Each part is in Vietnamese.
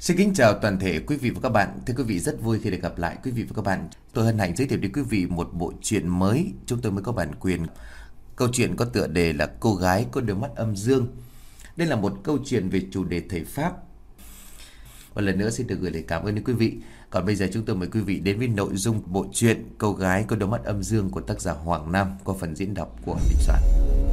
Xin kính chào toàn thể quý vị và các bạn. Thưa quý vị, rất vui khi được gặp lại quý vị và các bạn. Tôi hân hạnh giới thiệu đến quý vị một bộ truyện mới chúng tôi mới có bản quyền. Câu chuyện có tựa đề là Cô gái có đôi mắt âm dương. Đây là một câu chuyện về chủ đề thầy Pháp. Một lần nữa xin được gửi lời cảm ơn đến quý vị. Còn bây giờ chúng tôi mời quý vị đến với nội dung bộ truyện Cô gái có đôi mắt âm dương của tác giả Hoàng Nam qua phần diễn đọc của Đình Soạn.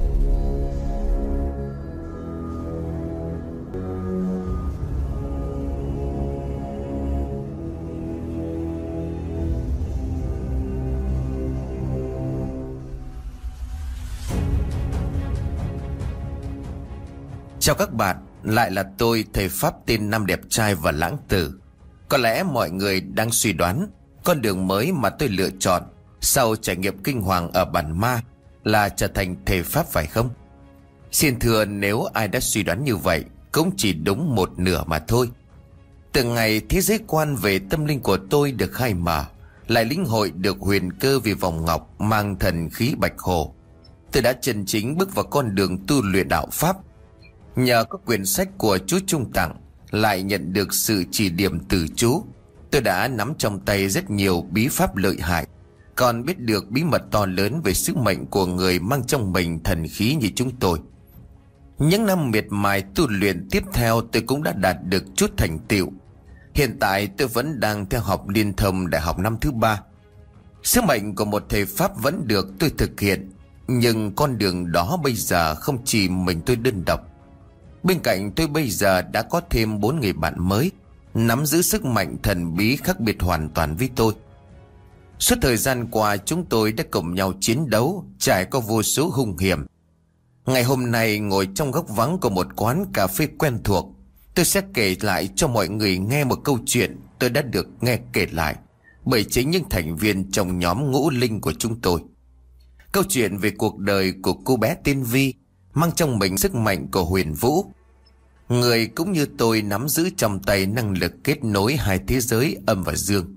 Chào các bạn, lại là tôi, thầy Pháp tên Nam đẹp trai và lãng tử. Có lẽ mọi người đang suy đoán con đường mới mà tôi lựa chọn sau trải nghiệm kinh hoàng ở bản ma là trở thành thầy Pháp phải không? Xin thưa, nếu ai đã suy đoán như vậy cũng chỉ đúng một nửa mà thôi. Từ ngày thế giới quan về tâm linh của tôi được khai mở, lại lĩnh hội được huyền cơ vì vòng ngọc mang thần khí bạch hồ, tôi đã chân chính bước vào con đường tu luyện đạo Pháp. Nhờ có quyển sách của chú Trung tặng, lại nhận được sự chỉ điểm từ chú, tôi đã nắm trong tay rất nhiều bí pháp lợi hại, còn biết được bí mật to lớn về sức mạnh của người mang trong mình thần khí như chúng tôi. Những năm miệt mài tu luyện tiếp theo, tôi cũng đã đạt được chút thành tựu. Hiện tại tôi vẫn đang theo học liên thông đại học năm thứ 3. Sứ mệnh của một thầy Pháp vẫn được tôi thực hiện, nhưng con đường đó bây giờ không chỉ mình tôi đơn độc. Bên cạnh tôi bây giờ đã có thêm 4 người bạn mới, nắm giữ sức mạnh thần bí khác biệt hoàn toàn với tôi. Suốt thời gian qua chúng tôi đã cùng nhau chiến đấu, trải qua vô số hung hiểm. Ngày hôm nay ngồi trong góc vắng của một quán cà phê quen thuộc, tôi sẽ kể lại cho mọi người nghe một câu chuyện tôi đã được nghe kể lại bởi chính những thành viên trong nhóm ngũ linh của chúng tôi. Câu chuyện về cuộc đời của cô bé tên Vi, mang trong mình sức mạnh của huyền vũ. Người cũng như tôi nắm giữ trong tay năng lực kết nối hai thế giới âm và dương.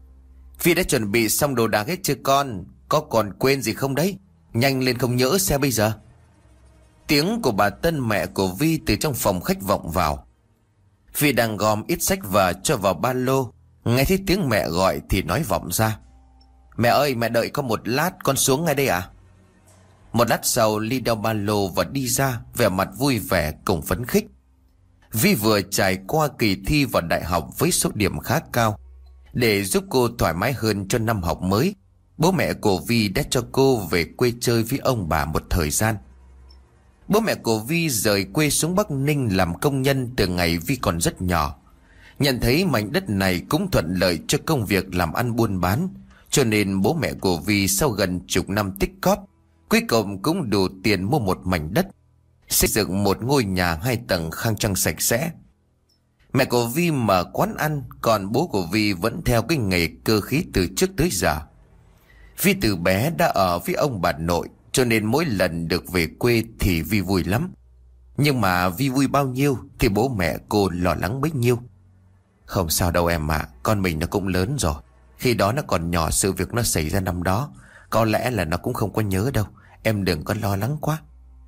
Vi đã chuẩn bị xong đồ đạc hết chưa con? Có còn quên gì không đấy? Nhanh lên không nhỡ xe bây giờ. Tiếng của bà Tân, mẹ của Vi, từ trong phòng khách vọng vào. Vi đang gom ít sách vở cho vào ba lô, nghe thấy tiếng mẹ gọi thì nói vọng ra: Mẹ ơi, mẹ đợi con một lát, con xuống ngay đây à? Một lát sau, Ly đeo ba lô và đi ra, vẻ mặt vui vẻ cùng phấn khích. Vi vừa trải qua kỳ thi vào đại học với số điểm khá cao. Để giúp cô thoải mái hơn cho năm học mới, bố mẹ của Vi đã cho cô về quê chơi với ông bà một thời gian. Bố mẹ của Vi rời quê xuống Bắc Ninh làm công nhân từ ngày Vi còn rất nhỏ. Nhận thấy mảnh đất này cũng thuận lợi cho công việc làm ăn buôn bán, cho nên bố mẹ của Vi sau gần chục năm tích cóp, cuối cùng cũng đủ tiền mua một mảnh đất, xây dựng một ngôi nhà 2 tầng khang trang sạch sẽ. Mẹ của Vi mở quán ăn, còn bố của Vi vẫn theo cái nghề cơ khí từ trước tới giờ. Vi từ bé đã ở với ông bà nội, cho nên mỗi lần được về quê thì Vi vui lắm. Nhưng mà Vi vui bao nhiêu thì bố mẹ cô lo lắng bấy nhiêu. Không sao đâu em ạ, con mình nó cũng lớn rồi. Khi đó nó còn nhỏ, sự việc nó xảy ra năm đó có lẽ là nó cũng không có nhớ đâu. Em đừng có lo lắng quá.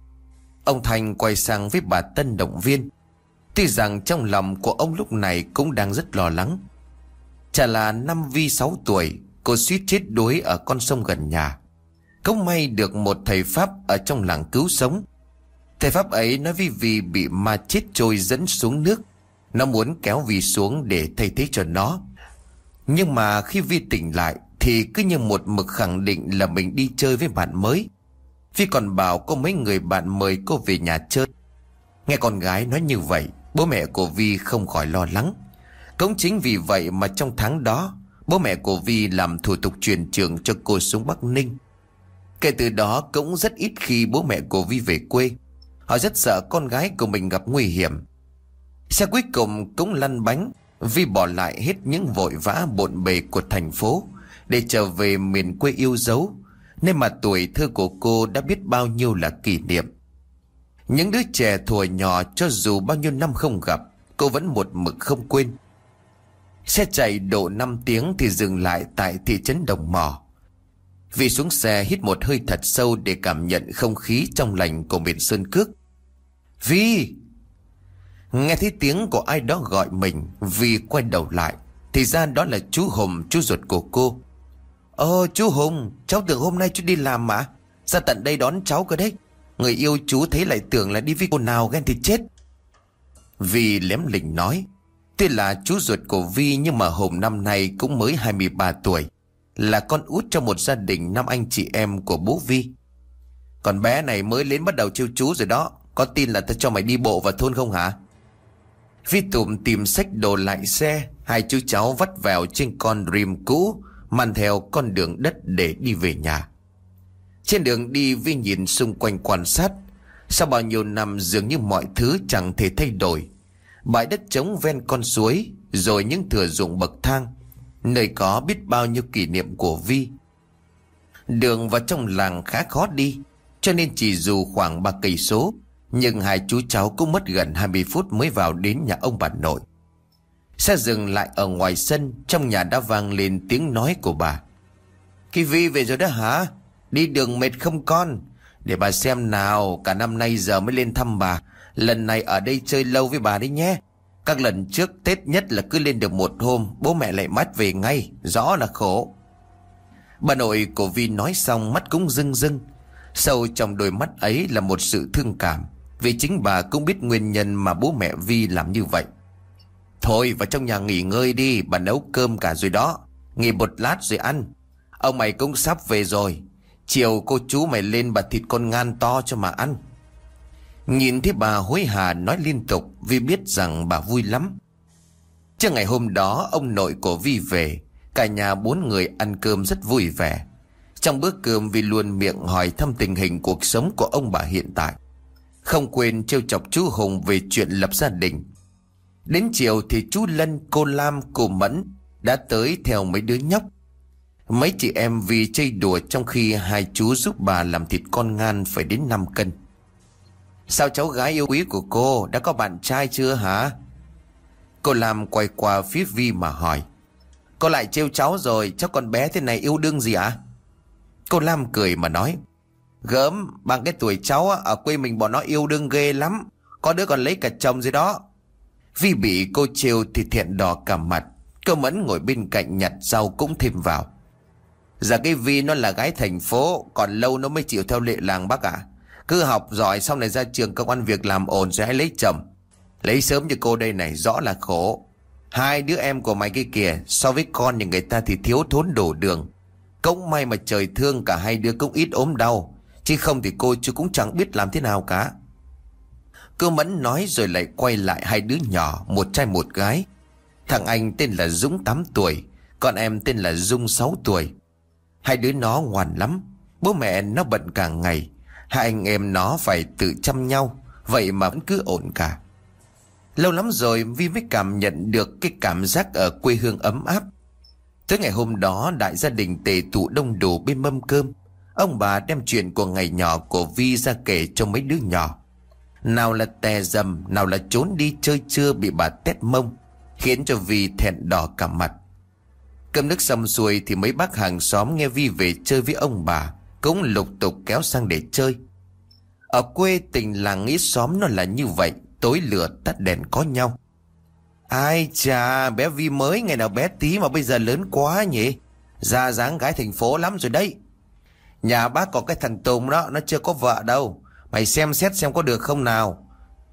Ông Thành quay sang với bà Tân động viên. Tuy rằng trong lòng của ông lúc này cũng đang rất lo lắng. Chả là năm Vi 6 tuổi, cô suýt chết đuối ở con sông gần nhà. Cũng may được một thầy Pháp ở trong làng cứu sống. Thầy Pháp ấy nói với Vi bị ma chết trôi dẫn xuống nước. Nó muốn kéo Vi xuống để thay thế cho nó. Nhưng mà khi Vi tỉnh lại thì cứ như một mực khẳng định là mình đi chơi với bạn mới. Vi còn bảo có mấy người bạn mời cô về nhà chơi. Nghe con gái nói như vậy, bố mẹ của Vi không khỏi lo lắng. Cũng chính vì vậy mà trong tháng đó, bố mẹ của Vi làm thủ tục chuyển trường cho cô xuống Bắc Ninh. Kể từ đó cũng rất ít khi bố mẹ của Vi về quê. Họ rất sợ con gái của mình gặp nguy hiểm. Xe cuối cùng cũng lăn bánh. Vi bỏ lại hết những vội vã bộn bề của thành phố để trở về miền quê yêu dấu, nên mà tuổi thơ của cô đã biết bao nhiêu là kỷ niệm. Những đứa trẻ thuở nhỏ cho dù bao nhiêu năm không gặp, cô vẫn một mực không quên. Xe chạy độ 5 tiếng thì dừng lại tại thị trấn Đồng Mỏ. Vi xuống xe hít một hơi thật sâu để cảm nhận không khí trong lành của miền sơn cước. Vi! Nghe thấy tiếng của ai đó gọi mình, Vi quay đầu lại. Thì ra đó là chú Hùng, chú ruột của cô. Ồ chú Hùng, cháu tưởng hôm nay chú đi làm mà. Ra tận đây đón cháu cơ đấy. Người yêu chú thấy lại tưởng là đi với cô nào ghen thì chết. Vi lém lỉnh nói. Tuy là chú ruột của Vi nhưng mà Hùng năm nay cũng mới 23 tuổi. Là con út trong một gia đình 5 anh chị em của bố Vi. Còn bé này mới đến bắt đầu trêu chú rồi đó. Có tin là ta cho mày đi bộ vào thôn không hả? Vi tụm tìm xách đồ lại xe. Hai chú cháu vắt vào trên con Dream cũ, mang theo con đường đất để đi về nhà. Trên đường đi Vi nhìn xung quanh quan sát. Sau bao nhiêu năm dường như mọi thứ chẳng thể thay đổi. Bãi đất trống ven con suối, rồi những thửa ruộng bậc thang, nơi có biết bao nhiêu kỷ niệm của Vi. Đường vào trong làng khá khó đi, cho nên chỉ dù khoảng 3 cây số, nhưng hai chú cháu cũng mất gần 20 phút mới vào đến nhà ông bà nội. Xe dừng lại ở ngoài sân, trong nhà đã vang lên tiếng nói của bà. Cái Vi về rồi đó hả? Đi đường mệt không con? Để bà xem nào, cả năm nay giờ mới lên thăm bà. Lần này ở đây chơi lâu với bà đấy nhé. Các lần trước Tết nhất là cứ lên được một hôm, bố mẹ lại mất về ngay, rõ là khổ. Bà nội của Vi nói xong mắt cũng rưng rưng. Sâu trong đôi mắt ấy là một sự thương cảm, vì chính bà cũng biết nguyên nhân mà bố mẹ Vi làm như vậy. Thôi vào trong nhà nghỉ ngơi đi, bà nấu cơm cả rồi đó. Nghỉ một lát rồi ăn. Ông mày cũng sắp về rồi. Chiều cô chú mày lên bà thịt con ngan to cho mà ăn. Nhìn thấy bà hối hả nói liên tục, Vi biết rằng bà vui lắm. Trước ngày hôm đó ông nội của Vi về, cả nhà 4 người ăn cơm rất vui vẻ. Trong bữa cơm Vi luôn miệng hỏi thăm tình hình cuộc sống của ông bà hiện tại, không quên trêu chọc chú Hùng về chuyện lập gia đình. Đến chiều thì chú Lân, cô Lam, cô Mẫn đã tới theo mấy đứa nhóc. Mấy chị em Vi chơi đùa trong khi hai chú giúp bà làm thịt con ngan phải đến 5 cân. Sao cháu gái yêu quý của cô đã có bạn trai chưa hả? Cô Lam quay qua phía Vi mà hỏi. Cô lại trêu cháu rồi, cháu còn bé thế này yêu đương gì ạ? Cô Lam cười mà nói. Gớm, bằng cái tuổi cháu ở quê mình bọn nó yêu đương ghê lắm. Có đứa còn lấy cả chồng rồi đó. Vi bị cô trêu thì thẹn đỏ cả mặt. Cô Mẫn ngồi bên cạnh nhặt rau cũng thêm vào. Giờ cái Vi nó là gái thành phố, còn lâu nó mới chịu theo lệ làng bác ạ. Cứ học giỏi xong này ra trường công ăn việc làm ổn rồi hãy lấy chồng. Lấy sớm như cô đây này rõ là khổ. Hai đứa em của mày kia kìa, so với con nhà người ta thì thiếu thốn đổ đường. Cũng may mà trời thương cả hai đứa cũng ít ốm đau, chứ không thì cô chú cũng chẳng biết làm thế nào cả. Cô Mẫn nói rồi lại quay lại hai đứa nhỏ, một trai một gái. Thằng anh tên là Dũng 8 tuổi, còn em tên là Dung 6 tuổi. Hai đứa nó ngoan lắm, bố mẹ nó bận cả ngày, hai anh em nó phải tự chăm nhau, vậy mà vẫn cứ ổn cả. Lâu lắm rồi Vi mới cảm nhận được cái cảm giác ở quê hương ấm áp. Tới ngày hôm đó đại gia đình tề tụ đông đủ bên mâm cơm. Ông bà đem chuyện của ngày nhỏ của Vi ra kể cho mấy đứa nhỏ. Nào là tè dầm, nào là trốn đi chơi trưa bị bà tét mông, khiến cho Vi thẹn đỏ cả mặt. Cơm nước xong xuôi thì mấy bác hàng xóm nghe Vi về chơi với ông bà cũng lục tục kéo sang để chơi. Ở quê tình làng nghĩ xóm nó là như vậy, tối lửa tắt đèn có nhau. Ai chà, bé Vi mới ngày nào bé tí mà bây giờ lớn quá nhỉ. Ra dáng gái thành phố lắm rồi đấy. Nhà bác có cái thằng Tùng đó, nó chưa có vợ đâu. Mày xem xét xem có được không nào.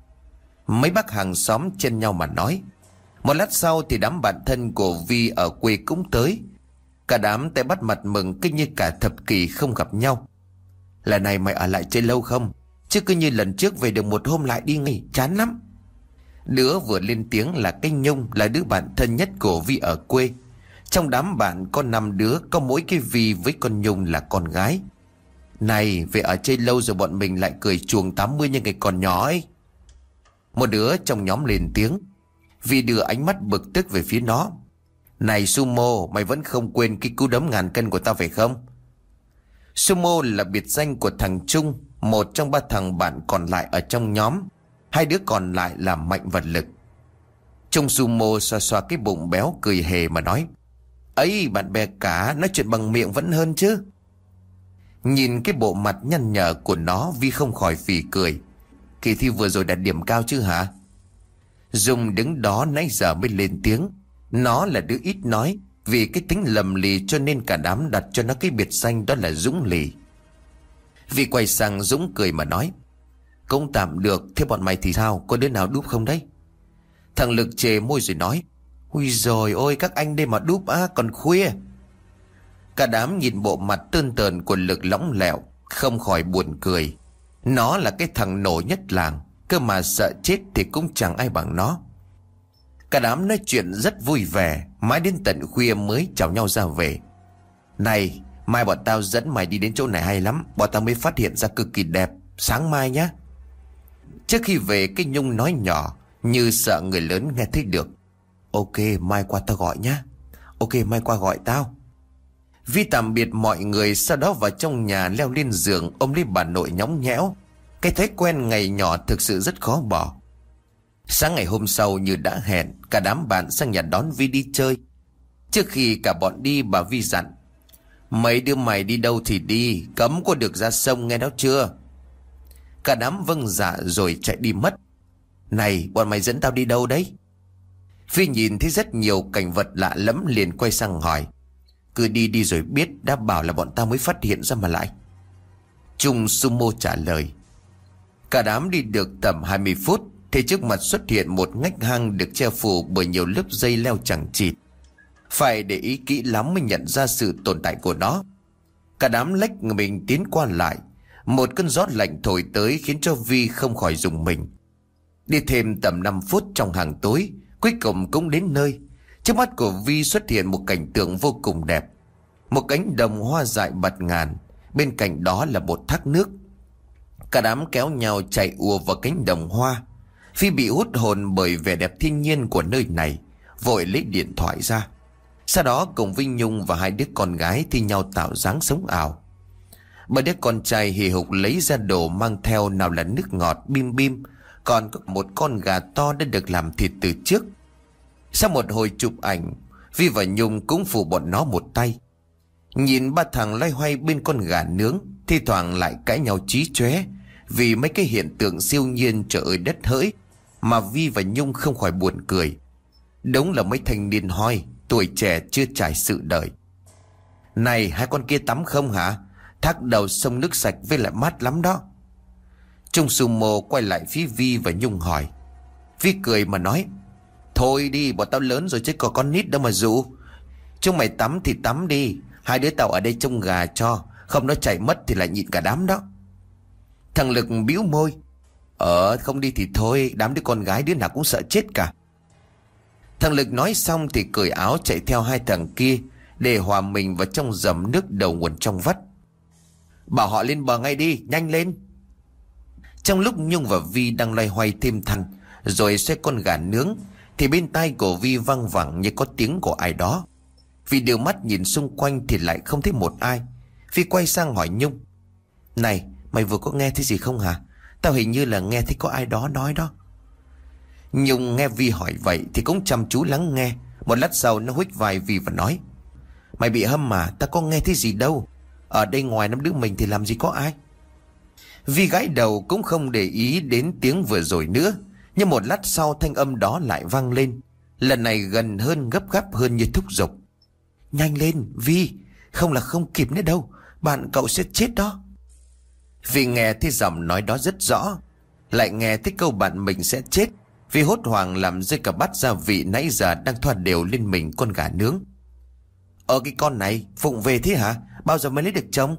Mấy bác hàng xóm chen nhau mà nói. Một lát sau thì đám bạn thân của Vi ở quê cũng tới. Cả đám tay bắt mặt mừng cứ như cả thập kỷ không gặp nhau. Lần này mày ở lại chơi lâu không? Chứ cứ như lần trước về được một hôm lại đi ngay, chán lắm. Đứa vừa lên tiếng là cái Nhung, là đứa bạn thân nhất của Vi ở quê. Trong đám bạn có 5 đứa, có mỗi cái Vi với con Nhung là con gái. Này, về ở chơi lâu rồi bọn mình lại cười chuồng 80 như ngày còn nhỏ ấy. Một đứa trong nhóm lên tiếng. Vi đưa ánh mắt bực tức về phía nó. Này Sumo, mày vẫn không quên cái cú đấm 1000 cân của tao phải không? Sumo là biệt danh của thằng Trung, một trong 3 thằng bạn còn lại ở trong nhóm. Hai đứa còn lại là Mạnh và Lực. Trung Sumo xoa xoa cái bụng béo cười hề mà nói. Ấy, bạn bè cả, nói chuyện bằng miệng vẫn hơn chứ. Nhìn cái bộ mặt nhăn nhở của nó, Vi không khỏi phì cười. Kỳ thi vừa rồi đạt điểm cao chứ hả? Dung đứng đó nãy giờ mới lên tiếng. Nó là đứa ít nói, vì cái tính lầm lì cho nên cả đám đặt cho nó cái biệt danh đó là Dũng Lì. Vi quay sang Dũng cười mà nói: cũng tạm được, thế bọn mày thì sao, có đứa nào đúp không đấy? Thằng Lực chề môi rồi nói: ui dồi ôi, các anh đây mà đúp á, còn khuya. Cả đám nhìn bộ mặt tơn tờn của Lực lõng lẹo, không khỏi buồn cười. Nó là cái thằng nổ nhất làng, cơ mà sợ chết thì cũng chẳng ai bằng nó. Cả đám nói chuyện rất vui vẻ, mãi đến tận khuya mới chào nhau ra về. Này, mai bọn tao dẫn mày đi đến chỗ này hay lắm, bọn tao mới phát hiện ra cực kỳ đẹp, sáng mai nhá. Trước khi về, cái Nhung nói nhỏ như sợ người lớn nghe thấy được: ok, mai qua tao gọi nhá. Ok, mai qua gọi tao. Vi tạm biệt mọi người, sau đó vào trong nhà leo lên giường ôm lấy bà nội nhõng nhẽo. Cái thói quen ngày nhỏ thực sự rất khó bỏ. Sáng ngày hôm sau như đã hẹn, cả đám bạn sang nhà đón Vi đi chơi. Trước khi cả bọn đi, bà Vi dặn: mấy đứa mày đi đâu thì đi, cấm có được ra sông nghe đó chưa? Cả đám vâng dạ rồi chạy đi mất. Này, bọn mày dẫn tao đi đâu đấy? Vi nhìn thấy rất nhiều cảnh vật lạ lẫm liền quay sang hỏi: cứ đi đi rồi biết, đã bảo là bọn tao mới phát hiện ra mà lại. Trung Sumo trả lời. Cả đám đi được tầm 20 phút thì trước mặt xuất hiện một ngách hang được che phủ bởi nhiều lớp dây leo chằng chịt. Phải để ý kỹ lắm mới nhận ra sự tồn tại của nó. Cả đám lách mình tiến qua lại. Một cơn gió lạnh thổi tới khiến cho Vi không khỏi rùng mình. Đi thêm tầm 5 phút trong hàng tối, cuối cùng cũng đến nơi. Trước mắt của Vi xuất hiện một cảnh tượng vô cùng đẹp. Một cánh đồng hoa dại bạt ngàn, bên cạnh đó là một thác nước. Cả đám kéo nhau chạy ùa vào cánh đồng hoa. Vi bị hút hồn bởi vẻ đẹp thiên nhiên của nơi này, vội lấy điện thoại ra. Sau đó cùng Vinh Nhung và hai đứa con gái thi nhau tạo dáng sống ảo. Ba đứa con trai hì hục lấy ra đồ mang theo, nào là nước ngọt bim bim, còn có một con gà to đã được làm thịt từ trước. Sau một hồi chụp ảnh, Vi và Nhung cũng phụ bọn nó một tay. Nhìn ba thằng loay hoay bên con gà nướng, thi thoảng lại cãi nhau chí chóe vì mấy cái hiện tượng siêu nhiên trời ơi đất hỡi, mà Vi và Nhung không khỏi buồn cười. Đúng là mấy thanh niên hoi, tuổi trẻ chưa trải sự đời. Này, hai con kia tắm không hả? Thác đầu sông nước sạch với lại mát lắm đó. Trung Sumo quay lại phía Vi và Nhung hỏi. Vi cười mà nói: thôi đi, bọn tao lớn rồi chứ có con nít đâu mà dụ. Chúng mày tắm thì tắm đi, hai đứa tao ở đây trông gà cho, không nó chạy mất thì lại nhịn cả đám đó. Thằng Lực bĩu môi: không đi thì thôi, đám đứa con gái đứa nào cũng sợ chết cả. Thằng Lực nói xong thì cởi áo chạy theo hai thằng kia để hòa mình vào trong dầm nước đầu nguồn trong vắt. Bảo họ lên bờ ngay đi, nhanh lên. Trong lúc Nhung và Vi đang loay hoay thêm thăn rồi xoay con gà nướng, thì bên tai của Vi văng vẳng như có tiếng của ai đó. Vi đưa mắt nhìn xung quanh thì lại không thấy một ai. Vi quay sang hỏi Nhung: này, mày vừa có nghe thấy gì không hả? Tao hình như là nghe thấy có ai đó nói đó. Nhung nghe Vi hỏi vậy thì cũng chăm chú lắng nghe. Một lát sau nó huých vai Vi và nói: mày bị hâm mà, tao có nghe thấy gì đâu. Ở đây ngoài năm đứa mình thì làm gì có ai. Vi gãi đầu cũng không để ý đến tiếng vừa rồi nữa. Nhưng một lát sau thanh âm đó lại vang lên, lần này gần hơn, gấp gáp hơn như thúc giục: nhanh lên Vi, không là không kịp nữa đâu, bạn cậu sẽ chết đó. Vi nghe thấy giọng nói đó rất rõ, lại nghe thấy câu bạn mình sẽ chết. Vi hốt hoảng làm rơi cả bát gia vị nãy giờ đang thoa đều lên mình con gà nướng. Cái con này phụng về thế hả? Bao giờ mới lấy được chồng?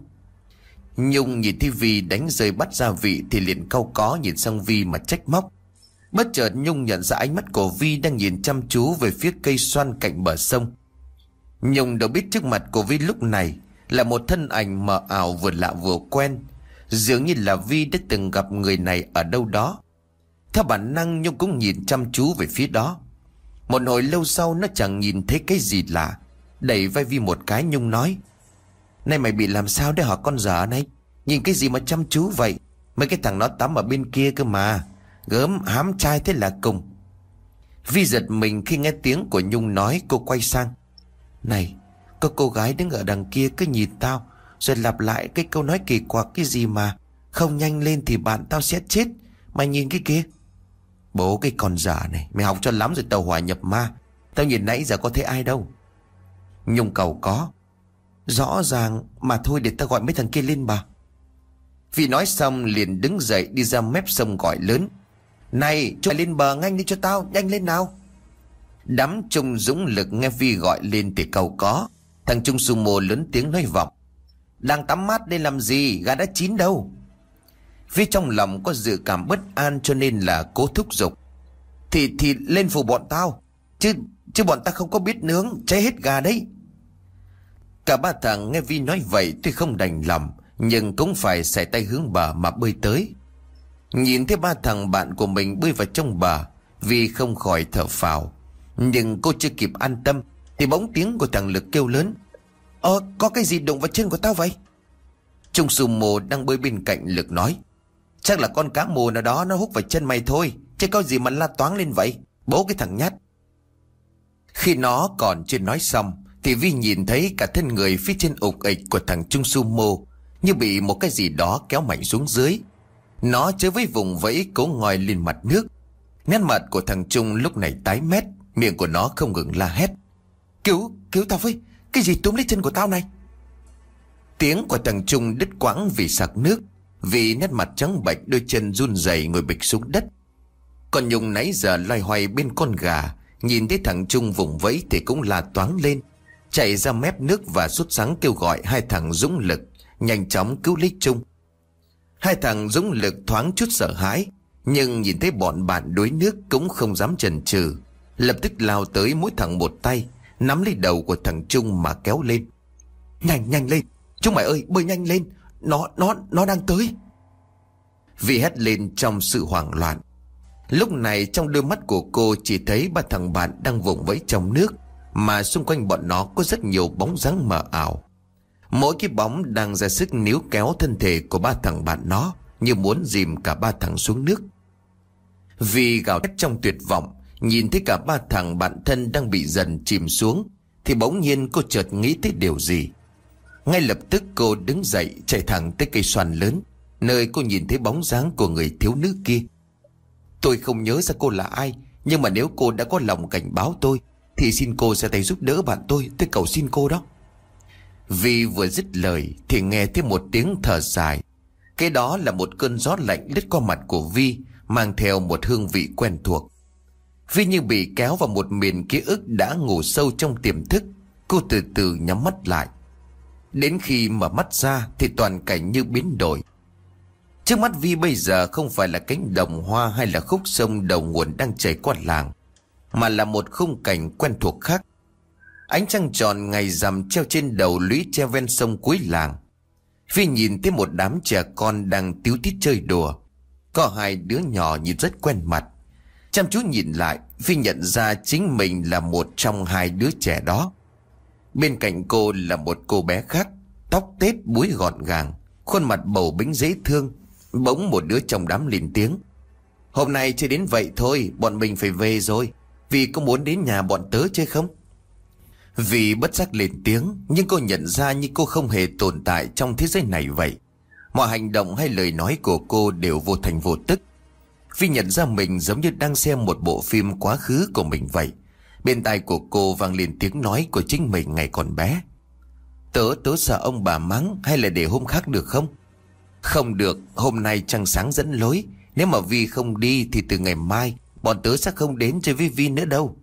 Nhung nhìn thấy Vi đánh rơi bát gia vị thì liền cau có nhìn sang Vi mà trách móc. Bất chợt Nhung nhận ra ánh mắt của Vi đang nhìn chăm chú về phía cây xoan cạnh bờ sông. Nhung đâu biết trước mặt của Vi lúc này là một thân ảnh mờ ảo vừa lạ vừa quen, dường như là Vi đã từng gặp người này ở đâu đó. Theo bản năng Nhung cũng nhìn chăm chú về phía đó. Một hồi lâu sau nó chẳng nhìn thấy cái gì lạ, đẩy vai Vi một cái. Nhung nói: này, mày bị làm sao đấy hả con dở này? Nhìn cái gì mà chăm chú vậy? Mấy cái thằng nó tắm ở bên kia cơ mà, gớm hám trai thế là cùng. Vi giật mình khi nghe tiếng của Nhung nói. Cô quay sang: này, có cô gái đứng ở đằng kia cứ nhìn tao rồi lặp lại cái câu nói kỳ quặc cái gì mà không nhanh lên thì bạn tao sẽ chết. Mày nhìn cái kia. Bố cái con giả này, mày học cho lắm rồi tàu hỏa nhập ma. Tao nhìn nãy giờ có thấy ai đâu. Nhung cầu có. Rõ ràng mà thôi, để tao gọi mấy thằng kia lên bà. Vi nói xong liền đứng dậy đi ra mép sông gọi lớn. Này, cho lên bờ nhanh đi cho tao, nhanh lên nào. Đám Trung dũng lực nghe Vi gọi lên thì cầu có. Thằng Trung sumo lớn tiếng nói vọng. Đang tắm mát đây làm gì, gà đã chín đâu. Vi trong lòng có dự cảm bất an cho nên là cố thúc giục. Thì lên phụ bọn tao. Chứ bọn ta không có biết nướng, cháy hết gà đấy. Cả ba thằng nghe Vi nói vậy tuy không đành lòng, nhưng cũng phải xài tay hướng bờ mà bơi tới. Nhìn thấy ba thằng bạn của mình bơi vào trong bờ, Vi không khỏi thở phào. Nhưng cô chưa kịp an tâm thì bỗng tiếng của thằng Lực kêu lớn. Có cái gì đụng vào chân của tao vậy? Trung sumo đang bơi bên cạnh Lực nói. Chắc là con cá mù nào đó nó húc vào chân mày thôi, chứ có gì mà la toáng lên vậy, bố cái thằng nhát. Khi nó còn chưa nói xong thì Vi nhìn thấy cả thân người phía trên ục ịch của thằng Trung sumo như bị một cái gì đó kéo mạnh xuống dưới. Nó chơi với vùng vẫy cố ngoi lên mặt nước. Nét mặt của thằng Trung lúc này tái mét, miệng của nó không ngừng la hét. Cứu tao với, cái gì túm lấy chân của tao này? Tiếng của thằng Trung đứt quãng vì sặc nước, vì nét mặt trắng bệch, đôi chân run rẩy ngồi bịch xuống đất. Còn Nhung nãy giờ loay hoay bên con gà, nhìn thấy thằng Trung vùng vẫy thì cũng la toáng lên, chạy ra mép nước và sốt sắng kêu gọi hai thằng Dũng Lực nhanh chóng cứu lấy Trung. Hai thằng Dũng Lực thoáng chút sợ hãi, nhưng nhìn thấy bọn bạn đuối nước cũng không dám chần chừ, lập tức lao tới mỗi thằng một tay, nắm lấy đầu của thằng Trung mà kéo lên. Nhanh lên, chúng mày ơi, bơi nhanh lên, nó đang tới. Vi hét lên trong sự hoảng loạn. Lúc này trong đôi mắt của cô chỉ thấy ba thằng bạn đang vùng vẫy trong nước, mà xung quanh bọn nó có rất nhiều bóng dáng mờ ảo. Mỗi cái bóng đang ra sức níu kéo thân thể của ba thằng bạn nó, như muốn dìm cả ba thằng xuống nước. Vì gào thét trong tuyệt vọng, nhìn thấy cả ba thằng bạn thân đang bị dần chìm xuống, thì bỗng nhiên cô chợt nghĩ tới điều gì. Ngay lập tức cô đứng dậy chạy thẳng tới cây xoàn lớn, nơi cô nhìn thấy bóng dáng của người thiếu nữ kia. Tôi không nhớ ra cô là ai, nhưng mà nếu cô đã có lòng cảnh báo tôi thì xin cô ra tay giúp đỡ bạn tôi cầu xin cô đó. Vì vừa dứt lời thì nghe thấy một tiếng thở dài. Cái đó là một cơn gió lạnh lướt qua mặt của Vi, mang theo một hương vị quen thuộc. Vi như bị kéo vào một miền ký ức đã ngủ sâu trong tiềm thức. Cô từ từ nhắm mắt lại. Đến khi mở mắt ra thì toàn cảnh như biến đổi. Trước mắt Vi bây giờ không phải là cánh đồng hoa hay là khúc sông đầu nguồn đang chảy qua làng, mà là một khung cảnh quen thuộc khác. Ánh trăng tròn ngày rằm treo trên đầu lũy tre ven sông cuối làng. Vi nhìn thấy một đám trẻ con đang tíu tít chơi đùa. Có hai đứa nhỏ nhìn rất quen mặt. Chăm chú nhìn lại, Vi nhận ra chính mình là một trong hai đứa trẻ đó. Bên cạnh cô là một cô bé khác, tóc tết búi gọn gàng, khuôn mặt bầu bĩnh dễ thương. Bỗng một đứa trong đám lên tiếng. Hôm nay chơi đến vậy thôi, bọn mình phải về rồi. Vì có muốn đến nhà bọn tớ chơi không? Vì bất giác lên tiếng, nhưng cô nhận ra như cô không hề tồn tại trong thế giới này vậy. Mọi hành động hay lời nói của cô đều vô thành vô tức. Vi nhận ra mình giống như đang xem một bộ phim quá khứ của mình vậy. Bên tai của cô vang lên tiếng nói của chính mình ngày còn bé. Tớ sợ ông bà mắng, hay là để hôm khác được không? Không được, hôm nay trăng sáng dẫn lối. Nếu mà Vi không đi thì từ ngày mai bọn tớ sẽ không đến chơi với Vi nữa đâu.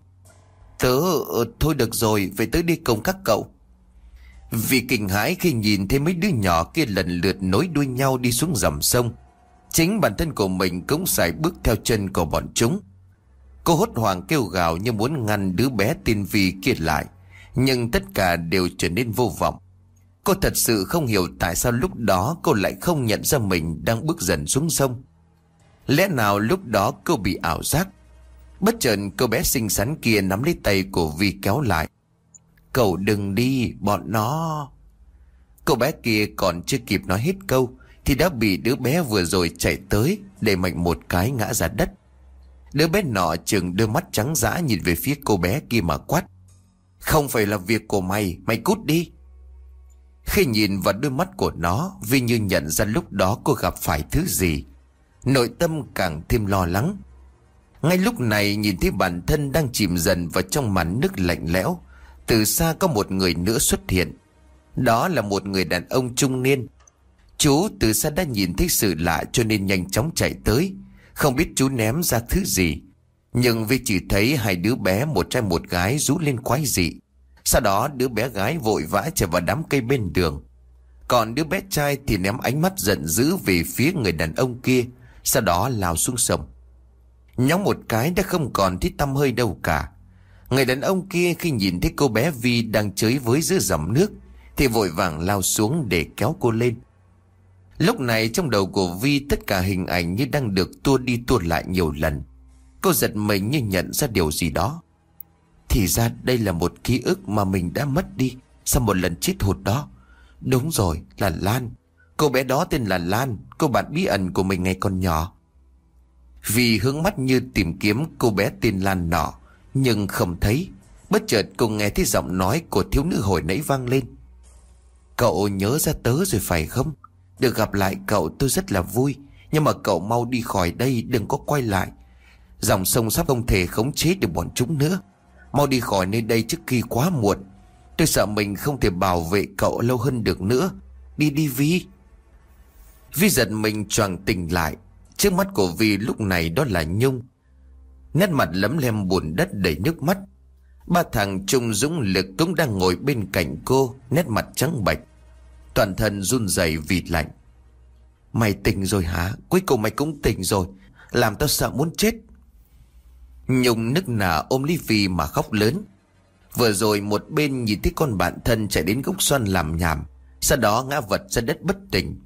Thôi được rồi, vậy tớ đi cùng các cậu. Vì kinh hãi khi nhìn thấy mấy đứa nhỏ kia lần lượt nối đuôi nhau đi xuống dòng sông. Chính bản thân của mình cũng sải bước theo chân của bọn chúng. Cô hốt hoảng kêu gào như muốn ngăn đứa bé tên Vi kia lại, nhưng tất cả đều trở nên vô vọng. Cô thật sự không hiểu tại sao lúc đó cô lại không nhận ra mình đang bước dần xuống sông. Lẽ nào lúc đó cô bị ảo giác? Bất chợt cô bé xinh xắn kia nắm lấy tay của Vi kéo lại. Cậu đừng đi, bọn nó... Cô bé kia còn chưa kịp nói hết câu thì đã bị đứa bé vừa rồi chạy tới đẩy mạnh một cái ngã ra đất. Đứa bé nọ chừng đôi mắt trắng dã nhìn về phía cô bé kia mà quát. Không phải là việc của mày, mày cút đi. Khi nhìn vào đôi mắt của nó, Vi như nhận ra lúc đó cô gặp phải thứ gì. Nội tâm càng thêm lo lắng. Ngay lúc này nhìn thấy bản thân đang chìm dần vào trong màn nước lạnh lẽo, từ xa có một người nữa xuất hiện. Đó là một người đàn ông trung niên. Chú từ xa đã nhìn thấy sự lạ cho nên nhanh chóng chạy tới. Không biết chú ném ra thứ gì, nhưng Vi chỉ thấy hai đứa bé, một trai một gái, rú lên quái dị. Sau đó đứa bé gái vội vã chạy vào đám cây bên đường, còn đứa bé trai thì ném ánh mắt giận dữ về phía người đàn ông kia, sau đó lao xuống sông. Nhóng một cái đã không còn thấy tăm hơi đâu cả. Người đàn ông kia khi nhìn thấy cô bé Vi đang chới với giữa dòng nước thì vội vàng lao xuống để kéo cô lên. Lúc này trong đầu của Vi tất cả hình ảnh như đang được tua đi tua lại nhiều lần. Cô giật mình như nhận ra điều gì đó. Thì ra đây là một ký ức mà mình đã mất đi sau một lần chết hụt đó. Đúng rồi, là Lan. Cô bé đó tên là Lan, cô bạn bí ẩn của mình ngày còn nhỏ. Vì hướng mắt như tìm kiếm cô bé tên Lan nọ, nhưng không thấy. Bất chợt cô nghe thấy giọng nói của thiếu nữ hồi nãy vang lên. Cậu nhớ ra tớ rồi phải không? Được gặp lại cậu tôi rất là vui, nhưng mà cậu mau đi khỏi đây, đừng có quay lại. Dòng sông sắp không thể khống chế được bọn chúng nữa. Mau đi khỏi nơi đây trước khi quá muộn. Tôi sợ mình không thể bảo vệ cậu lâu hơn được nữa. Đi đi Vi. Vi giật mình choàng tỉnh lại. Trước mắt của Vi lúc này đó là Nhung, nét mặt lấm lem bùn đất đầy nước mắt. Ba thằng Trung Dũng Lực cũng đang ngồi bên cạnh cô, nét mặt trắng bệch, toàn thân run rẩy vì lạnh. Mày tỉnh rồi hả? Cuối cùng mày cũng tỉnh rồi, làm tao sợ muốn chết. Nhung nức nở ôm lấy Vi mà khóc lớn. Vừa rồi một bên nhìn thấy con bạn thân chạy đến gốc xoan làm nhảm, sau đó ngã vật ra đất bất tỉnh.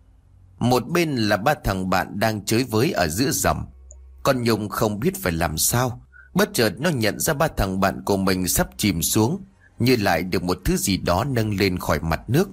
Một bên là ba thằng bạn đang chới với ở giữa dòng. Con Nhung không biết phải làm sao. Bất chợt nó nhận ra ba thằng bạn của mình sắp chìm xuống, như lại được một thứ gì đó nâng lên khỏi mặt nước.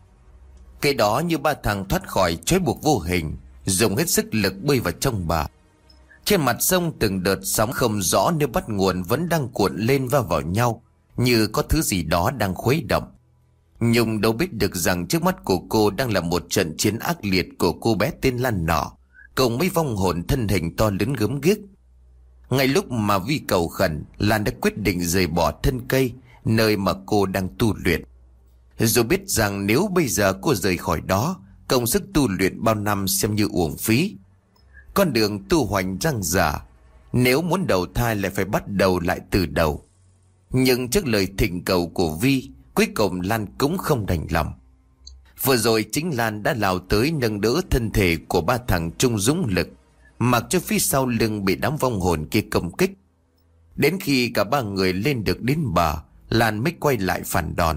Cái đó như ba thằng thoát khỏi trói buộc vô hình, dùng hết sức lực bơi vào trong bờ. Trên mặt sông từng đợt sóng không rõ nơi bắt nguồn vẫn đang cuộn lên va vào nhau, như có thứ gì đó đang khuấy động. Nhung đâu biết được rằng trước mắt của cô đang là một trận chiến ác liệt của cô bé tên Lan nọ, cùng mấy vong hồn thân hình to lớn gớm ghiếc. Ngay lúc mà Vi cầu khẩn, Lan đã quyết định rời bỏ thân cây, nơi mà cô đang tu luyện. Dù biết rằng nếu bây giờ cô rời khỏi đó, công sức tu luyện bao năm xem như uổng phí. Con đường tu hoành dang dở, nếu muốn đầu thai lại phải bắt đầu lại từ đầu. Nhưng trước lời thỉnh cầu của Vi, cuối cùng Lan cũng không đành lòng. Vừa rồi chính Lan đã lao tới nâng đỡ thân thể của ba thằng Trung Dũng Lực, mặc cho phía sau lưng bị đám vong hồn kia công kích. Đến khi cả ba người lên được đến bờ, Lan mới quay lại phản đòn.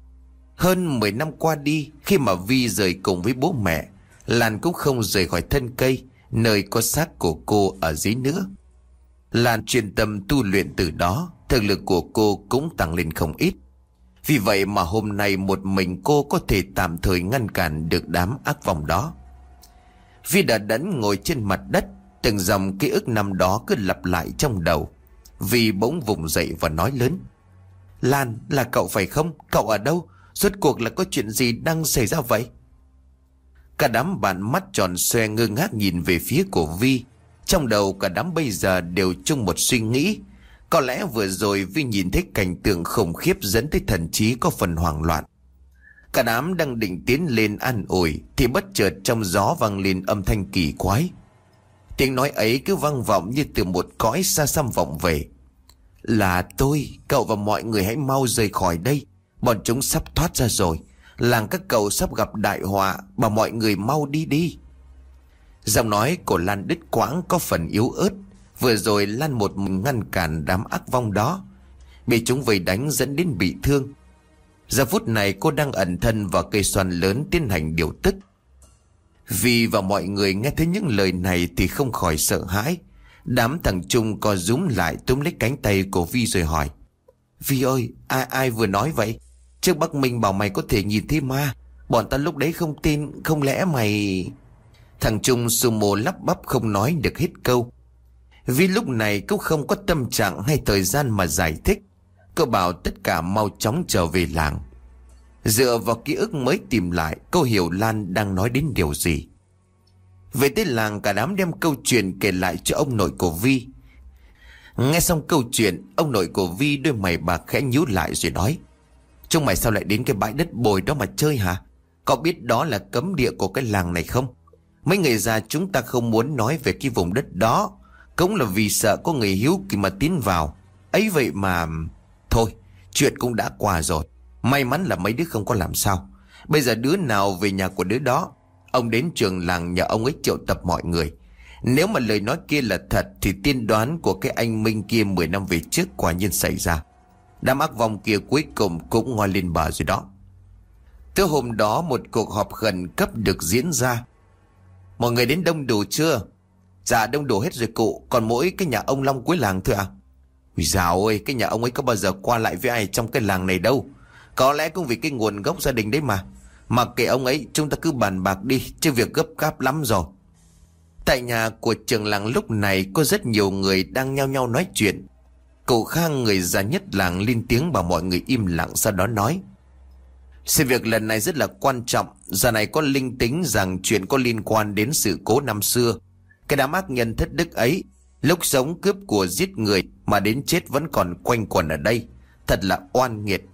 Hơn 10 năm qua đi, khi mà Vi rời cùng với bố mẹ, Lan cũng không rời khỏi thân cây, nơi có xác của cô ở dưới nữa. Lan chuyên tâm tu luyện từ đó, thực lực của cô cũng tăng lên không ít. Vì vậy mà hôm nay một mình cô có thể tạm thời ngăn cản được đám ác vong đó. Vi đã đẫn ngồi trên mặt đất, từng dòng ký ức năm đó cứ lặp lại trong đầu. Vi bỗng vùng dậy và nói lớn. Lan, là cậu phải không? Cậu ở đâu? Rốt cuộc là có chuyện gì đang xảy ra vậy? Cả đám bạn mắt tròn xoe ngơ ngác nhìn về phía của Vi. Trong đầu cả đám bây giờ đều chung một suy nghĩ. Có lẽ vừa rồi Vi nhìn thấy cảnh tượng khủng khiếp dẫn tới thần trí có phần hoảng loạn. Cả đám đang định tiến lên an ủi thì bất chợt trong gió vang lên âm thanh kỳ quái. Tiếng nói ấy cứ vang vọng như từ một cõi xa xăm vọng về. Là tôi, cậu và mọi người hãy mau rời khỏi đây. Bọn chúng sắp thoát ra rồi. Làng các cậu sắp gặp đại họa, bảo mọi người mau đi đi. Giọng nói của Lan đứt quãng có phần yếu ớt. Vừa rồi Lan một mình ngăn cản đám ác vong đó, bị chúng vây đánh dẫn đến bị thương. Giờ phút này cô đang ẩn thân vào cây xoan lớn tiến hành điều tức. Vi và mọi người nghe thấy những lời này thì không khỏi sợ hãi. Đám thằng Trung co rúm lại túm lấy cánh tay của Vi rồi hỏi. Vi ơi, ai vừa nói vậy? Trước Bắc Minh bảo mày có thể nhìn thấy ma. Bọn ta lúc đấy không tin, không lẽ mày... Thằng Trung sumo lắp bắp không nói được hết câu. Vi lúc này cũng không có tâm trạng hay thời gian mà giải thích. Cô bảo tất cả mau chóng trở về làng. Dựa vào ký ức mới tìm lại, cô hiểu Lan đang nói đến điều gì. Về tới làng, cả đám đem câu chuyện kể lại cho ông nội của Vi. Nghe xong câu chuyện, ông nội của Vi đôi mày bạc khẽ nhíu lại rồi nói: chúng mày sao lại đến cái bãi đất bồi đó mà chơi hả? Có biết đó là cấm địa của cái làng này không? Mấy người già chúng ta không muốn nói về cái vùng đất đó, cũng là vì sợ có người hiếu kỳ mà tiến vào. Ấy vậy mà... Thôi, chuyện cũng đã qua rồi. May mắn là mấy đứa không có làm sao. Bây giờ đứa nào về nhà của đứa đó. Ông đến trường làng nhờ ông ấy triệu tập mọi người. Nếu mà lời nói kia là thật thì tiên đoán của cái anh Minh kia 10 năm về trước quả nhiên xảy ra. Đám ác vong kia cuối cùng cũng ngoi lên bờ rồi đó. Tới hôm đó một cuộc họp khẩn cấp được diễn ra. Mọi người đến đông đủ chưa? Dạ đông đủ hết rồi cụ. Còn mỗi cái nhà ông Long cuối làng thôi à? Dạo ơi, cái nhà ông ấy có bao giờ qua lại với ai trong cái làng này đâu. Có lẽ cũng vì cái nguồn gốc gia đình đấy mà. Mặc kệ ông ấy, chúng ta cứ bàn bạc đi, chứ việc gấp gáp lắm rồi. Tại nhà của trưởng làng lúc này có rất nhiều người đang nhao nhao nói chuyện. Cụ Khang, người già nhất làng, lên tiếng bảo mọi người im lặng, sau đó nói: sự việc lần này rất là quan trọng. Giờ này có linh tính rằng chuyện có liên quan đến sự cố năm xưa. Cái đám ác nhân thất đức ấy, lúc sống cướp của giết người mà đến chết vẫn còn quanh quẩn ở đây. Thật là oan nghiệt.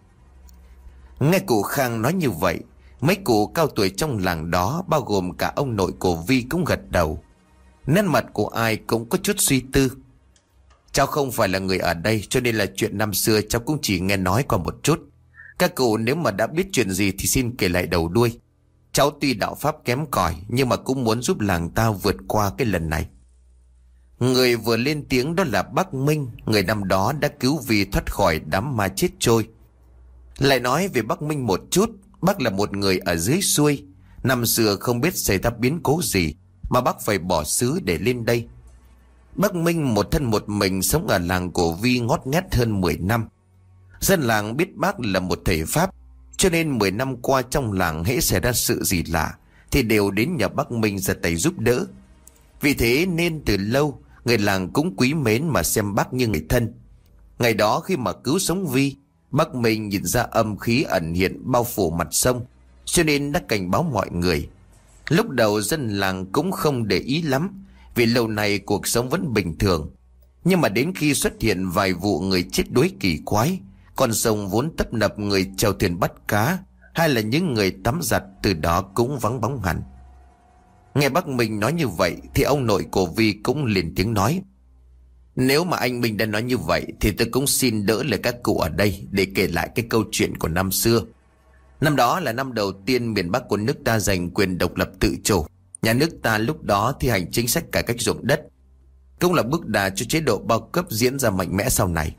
Nghe cụ Khang nói như vậy, mấy cụ cao tuổi trong làng đó, bao gồm cả ông nội của Vi, cũng gật đầu. Nét mặt của ai cũng có chút suy tư. Cháu không phải là người ở đây, cho nên là chuyện năm xưa cháu cũng chỉ nghe nói qua một chút. Các cụ nếu mà đã biết chuyện gì thì xin kể lại đầu đuôi. Cháu tuy đạo pháp kém cỏi nhưng mà cũng muốn giúp làng ta vượt qua cái lần này. Người vừa lên tiếng đó là bác Minh, người năm đó đã cứu Vi thoát khỏi đám ma chết trôi. Lại nói về bác Minh một chút. Bác là một người ở dưới xuôi. Năm xưa không biết xảy ra biến cố gì mà bác phải bỏ xứ để lên đây. Bác Minh một thân một mình sống ở làng của Vi ngót nghét hơn 10 năm. Dân làng biết bác là một thầy pháp, cho nên 10 năm qua trong làng hễ xảy ra sự gì lạ thì đều đến nhờ bác Minh ra tay giúp đỡ. Vì thế nên từ lâu người làng cũng quý mến mà xem bác như người thân. Ngày đó khi mà cứu sống Vi, bác Minh nhìn ra âm khí ẩn hiện bao phủ mặt sông, cho nên đã cảnh báo mọi người. Lúc đầu dân làng cũng không để ý lắm, vì lâu nay cuộc sống vẫn bình thường. Nhưng mà đến khi xuất hiện vài vụ người chết đuối kỳ quái, con sông vốn tấp nập người chèo thuyền bắt cá, hay là những người tắm giặt, từ đó cũng vắng bóng hẳn. Nghe bác Minh nói như vậy thì ông nội của Vi cũng lên tiếng nói: nếu mà anh Minh đã nói như vậy thì tôi cũng xin đỡ lời các cụ ở đây để kể lại cái câu chuyện của năm xưa. Năm đó là năm đầu tiên miền Bắc của nước ta giành quyền độc lập tự chủ. Nhà nước ta lúc đó thi hành chính sách cải cách ruộng đất, cũng là bước đà cho chế độ bao cấp diễn ra mạnh mẽ sau này.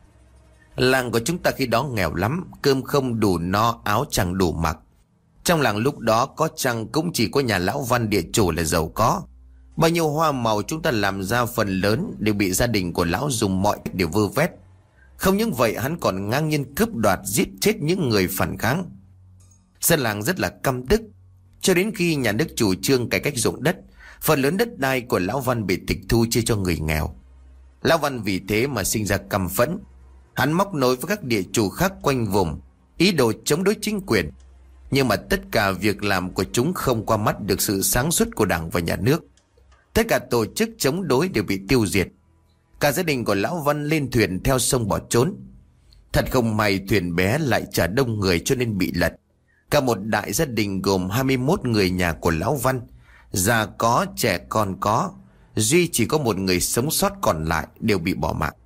Làng của chúng ta khi đó nghèo lắm, cơm không đủ no, áo chẳng đủ mặc. Trong làng lúc đó có chăng cũng chỉ có nhà lão Văn địa chủ là giàu có. Bao nhiêu hoa màu chúng ta làm ra phần lớn đều bị gia đình của lão dùng mọi cách để vơ vét. Không những vậy, hắn còn ngang nhiên cướp đoạt, giết chết những người phản kháng. Dân làng rất là căm tức. Cho đến khi nhà nước chủ trương cải cách ruộng đất, phần lớn đất đai của lão Văn bị tịch thu chia cho người nghèo. Lão Văn vì thế mà sinh ra căm phẫn. Hắn móc nối với các địa chủ khác quanh vùng, ý đồ chống đối chính quyền. Nhưng mà tất cả việc làm của chúng không qua mắt được sự sáng suốt của Đảng và nhà nước. Tất cả tổ chức chống đối đều bị tiêu diệt. Cả gia đình của lão Văn lên thuyền theo sông bỏ trốn. Thật không may thuyền bé lại chở đông người cho nên bị lật. Cả một đại gia đình gồm 21 người nhà của lão Văn, già có trẻ con có, duy chỉ có một người sống sót còn lại đều bị bỏ mạng.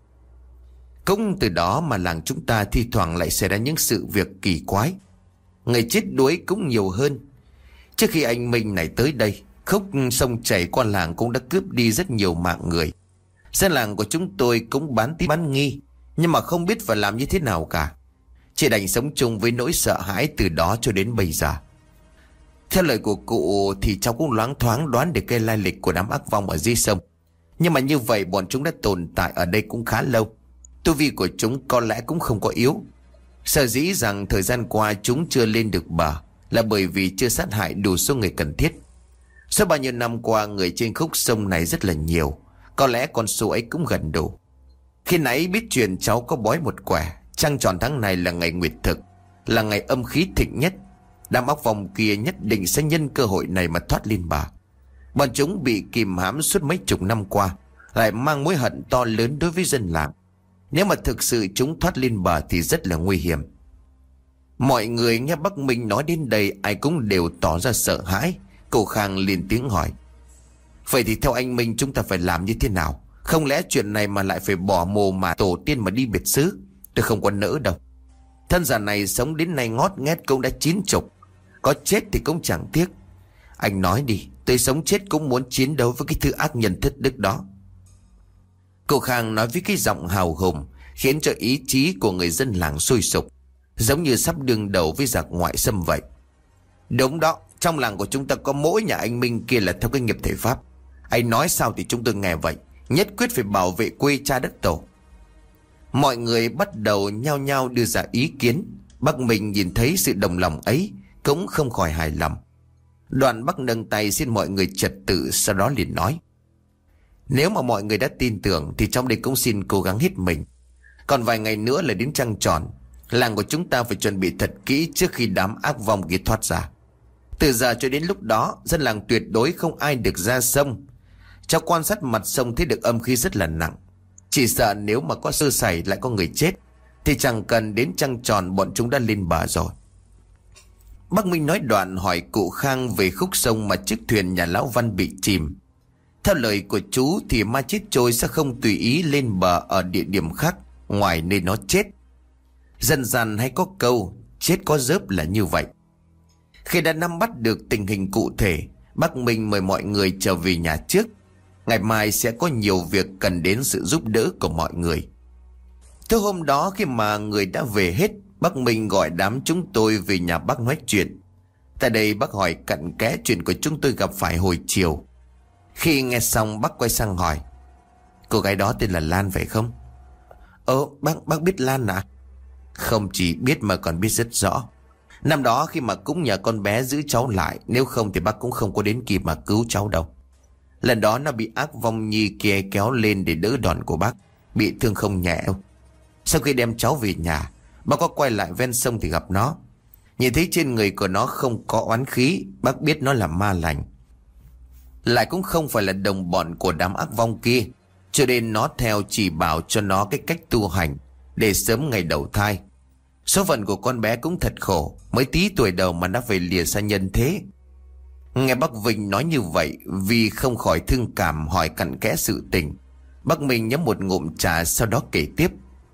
Cũng từ đó mà làng chúng ta thi thoảng lại xảy ra những sự việc kỳ quái. Người chết đuối cũng nhiều hơn. Trước khi anh Minh này tới đây, khúc sông chảy qua làng cũng đã cướp đi rất nhiều mạng người. Dân làng của chúng tôi cũng bán tín bán nghi, nhưng mà không biết phải làm như thế nào cả. Chỉ đành sống chung với nỗi sợ hãi từ đó cho đến bây giờ. Theo lời của cụ thì cháu cũng loáng thoáng đoán được cái lai lịch của đám ác vong ở dưới sông. Nhưng mà như vậy bọn chúng đã tồn tại ở đây cũng khá lâu. Tu vi của chúng có lẽ cũng không có yếu. Sở dĩ rằng thời gian qua chúng chưa lên được bờ là bởi vì chưa sát hại đủ số người cần thiết. Sau bao nhiêu năm qua, người trên khúc sông này rất là nhiều. Có lẽ con số ấy cũng gần đủ. Khi nãy biết chuyện cháu có bói một quẻ. Trăng tròn tháng này là ngày nguyệt thực, là ngày âm khí thịnh nhất. Đám ác vong kia nhất định sẽ nhân cơ hội này mà thoát lên bờ. Bọn chúng bị kìm hãm suốt mấy chục năm qua, lại mang mối hận to lớn đối với dân làng. Nếu mà thực sự chúng thoát lên bờ thì rất là nguy hiểm. Mọi người nghe bác Minh nói đến đây ai cũng đều tỏ ra sợ hãi. Cậu Khang lên tiếng hỏi: vậy thì theo anh Minh chúng ta phải làm như thế nào? Không lẽ chuyện này mà lại phải bỏ mồ mà tổ tiên mà đi biệt xứ? Tôi không có nỡ đâu. Thân già này sống đến nay ngót nghét cũng đã 90, có chết thì cũng chẳng tiếc. Anh nói đi, tôi sống chết cũng muốn chiến đấu với cái thứ ác nhân thất đức đó. Cậu Khang nói với cái giọng hào hùng, khiến cho ý chí của người dân làng sôi sục, giống như sắp đương đầu với giặc ngoại xâm vậy. Đúng đó, trong làng của chúng ta có mỗi nhà anh Minh kia là theo cái nghiệp thể pháp. Anh nói sao thì chúng tôi nghe vậy, nhất quyết phải bảo vệ quê cha đất tổ. Mọi người bắt đầu nhao nhao đưa ra ý kiến. Bác Minh nhìn thấy sự đồng lòng ấy cũng không khỏi hài lòng. Đoạn bác nâng tay xin mọi người trật tự, sau đó liền nói: nếu mà mọi người đã tin tưởng thì trong đây cũng xin cố gắng hết mình. Còn vài ngày nữa là đến trăng tròn, làng của chúng ta phải chuẩn bị thật kỹ trước khi đám ác vong kia thoát ra. Từ giờ cho đến lúc đó, dân làng tuyệt đối không ai được ra sông. Cháu quan sát mặt sông thấy được âm khí rất là nặng. Chỉ sợ nếu mà có sơ sẩy lại có người chết thì chẳng cần đến trăng tròn bọn chúng đã lên bờ rồi. Bác Minh nói đoạn hỏi cụ Khang về khúc sông mà chiếc thuyền nhà lão Văn bị chìm. Theo lời của chú thì ma chết trôi sẽ không tùy ý lên bờ ở địa điểm khác ngoài nơi nó chết. Dân gian hay có câu chết có dớp là như vậy. Khi đã nắm bắt được tình hình cụ thể, bác Minh mời mọi người trở về nhà trước. Ngày mai sẽ có nhiều việc cần đến sự giúp đỡ của mọi người. Thứ hôm đó khi mà người đã về hết, bác Minh gọi đám chúng tôi về nhà bác nói chuyện. Tại đây bác hỏi cặn kẽ chuyện của chúng tôi gặp phải hồi chiều. Khi nghe xong bác quay sang hỏi: cô gái đó tên là Lan phải không? Bác biết Lan à? Không chỉ biết mà còn biết rất rõ. Năm đó khi mà cũng nhờ con bé giữ cháu lại, nếu không thì bác cũng không có đến kịp mà cứu cháu đâu. Lần đó nó bị ác vong nhi kia kéo lên để đỡ đòn của bác, bị thương không nhẹ đâu. Sau khi đem cháu về nhà, bác có quay lại ven sông thì gặp nó. Nhìn thấy trên người của nó không có oán khí, bác biết nó là ma lành, lại cũng không phải là đồng bọn của đám ác vong kia, cho nên nó theo chỉ bảo cho nó cái cách tu hành để sớm ngày đầu thai. Số phận của con bé cũng thật khổ, mới tí tuổi đầu mà nó phải lìa xa nhân thế. Nghe bác Vinh nói như vậy, vì không khỏi thương cảm hỏi cặn kẽ sự tình, bác Minh nhấm một ngụm trà, sau đó kể tiếp.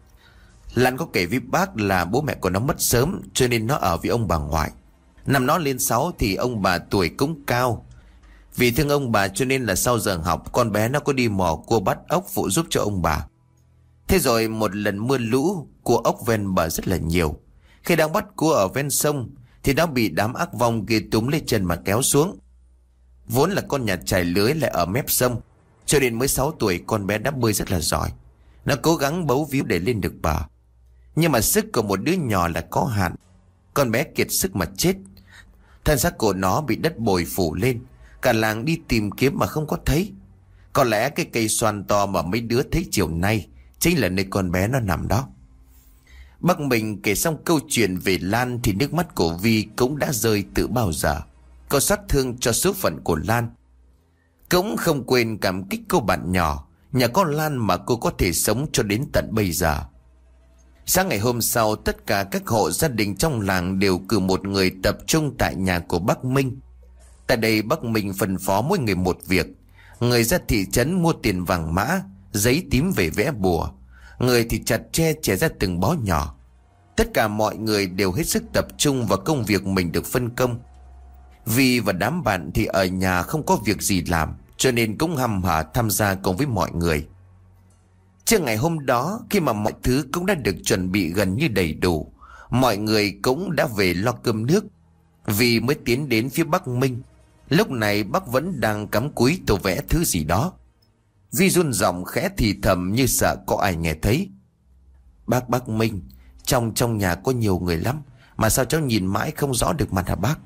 Lan có kể với bác là bố mẹ của nó mất sớm, cho nên nó ở với ông bà ngoại. Năm nó lên 6 thì ông bà tuổi cũng cao. Vì thương ông bà cho nên là sau giờ học, con bé nó có đi mò cua bắt ốc phụ giúp cho ông bà. Thế rồi một lần mưa lũ, cua ốc ven bờ rất là nhiều. Khi đang bắt cua ở ven sông thì nó bị đám ác vong kia túm lấy chân mà kéo xuống. Vốn là con nhà chài lưới lại ở mép sông, cho nên mới 6 tuổi con bé đã bơi rất là giỏi. Nó cố gắng bấu víu để lên được bờ, nhưng mà sức của một đứa nhỏ là có hạn. Con bé kiệt sức mà chết. Thân xác của nó bị đất bồi phủ lên, cả làng đi tìm kiếm mà không có thấy. Có lẽ cái cây xoan to mà mấy đứa thấy chiều nay chính là nơi con bé nó nằm đó. Bác mình kể xong câu chuyện về Lan thì nước mắt của Vi cũng đã rơi từ bao giờ. Cô xót thương cho số phận của Lan, cũng không quên cảm kích cô bạn nhỏ nhà con Lan mà cô có thể sống cho đến tận bây giờ. Sáng ngày hôm sau, tất cả các hộ gia đình trong làng đều cử một người tập trung tại nhà của bác Minh. Tại đây bác Minh phân phó mỗi người một việc. Người ra thị trấn mua tiền vàng mã, giấy tím về vẽ bùa. Người thì chặt tre chẻ ra từng bó nhỏ. Tất cả mọi người đều hết sức tập trung vào công việc mình được phân công. Vi và đám bạn thì ở nhà không có việc gì làm, cho nên cũng hăm hở tham gia cùng với mọi người. Trước ngày hôm đó, khi mà mọi thứ cũng đã được chuẩn bị gần như đầy đủ, mọi người cũng đã về lo cơm nước. Vi mới tiến đến phía bác Minh. Lúc này bác vẫn đang cắm cúi tô vẽ thứ gì đó. Vi run giọng khẽ thì thầm như sợ có ai nghe thấy. Bác Minh, trong nhà có nhiều người lắm, mà sao cháu nhìn mãi không rõ được mặt hả bác?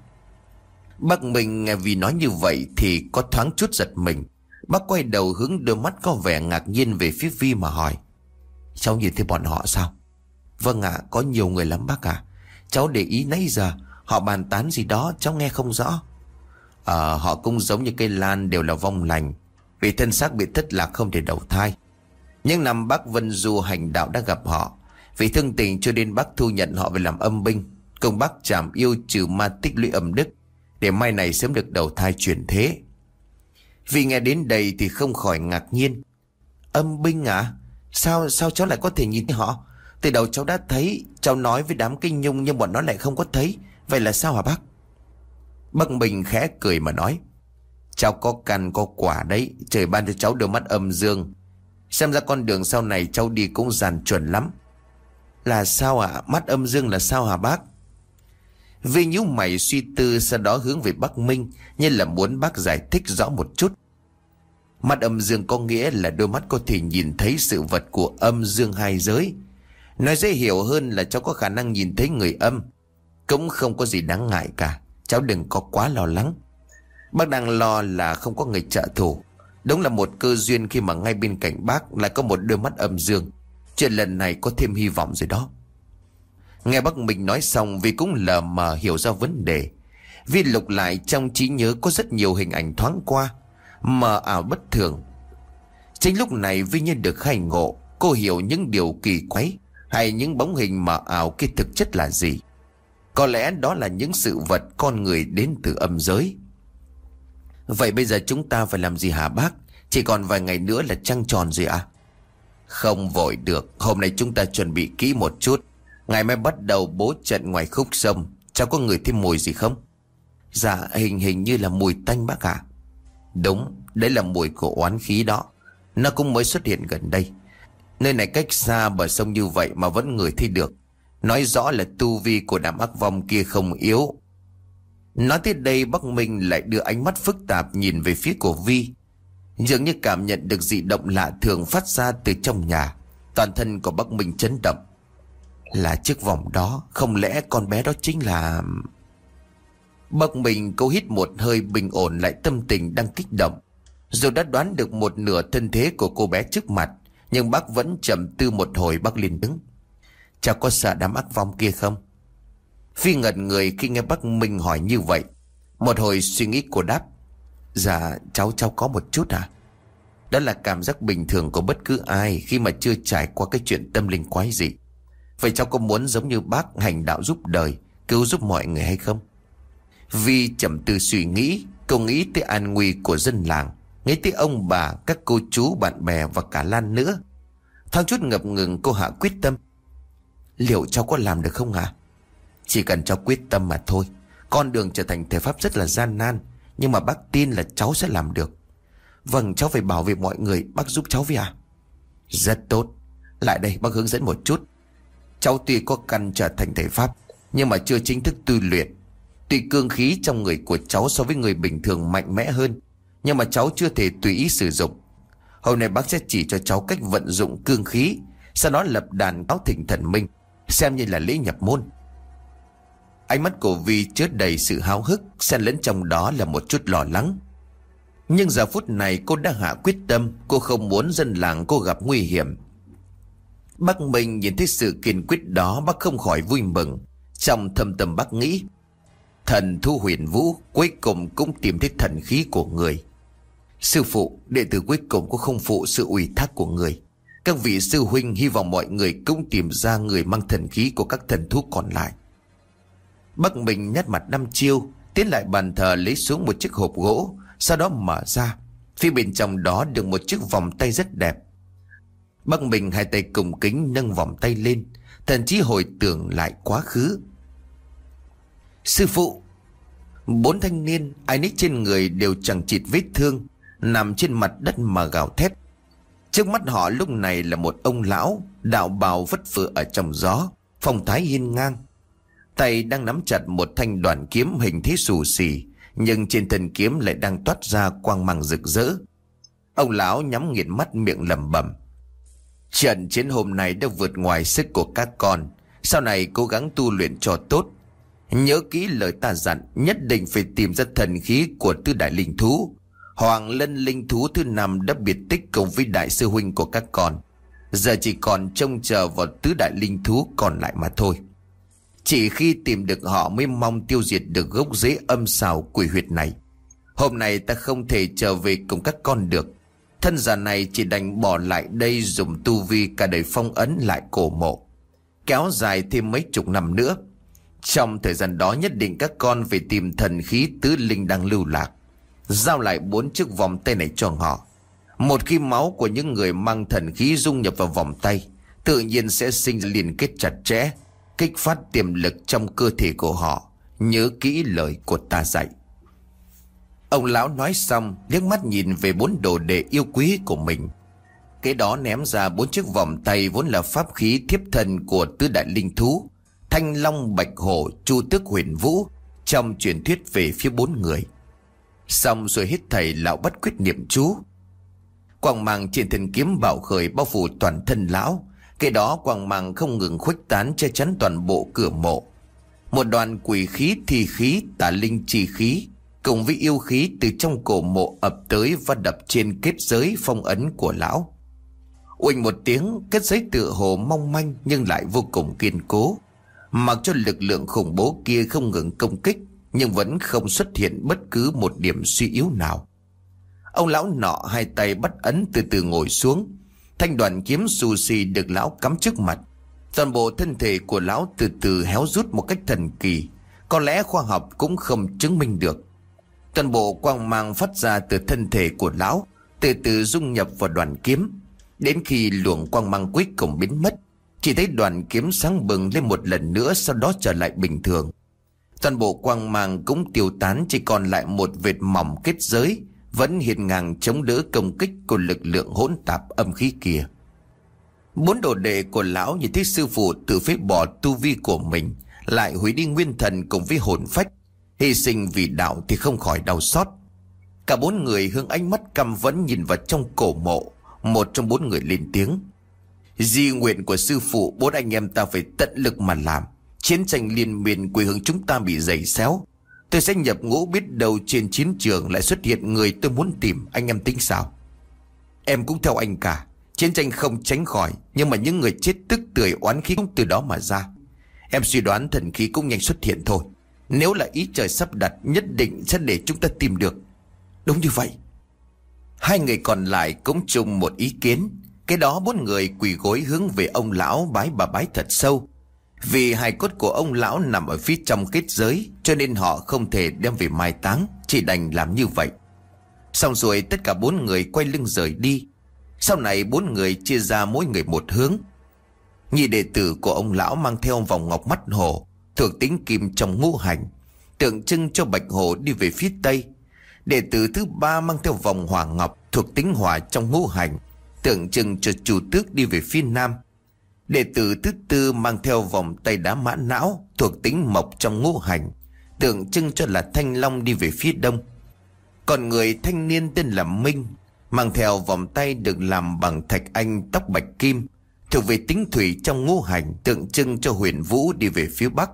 Bác Minh nghe Vi nói như vậy thì có thoáng chút giật mình. Bác quay đầu hướng đôi mắt có vẻ ngạc nhiên về phía Vi mà hỏi: cháu nhìn thấy bọn họ sao? Vâng ạ, có nhiều người lắm bác ạ. Cháu để ý nãy giờ họ bàn tán gì đó cháu nghe không rõ. Họ cũng giống như cây lan, đều là vong lành. vì thân xác bị thất lạc không thể đầu thai. Những năm bác Vân Du hành đạo đã gặp họ, vì thương tình cho nên bác thu nhận họ về làm âm binh, cùng bác trảm yêu trừ ma tích lũy âm đức, để mai này sớm được đầu thai chuyển thế. Vì nghe đến đây thì không khỏi ngạc nhiên. Âm binh à? Sao cháu lại có thể nhìn thấy họ? Từ đầu cháu đã thấy, cháu nói với đám Kinh Nhung nhưng bọn nó lại không có thấy. Vậy là sao hả bác? Bác Minh khẽ cười mà nói, cháu có căn có quả đấy, trời ban cho cháu đôi mắt âm dương. Xem ra con đường sau này cháu đi cũng dàn chuẩn lắm. Là sao ạ? Mắt âm dương là sao hả bác? Vi nhíu mày suy tư, sau đó hướng về bác Minh như là muốn bác giải thích rõ một chút. Mắt âm dương có nghĩa là đôi mắt có thể nhìn thấy sự vật của âm dương hai giới. Nói dễ hiểu hơn là cháu có khả năng nhìn thấy người âm. Cũng không có gì đáng ngại cả, cháu đừng có quá lo lắng. Bác đang lo là không có người trợ thủ. Đúng là một cơ duyên khi mà ngay bên cạnh bác lại có một đôi mắt âm dương. Chuyện lần này có thêm hy vọng rồi đó. Nghe bác mình nói xong, Vi cũng lờ mờ hiểu ra vấn đề. Vi lục lại trong trí nhớ có rất nhiều hình ảnh thoáng qua, mờ ảo bất thường. Chính lúc này Vi như được khai ngộ. Cô hiểu những điều kỳ quái hay những bóng hình mờ ảo kia thực chất là gì. Có lẽ đó là những sự vật con người đến từ âm giới. Vậy bây giờ chúng ta phải làm gì hả bác? Chỉ còn vài ngày nữa là trăng tròn rồi à? Không vội được, hôm nay chúng ta chuẩn bị kỹ một chút. Ngày mai bắt đầu bố trận ngoài khúc sông. Cháu có ngửi thêm mùi gì không? Dạ hình như là mùi tanh bác ạ. Đúng, đấy là mùi của oán khí đó. Nó cũng mới xuất hiện gần đây. Nơi này cách xa bờ sông như vậy mà vẫn ngửi thấy được, nói rõ là tu vi của đám ác vong kia không yếu. Nói tới đây bác Minh lại đưa ánh mắt phức tạp nhìn về phía của Vi, dường như cảm nhận được dị động lạ thường phát ra từ trong nhà. Toàn thân của bác Minh chấn động. Là chiếc vòng đó, không lẽ con bé đó chính là... Bác Minh cố hít một hơi bình ổn lại tâm tình đang kích động. Dù đã đoán được một nửa thân thế của cô bé trước mặt, nhưng bác vẫn trầm tư một hồi. Bác liền đứng. Cháu có sợ đám ác vong kia không? Phi ngẩn người khi nghe bác Minh hỏi như vậy. Một hồi suy nghĩ cô đáp. Dạ cháu có một chút à. Đó là cảm giác bình thường của bất cứ ai khi mà chưa trải qua cái chuyện tâm linh quái dị. Vậy cháu có muốn giống như bác hành đạo giúp đời, cứu giúp mọi người hay không? Vi trầm tư suy nghĩ. Cô nghĩ tới an nguy của dân làng, nghĩ tới ông bà, các cô chú, bạn bè và cả Lan nữa. Thoáng chút ngập ngừng cô hạ quyết tâm. Liệu cháu có làm được không hả? Chỉ cần cháu quyết tâm mà thôi. Con đường trở thành thể pháp rất là gian nan, nhưng mà bác tin là cháu sẽ làm được. Vâng, cháu phải bảo vệ mọi người. Bác giúp cháu với à? Rất tốt. Lại đây bác hướng dẫn một chút. Cháu tuy có căn trở thành thể pháp, nhưng mà chưa chính thức tu luyện. Tuy cương khí trong người của cháu so với người bình thường mạnh mẽ hơn, nhưng mà cháu chưa thể tùy ý sử dụng. Hôm nay bác sẽ chỉ cho cháu cách vận dụng cương khí, sau đó lập đàn cáo thỉnh thần minh, xem như là lễ nhập môn. Ánh mắt của Vi chứa đầy sự háo hức, xen lẫn trong đó là một chút lo lắng. Nhưng giờ phút này cô đã hạ quyết tâm. Cô không muốn dân làng cô gặp nguy hiểm. Bác Minh nhìn thấy sự kiên quyết đó, bác không khỏi vui mừng. Trong thâm tâm bác nghĩ, thần thu huyền vũ cuối cùng cũng tìm thấy thần khí của người. Sư phụ, đệ tử cuối cùng cũng không phụ sự ủy thác của người. Các vị sư huynh hy vọng mọi người cũng tìm ra người mang thần khí của các thần thú còn lại. Bác Minh nhát mặt đăm chiêu, tiến lại bàn thờ lấy xuống một chiếc hộp gỗ, sau đó mở ra. Phía bên trong đó được một chiếc vòng tay rất đẹp. Bác Minh hai tay cùng kính nâng vòng tay lên, thần trí hồi tưởng lại quá khứ. Sư phụ! 4 thanh niên, ai nấy trên người đều chẳng chịt vết thương, nằm trên mặt đất mà gào thét. Trước mắt họ lúc này là một ông lão, đạo bào vất phơ ở trong gió, phong thái hiên ngang. Tay đang nắm chặt một thanh đoàn kiếm hình thế xù xì, nhưng trên thân kiếm lại đang toát ra quang mang rực rỡ. Ông lão nhắm nghiền mắt miệng lẩm bẩm. Trận chiến hôm nay đã vượt ngoài sức của các con, sau này cố gắng tu luyện cho tốt. Nhớ kỹ lời ta dặn, nhất định phải tìm ra thần khí của tứ đại linh thú. Hoàng lân linh thú thứ 5 đã biệt tích cùng với đại sư huynh của các con. Giờ chỉ còn trông chờ vào tứ đại linh thú còn lại mà thôi. Chỉ khi tìm được họ mới mong tiêu diệt được gốc rễ âm xào quỷ huyệt này. Hôm nay ta không thể trở về cùng các con được. Thân già này chỉ đành bỏ lại đây dùng tu vi cả đời phong ấn lại cổ mộ, kéo dài thêm mấy chục năm nữa. Trong thời gian đó nhất định các con phải tìm thần khí tứ linh đang lưu lạc, giao lại 4 chiếc vòng tay này cho họ. Một khi máu của những người mang thần khí dung nhập vào vòng tay, tự nhiên sẽ sinh liên kết chặt chẽ, kích phát tiềm lực trong cơ thể của họ. Nhớ kỹ lời của ta dạy. Ông lão nói xong liếc mắt nhìn về 4 đồ đệ yêu quý của mình. Cái đó ném ra 4 chiếc vòng tay vốn là pháp khí thiếp thân của tứ đại linh thú Thanh Long, Bạch Hổ, Chu Tước, Huyền Vũ trong truyền thuyết về phía 4 người. Xong rồi hít thầy lão bắt quyết niệm chú. Quang mang trên thân kiếm bạo khởi bao phủ toàn thân lão. Cái đó quang mang không ngừng khuếch tán che chắn toàn bộ cửa mộ. Một đoàn quỷ khí, thi khí, tà linh chi khí cùng với yêu khí từ trong cổ mộ ập tới và đập trên kết giới phong ấn của lão. Uỳnh một tiếng, kết giới tựa hồ mong manh nhưng lại vô cùng kiên cố. Mặc cho lực lượng khủng bố kia không ngừng công kích, nhưng vẫn không xuất hiện bất cứ một điểm suy yếu nào. Ông lão nọ hai tay bắt ấn từ từ ngồi xuống. Thanh đoàn kiếm xù xì được lão cắm trước mặt. Toàn bộ thân thể của lão từ từ héo rút một cách thần kỳ. Có lẽ khoa học cũng không chứng minh được. Toàn bộ quang mang phát ra từ thân thể của lão từ từ dung nhập vào đoàn kiếm. Đến khi luồng quang mang cuối cùng biến mất, chỉ thấy đoàn kiếm sáng bừng lên một lần nữa, sau đó trở lại bình thường. Toàn bộ quang mang cũng tiêu tán, chỉ còn lại một vệt mỏng kết giới vẫn hiên ngang chống đỡ công kích của lực lượng hỗn tạp âm khí kia. 4 đồ đệ của lão nhìn thấy sư phụ tự phế bỏ tu vi của mình, lại hủy đi nguyên thần cùng với hồn phách, hy sinh vì đạo thì không khỏi đau xót. Cả 4 người hướng ánh mắt căm phẫn nhìn vào trong cổ mộ. Một trong 4 người lên tiếng: di nguyện của sư phụ, 4 anh em ta phải tận lực mà làm. Chiến tranh liên miên, quê hương chúng ta bị giày xéo. Tôi sẽ nhập ngũ, biết đâu trên chiến trường lại xuất hiện người tôi muốn tìm. Anh em tính sao? Em cũng theo anh cả. Chiến tranh không tránh khỏi, nhưng mà những người chết tức tưởi, oán khí cũng từ đó mà ra. Em suy đoán thần khí cũng nhanh xuất hiện thôi. Nếu là ý trời sắp đặt, nhất định sẽ để chúng ta tìm được. Đúng như vậy. 2 người còn lại cũng chung một ý kiến. Cái đó 4 người quỳ gối hướng về ông lão bái bà bái thật sâu. Vì hài cốt của ông lão nằm ở phía trong kết giới, cho nên họ không thể đem về mai táng, chỉ đành làm như vậy. Xong rồi tất cả 4 người quay lưng rời đi. Sau này 4 người chia ra mỗi người một hướng. Nhị đệ tử của ông lão mang theo vòng ngọc mắt hổ thuộc tính kim trong ngũ hành, tượng trưng cho Bạch Hổ đi về phía tây. Đệ tử thứ 3 mang theo vòng hỏa ngọc thuộc tính hỏa trong ngũ hành, tượng trưng cho Chu Tước đi về phía nam. Đệ tử thứ 4 mang theo vòng tay đá mã não thuộc tính mộc trong ngũ hành, tượng trưng cho là Thanh Long đi về phía đông. Còn người thanh niên tên là Minh mang theo vòng tay được làm bằng thạch anh tóc bạch kim, thuộc về tính thủy trong ngũ hành, tượng trưng cho Huyền Vũ đi về phía bắc.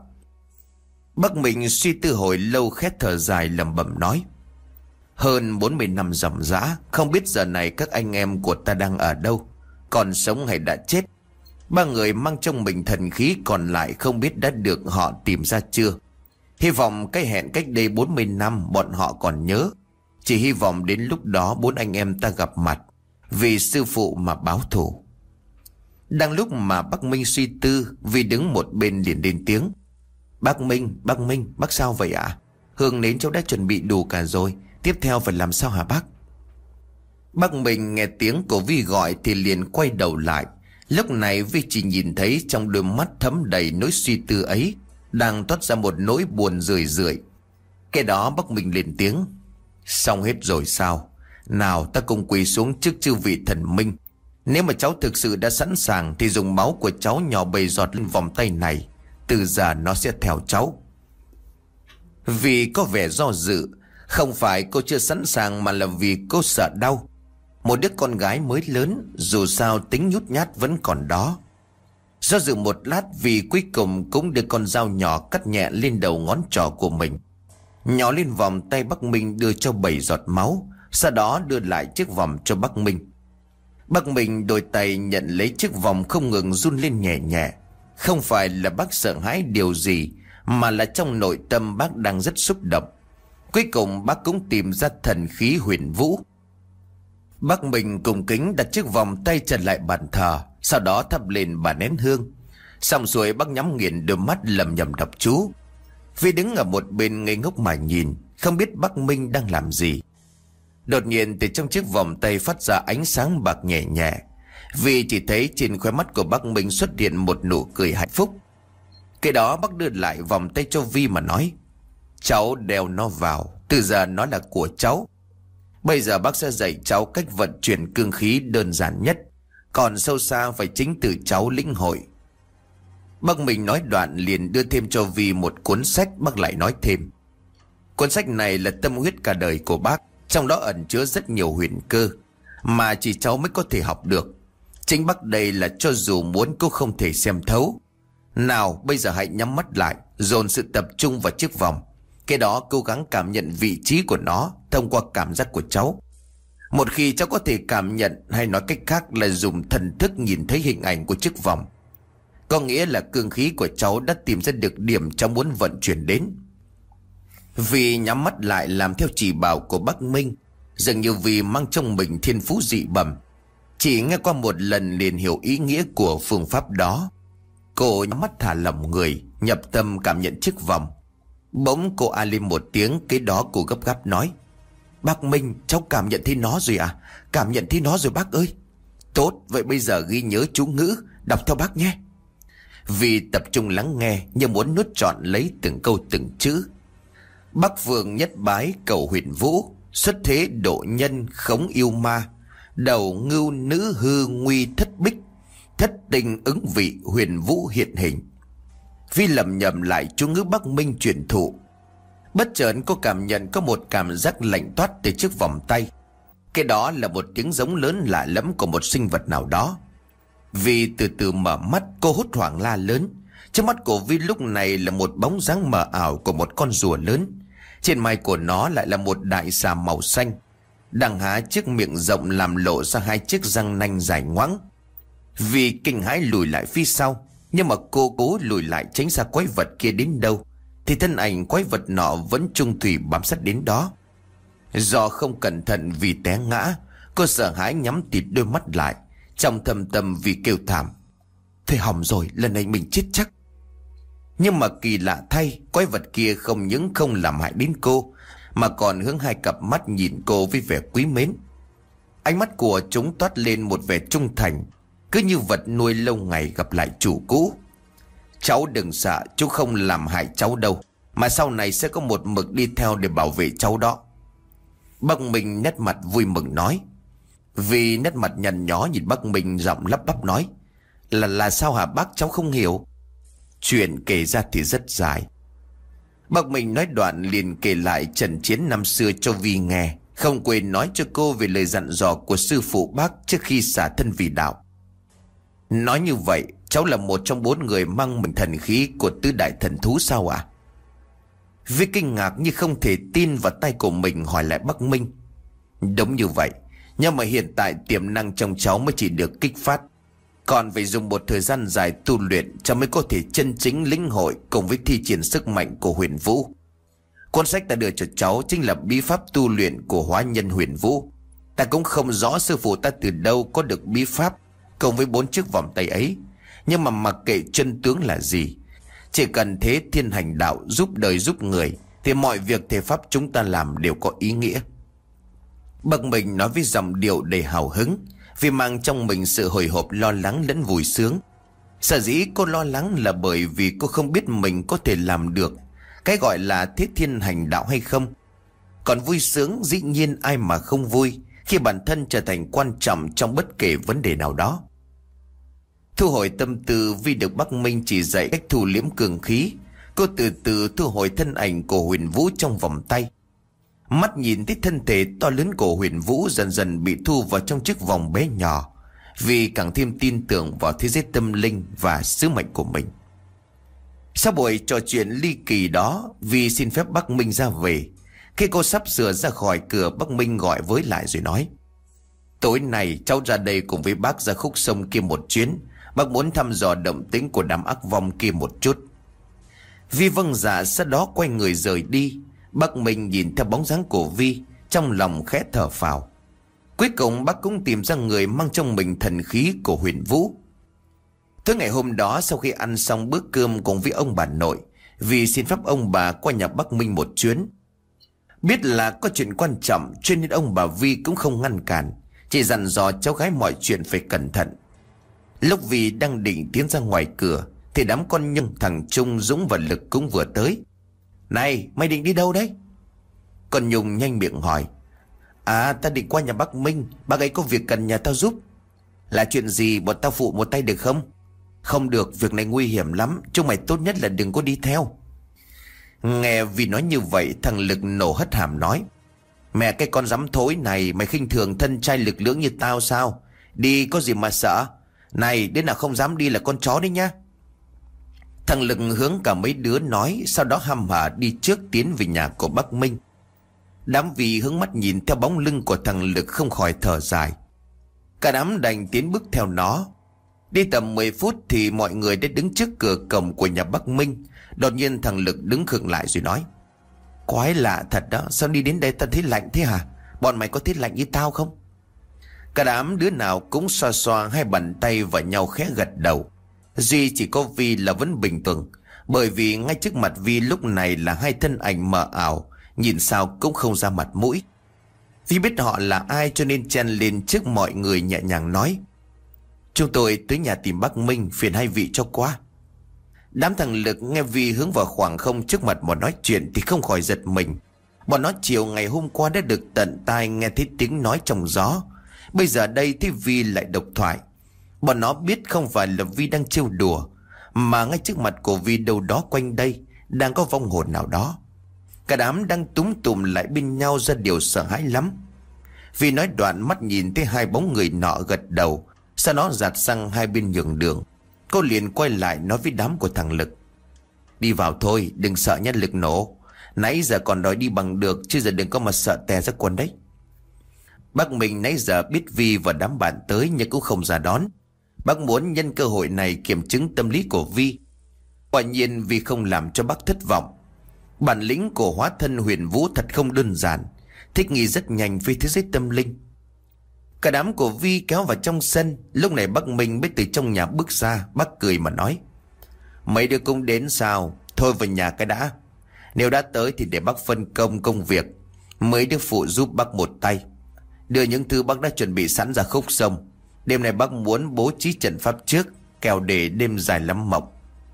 Bác Minh suy tư hồi lâu, khét thở dài lẩm bẩm nói: hơn 40 năm ròng rã, không biết giờ này các anh em của ta đang ở đâu, còn sống hay đã chết. 3 người mang trong mình thần khí còn lại không biết đã được họ tìm ra chưa. Hy vọng cái hẹn cách đây 40 năm bọn họ còn nhớ. Chỉ hy vọng đến lúc đó 4 anh em ta gặp mặt, vì sư phụ mà báo thù. Đang lúc mà bác Minh suy tư, vì đứng một bên liền lên tiếng: bác Minh, bác sao vậy ạ? Hương nến cháu đã chuẩn bị đủ cả rồi, tiếp theo phải làm sao hả bác? Bác Minh nghe tiếng của Vi gọi thì liền quay đầu lại. Lúc này Vi chỉ nhìn thấy trong đôi mắt thấm đầy nỗi suy tư ấy đang toát ra một nỗi buồn rười rượi. Cái đó bác Minh lên tiếng: xong hết rồi sao? Nào ta cùng quỳ xuống trước chư vị thần minh. Nếu mà cháu thực sự đã sẵn sàng thì dùng máu của cháu nhỏ bầy giọt lên vòng tay này. Từ giờ nó sẽ theo cháu. Vì có vẻ do dự. Không phải cô chưa sẵn sàng, mà là vì cô sợ đau. Một đứa con gái mới lớn, dù sao tính nhút nhát vẫn còn đó. Do dự một lát, vì cuối cùng cũng đưa con dao nhỏ cắt nhẹ lên đầu ngón trỏ của mình, nhỏ lên vòng tay Bắc Minh, đưa cho 7 giọt máu. Sau đó đưa lại chiếc vòng cho Bắc Minh. Bắc Minh đôi tay nhận lấy chiếc vòng, không ngừng run lên nhẹ nhẹ. Không phải là bác sợ hãi điều gì, mà là trong nội tâm bác đang rất xúc động. Cuối cùng bác cũng tìm ra thần khí Huyền Vũ. Bác Minh cùng kính đặt chiếc vòng tay trở lại bàn thờ, sau đó thắp lên bà nén hương. Xong rồi bác nhắm nghiền đôi mắt lầm nhầm đọc chú. Vi đứng ở một bên ngây ngốc mà nhìn, không biết bác Minh đang làm gì. Đột nhiên từ trong chiếc vòng tay phát ra ánh sáng bạc nhẹ nhẹ. Vi chỉ thấy trên khóe mắt của bác Minh xuất hiện một nụ cười hạnh phúc. Cái đó bác đưa lại vòng tay cho Vi mà nói: cháu đeo nó vào, từ giờ nó là của cháu. Bây giờ bác sẽ dạy cháu cách vận chuyển cương khí đơn giản nhất, còn sâu xa phải chính từ cháu lĩnh hội. Bác Minh nói đoạn liền đưa thêm cho Vi một cuốn sách. Bác lại nói thêm: cuốn sách này là tâm huyết cả đời của bác, trong đó ẩn chứa rất nhiều huyền cơ mà chỉ cháu mới có thể học được. Chính bác đây là cho dù muốn cô không thể xem thấu. Nào bây giờ hãy nhắm mắt lại, dồn sự tập trung vào chiếc vòng. Cái đó cố gắng cảm nhận vị trí của nó thông qua cảm giác của cháu. Một khi cháu có thể cảm nhận, hay nói cách khác là dùng thần thức nhìn thấy hình ảnh của chiếc vòng, có nghĩa là cương khí của cháu đã tìm ra được điểm cháu muốn vận chuyển đến. Vì nhắm mắt lại làm theo chỉ bảo của bác Minh, dường như vì mang trong mình thiên phú dị bẩm. Chỉ nghe qua một lần liền hiểu ý nghĩa của phương pháp đó. Cô nhắm mắt thả lỏng người, nhập tâm cảm nhận chiếc vòng. Bỗng cô a lên một tiếng, cái đó cô gấp gáp nói: bác Minh, cháu cảm nhận thấy nó rồi à? Cảm nhận thấy nó rồi bác ơi. Tốt, vậy bây giờ ghi nhớ chú ngữ, đọc theo bác nhé. Vì tập trung lắng nghe như muốn nuốt trọn lấy từng câu từng chữ. Bắc Vương nhất bái cầu huyền vũ, xuất thế độ nhân khống yêu ma, đầu ngưu nữ hư nguy thất bích, thất tình ứng vị huyền vũ hiện hình. Vi lẩm nhẩm lại chú ngữ Bắc Minh truyền thụ. Bất chợt cô cảm nhận có một cảm giác lạnh toát từ chiếc vòng tay. Cái đó là một tiếng giống lớn lạ lẫm của một sinh vật nào đó. Vi từ từ mở mắt, cô hốt hoảng la lớn. Trước mắt của Vi lúc này là một bóng dáng mờ ảo của một con rùa lớn. Trên mai của nó lại là một đại xà màu xanh, đang há chiếc miệng rộng làm lộ ra hai chiếc răng nanh dài ngoãng. Vi kinh hãi lùi lại phía sau, nhưng mà cô cố lùi lại tránh xa quái vật kia đến đâu thì thân ảnh quái vật nọ vẫn chung thủy bám sát đến đó. Do không cẩn thận vì té ngã, cô sợ hãi nhắm tịt đôi mắt lại. Trong thâm tâm vì kêu thảm: thôi hỏng rồi, lần này mình chết chắc. Nhưng mà kỳ lạ thay, quái vật kia không những không làm hại đến cô, mà còn hướng hai cặp mắt nhìn cô với vẻ quý mến. Ánh mắt của chúng toát lên một vẻ trung thành, cứ như vật nuôi lâu ngày gặp lại chủ cũ. Cháu đừng sợ, chú không làm hại cháu đâu, mà sau này sẽ có một mực đi theo để bảo vệ cháu đó. Bác Minh nét mặt vui mừng nói. Vì nét mặt nhăn nhó nhìn bác Minh, giọng lắp bắp nói: Là sao hả bác, cháu không hiểu. Chuyện kể ra thì rất dài. Bác Minh nói đoạn liền kể lại trận chiến năm xưa cho Vi nghe, không quên nói cho cô về lời dặn dò của sư phụ bác trước khi xả thân vì đạo. Nói như vậy, cháu là một trong 4 người mang mình thần khí của tứ đại thần thú sao ạ? Vi kinh ngạc như không thể tin vào tay của mình, hỏi lại bác Minh. Đúng như vậy, nhưng mà hiện tại tiềm năng trong cháu mới chỉ được kích phát, còn phải dùng một thời gian dài tu luyện cháu mới có thể chân chính lĩnh hội cùng với thi triển sức mạnh của huyền vũ. Cuốn sách ta đưa cho cháu chính là bí pháp tu luyện của hóa nhân huyền vũ. Ta cũng không rõ sư phụ ta từ đâu có được bí pháp cùng với 4 chiếc vòng tay ấy, nhưng mà mặc kệ chân tướng là gì, chỉ cần thế thiên hành đạo, giúp đời giúp người, thì mọi việc thể pháp chúng ta làm đều có ý nghĩa. Bậc mình nói với giọng điệu đầy hào hứng, vì mang trong mình sự hồi hộp, lo lắng lẫn vui sướng. Sở dĩ cô lo lắng là bởi vì cô không biết mình có thể làm được cái gọi là thế thiên hành đạo hay không. Còn vui sướng, dĩ nhiên ai mà không vui khi bản thân trở thành quan trọng trong bất kể vấn đề nào đó. Thu hồi tâm tư, vì được Bắc Minh chỉ dạy cách thu liễm cường khí, cô từ từ thu hồi thân ảnh của huyền vũ trong vòng tay. Mắt nhìn thấy thân thể to lớn của huyền vũ dần dần bị thu vào trong chiếc vòng bé nhỏ, vì càng thêm tin tưởng vào thế giới tâm linh và sứ mệnh của mình. Sau buổi trò chuyện ly kỳ đó, vì xin phép Bắc Minh ra về. Khi cô sắp sửa ra khỏi cửa, Bắc Minh gọi với lại rồi nói: Tối nay cháu ra đây cùng với bác ra khúc sông kia một chuyến. Bác muốn thăm dò động tĩnh của đám ác vong kia một chút. Vi vâng dạ, sau đó quay người rời đi. Bắc Minh nhìn theo bóng dáng của Vi, trong lòng khẽ thở phào. Cuối cùng bác cũng tìm ra người mang trong mình thần khí của Huyền Vũ. Tới ngày hôm đó, sau khi ăn xong bữa cơm cùng với ông bà nội, vì xin phép ông bà qua nhà bác Minh một chuyến. Biết là có chuyện quan trọng cho nên ông bà Vi cũng không ngăn cản, chỉ dặn dò cháu gái mọi chuyện phải cẩn thận. Lúc Vi đang định tiến ra ngoài cửa thì đám con Nhung, thằng Trung, Dũng và Lực cũng vừa tới. Này, mày định đi đâu đấy? Con Nhung nhanh miệng hỏi. À, ta định qua nhà bác Minh, bác ấy có việc cần nhà tao giúp. Là chuyện gì, bọn tao phụ một tay được không? Không được, việc này nguy hiểm lắm, chúng mày tốt nhất là đừng có đi theo. Nghe Vi nói như vậy, thằng Lực nổ hất hàm nói. Mẹ cái con dám thối này, mày khinh thường thân trai lực lưỡng như tao sao? Đi có gì mà sợ? Này, đến nào không dám đi là con chó đấy nhá. Thằng Lực hướng cả mấy đứa nói, sau đó hăm hở đi trước tiến về nhà của bác Minh. Đám Vi hướng mắt nhìn theo bóng lưng của thằng Lực không khỏi thở dài. Cả đám đành tiến bước theo nó. Đi tầm 10 phút thì mọi người đã đứng trước cửa cổng của nhà bác Minh. Đột nhiên thằng Lực đứng khựng lại rồi nói. Quái lạ thật đó, sao đi đến đây tao thấy lạnh thế hả? Bọn mày có thấy lạnh như tao không? Cả đám đứa nào cũng xoa xoa hai bàn tay vào nhau khẽ gật đầu. Duy chỉ có Vi là vẫn bình thường, bởi vì ngay trước mặt Vi lúc này là hai thân ảnh mờ ảo, nhìn sao cũng không ra mặt mũi. Vi biết họ là ai cho nên chen lên trước mọi người nhẹ nhàng nói. Chúng tôi tới nhà tìm bác Minh, phiền hai vị cho qua. Đám thằng Lực nghe Vi hướng vào khoảng không trước mặt bọn nói chuyện thì không khỏi giật mình. Bọn nó chiều ngày hôm qua đã được tận tai nghe thấy tiếng nói trong gió. Bây giờ đây thì Vi lại độc thoại. Bọn nó biết không phải là Vi đang trêu đùa, mà ngay trước mặt của Vi đâu đó quanh đây đang có vong hồn nào đó. Cả đám đang túm tụm lại bên nhau ra điều sợ hãi lắm. Vi nói đoạn mắt nhìn thấy hai bóng người nọ gật đầu, sau đó giạt sang hai bên nhường đường. Cô liền quay lại nói với đám của thằng Lực. Đi vào thôi, đừng sợ nhát Lực nổ. Nãy giờ còn đòi đi bằng được, chứ giờ đừng có mà sợ tè ra quần đấy. Bác Minh nãy giờ biết Vi và đám bạn tới nhưng cũng không ra đón. Bác muốn nhân cơ hội này kiểm chứng tâm lý của Vi. Quả nhiên Vi không làm cho bác thất vọng. Bản lĩnh của hóa thân Huyền Vũ thật không đơn giản, thích nghi rất nhanh với thế giới tâm linh. Cả đám của Vi kéo vào trong sân. Lúc này bác Minh mới từ trong nhà bước ra. Bác cười mà nói. Mấy đứa cũng đến sao? Thôi vào nhà cái đã. Nếu đã tới thì để bác phân công công việc. Mấy đứa phụ giúp bác một tay. Đưa những thứ bác đã chuẩn bị sẵn ra khúc sông. Đêm nay bác muốn bố trí trận pháp trước, kẻo để đêm dài lắm mộng.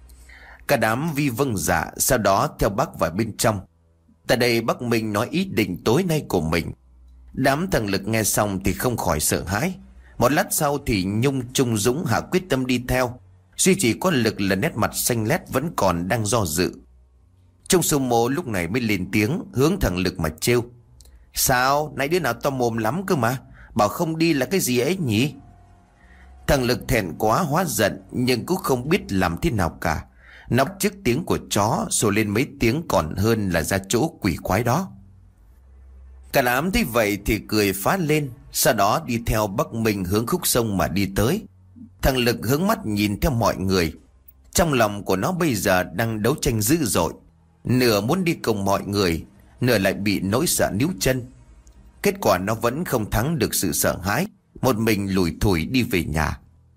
Cả đám Vi vâng dạ, sau đó theo bác vào bên trong. Tại đây bác Minh nói ý định tối nay của mình. Đám thằng Lực nghe xong thì không khỏi sợ hãi. Một lát sau thì Nhung, Trung, Dũng hạ quyết tâm đi theo. Duy chỉ có Lực là nét mặt xanh lét vẫn còn đang do dự. Trung Sô Mô lúc này mới lên tiếng hướng thằng Lực mà trêu. Sao, nãy đứa nào to mồm lắm cơ mà, bảo không đi là cái gì ấy nhỉ? Thằng Lực thẹn quá hóa giận nhưng cũng không biết làm thế nào cả. Nó trước tiếng của chó rồi lên mấy tiếng còn hơn là ra chỗ quỷ quái đó. Cả đám thấy vậy thì cười phá lên, sau đó đi theo bác Minh hướng khúc sông mà đi tới. Thằng Lực hướng mắt nhìn theo mọi người. Trong lòng của nó bây giờ đang đấu tranh dữ dội. Nửa muốn đi cùng mọi người, nửa lại bị nỗi sợ níu chân. Kết quả nó vẫn không thắng được sự sợ hãi, một mình lủi thủi đi về nhà.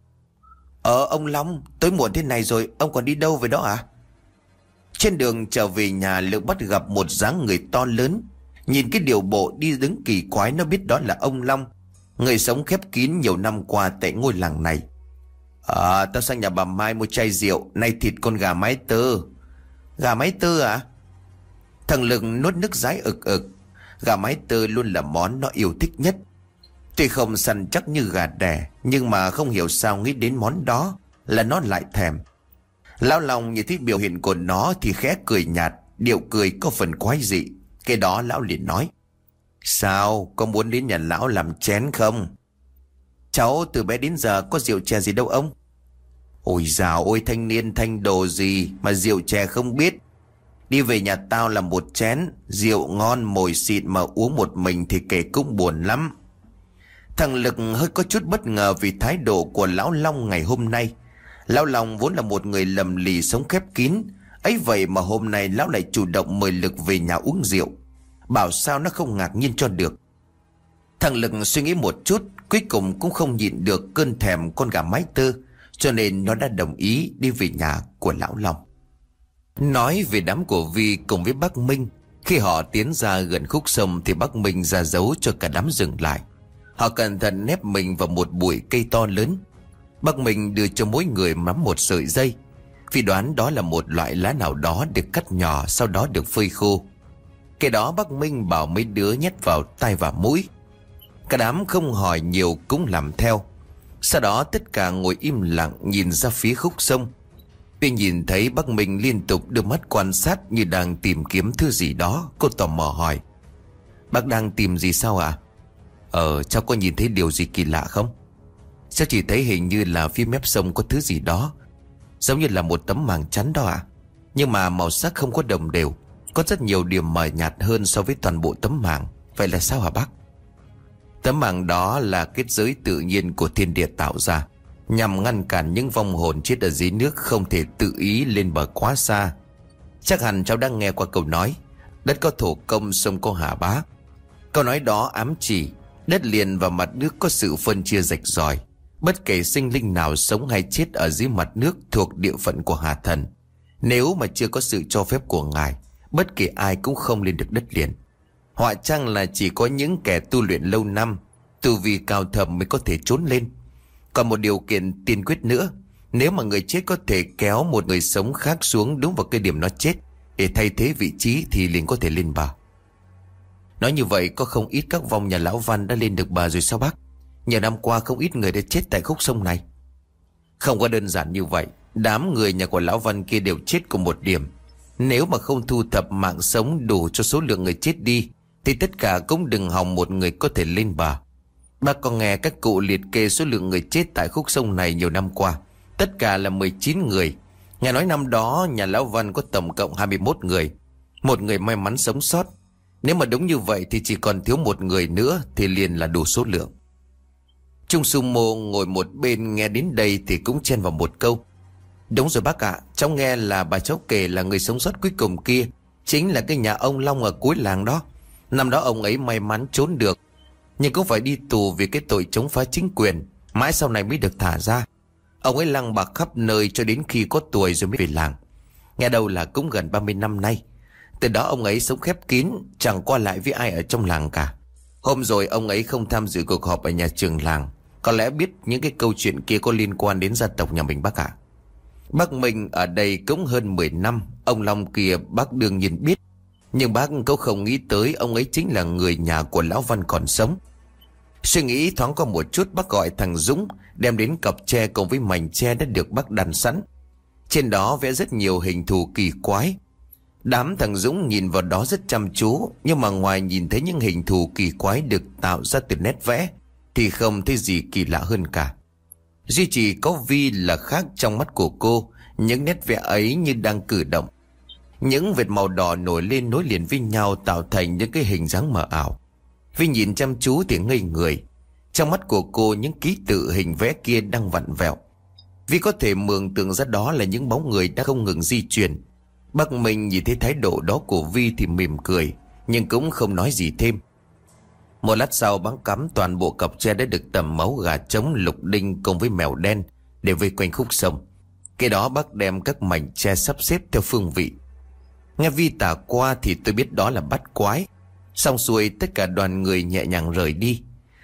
Ông Long, tối muộn thế này rồi, ông còn đi đâu về đó à? Trên đường trở về nhà, Lực bắt gặp một dáng người to lớn. Nhìn cái điều bộ đi đứng kỳ quái, nó biết đó là ông Long, người sống khép kín nhiều năm qua tại ngôi làng này. Tao sang nhà bà Mai mua chai rượu, nay thịt con gà mái tơ. Gà mái tơ à? Thằng Lực nuốt nước dãi ực ực. Gà mái tơ luôn là món nó yêu thích nhất. Tuy không săn chắc như gà đẻ, nhưng mà không hiểu sao nghĩ đến món đó là nó lại thèm. Lão Long nhìn thấy biểu hiện của nó thì khẽ cười nhạt, điệu cười có phần quái dị. Cái đó lão liền nói. Sao, có muốn đến nhà lão làm chén không? Cháu từ bé đến giờ có rượu chè gì đâu ông. Ôi dào ôi, thanh niên thanh đồ gì mà rượu chè không biết. Đi về nhà tao làm một chén, rượu ngon mồi xịn mà uống một mình thì kể cũng buồn lắm. Thằng Lực hơi có chút bất ngờ vì thái độ của lão Long ngày hôm nay. Lão Long vốn là một người lầm lì sống khép kín, ấy vậy mà hôm nay lão lại chủ động mời Lực về nhà uống rượu. Bảo sao nó không ngạc nhiên cho được. Thằng Lực suy nghĩ một chút, cuối cùng cũng không nhịn được cơn thèm con gà mái tơ, cho nên nó đã đồng ý đi về nhà của lão Long. Nói về đám của Vi cùng với bác Minh, khi họ tiến ra gần khúc sông thì bác Minh ra dấu cho cả đám dừng lại. Họ cẩn thận nép mình vào một bụi cây to lớn. Bác Minh đưa cho mỗi người nắm một sợi dây, vì đoán đó là một loại lá nào đó được cắt nhỏ, sau đó được phơi khô. Cái đó bác Minh bảo mấy đứa nhét vào tai và mũi. Cả đám không hỏi nhiều cũng làm theo. Sau đó tất cả ngồi im lặng nhìn ra phía khúc sông. Vi nhìn thấy bác Minh liên tục đưa mắt quan sát như đang tìm kiếm thứ gì đó. Cô tò mò hỏi: "Bác đang tìm gì sao ạ?" Cháu có nhìn thấy điều gì kỳ lạ không?" "Cháu chỉ thấy hình như là phía mép sông có thứ gì đó, giống như là một tấm màng chắn đó ạ. Nhưng mà màu sắc không có đồng đều, có rất nhiều điểm mờ nhạt hơn so với toàn bộ tấm màng. Vậy là sao hả bác?" "Tấm màng đó là kết giới tự nhiên của thiên địa tạo ra, nhằm ngăn cản những vong hồn chết ở dưới nước không thể tự ý lên bờ quá xa. Chắc hẳn cháu đang nghe qua câu nói đất có thổ công, sông có hà bá. Câu nói đó ám chỉ đất liền và mặt nước có sự phân chia rạch ròi. Bất kể sinh linh nào sống hay chết ở dưới mặt nước thuộc địa phận của Hà Thần, nếu mà chưa có sự cho phép của ngài, bất kỳ ai cũng không lên được đất liền. Họa chăng là chỉ có những kẻ tu luyện lâu năm, tu vi cao thầm mới có thể trốn lên. Còn một điều kiện tiên quyết nữa, nếu mà người chết có thể kéo một người sống khác xuống đúng vào cái điểm nó chết để thay thế vị trí thì liền có thể lên bờ." "Nói như vậy có không ít các vong nhà lão Văn đã lên được bờ rồi sao bác? Nhiều năm qua không ít người đã chết tại khúc sông này." "Không có đơn giản như vậy. Đám người nhà của lão Văn kia đều chết cùng một điểm. Nếu mà không thu thập mạng sống đủ cho số lượng người chết đi thì tất cả cũng đừng hòng một người có thể lên bờ. Bác có nghe các cụ liệt kê số lượng người chết tại khúc sông này nhiều năm qua, tất cả là 19 người. Nghe nói năm đó nhà lão Văn có tổng cộng 21 người, một người may mắn sống sót. Nếu mà đúng như vậy thì chỉ còn thiếu một người nữa thì liền là đủ số lượng." Trung Sumo ngồi một bên nghe đến đây thì cũng chen vào một câu: "Đúng rồi bác ạ, cháu nghe là bà cháu kể là người sống sót cuối cùng kia chính là cái nhà ông Long ở cuối làng đó. Năm đó ông ấy may mắn trốn được, nhưng cũng phải đi tù vì cái tội chống phá chính quyền, mãi sau này mới được thả ra. Ông ấy lăng bạc khắp nơi cho đến khi có tuổi rồi mới về làng. Nghe đâu là cũng gần 30 năm nay. Từ đó ông ấy sống khép kín, chẳng qua lại với ai ở trong làng cả. Hôm rồi ông ấy không tham dự cuộc họp ở nhà trường làng, có lẽ biết những cái câu chuyện kia có liên quan đến gia tộc nhà mình bác ạ." Bác Minh ở đây cũng hơn 10 năm, ông Long kia bác đương nhiên biết. Nhưng bác cũng không nghĩ tới ông ấy chính là người nhà của lão Văn còn sống. Suy nghĩ thoáng qua một chút, bác gọi thằng Dũng đem đến cặp tre cùng với mảnh tre đã được bác đan sẵn. Trên đó vẽ rất nhiều hình thù kỳ quái. Đám thằng Dũng nhìn vào đó rất chăm chú, nhưng mà ngoài nhìn thấy những hình thù kỳ quái được tạo ra từ nét vẽ thì không thấy gì kỳ lạ hơn cả. Duy chỉ có Vi là khác trong mắt của cô. Những nét vẽ ấy như đang cử động, những vệt màu đỏ nổi lên nối liền với nhau tạo thành những cái hình dáng mờ ảo. Vi nhìn chăm chú thì ngây người. Trong mắt của cô những ký tự hình vẽ kia đang vặn vẹo. Vi có thể mường tượng ra đó là những bóng người đã không ngừng di chuyển. Bác Minh nhìn thấy thái độ đó của Vi thì mỉm cười, nhưng cũng không nói gì thêm. Một lát sau, bác cắm toàn bộ cặp tre đã được tẩm máu gà trống, lục đinh cùng với mèo đen để vây quanh khúc sông. Cái đó bác đem các mảnh tre sắp xếp theo phương vị. Nghe Vi tả qua thì tôi biết đó là bắt quái. Xong xuôi tất cả đoàn người nhẹ nhàng rời đi.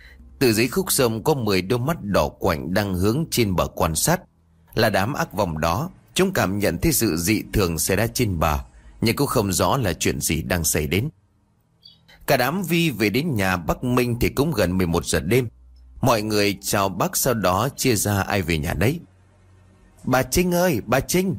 Từ dưới khúc sông có 10 đôi mắt đỏ quạnh đang hướng trên bờ quan sát. Là đám ác vong đó. Chúng cảm nhận thấy sự dị thường xảy ra trên bờ, nhưng cũng không rõ là chuyện gì đang xảy đến. Cả đám Vi về đến nhà bác Minh thì cũng gần 11 giờ đêm. Mọi người chào bác, sau đó chia ra ai về nhà đấy. "Bà Trinh ơi, bà Trinh!"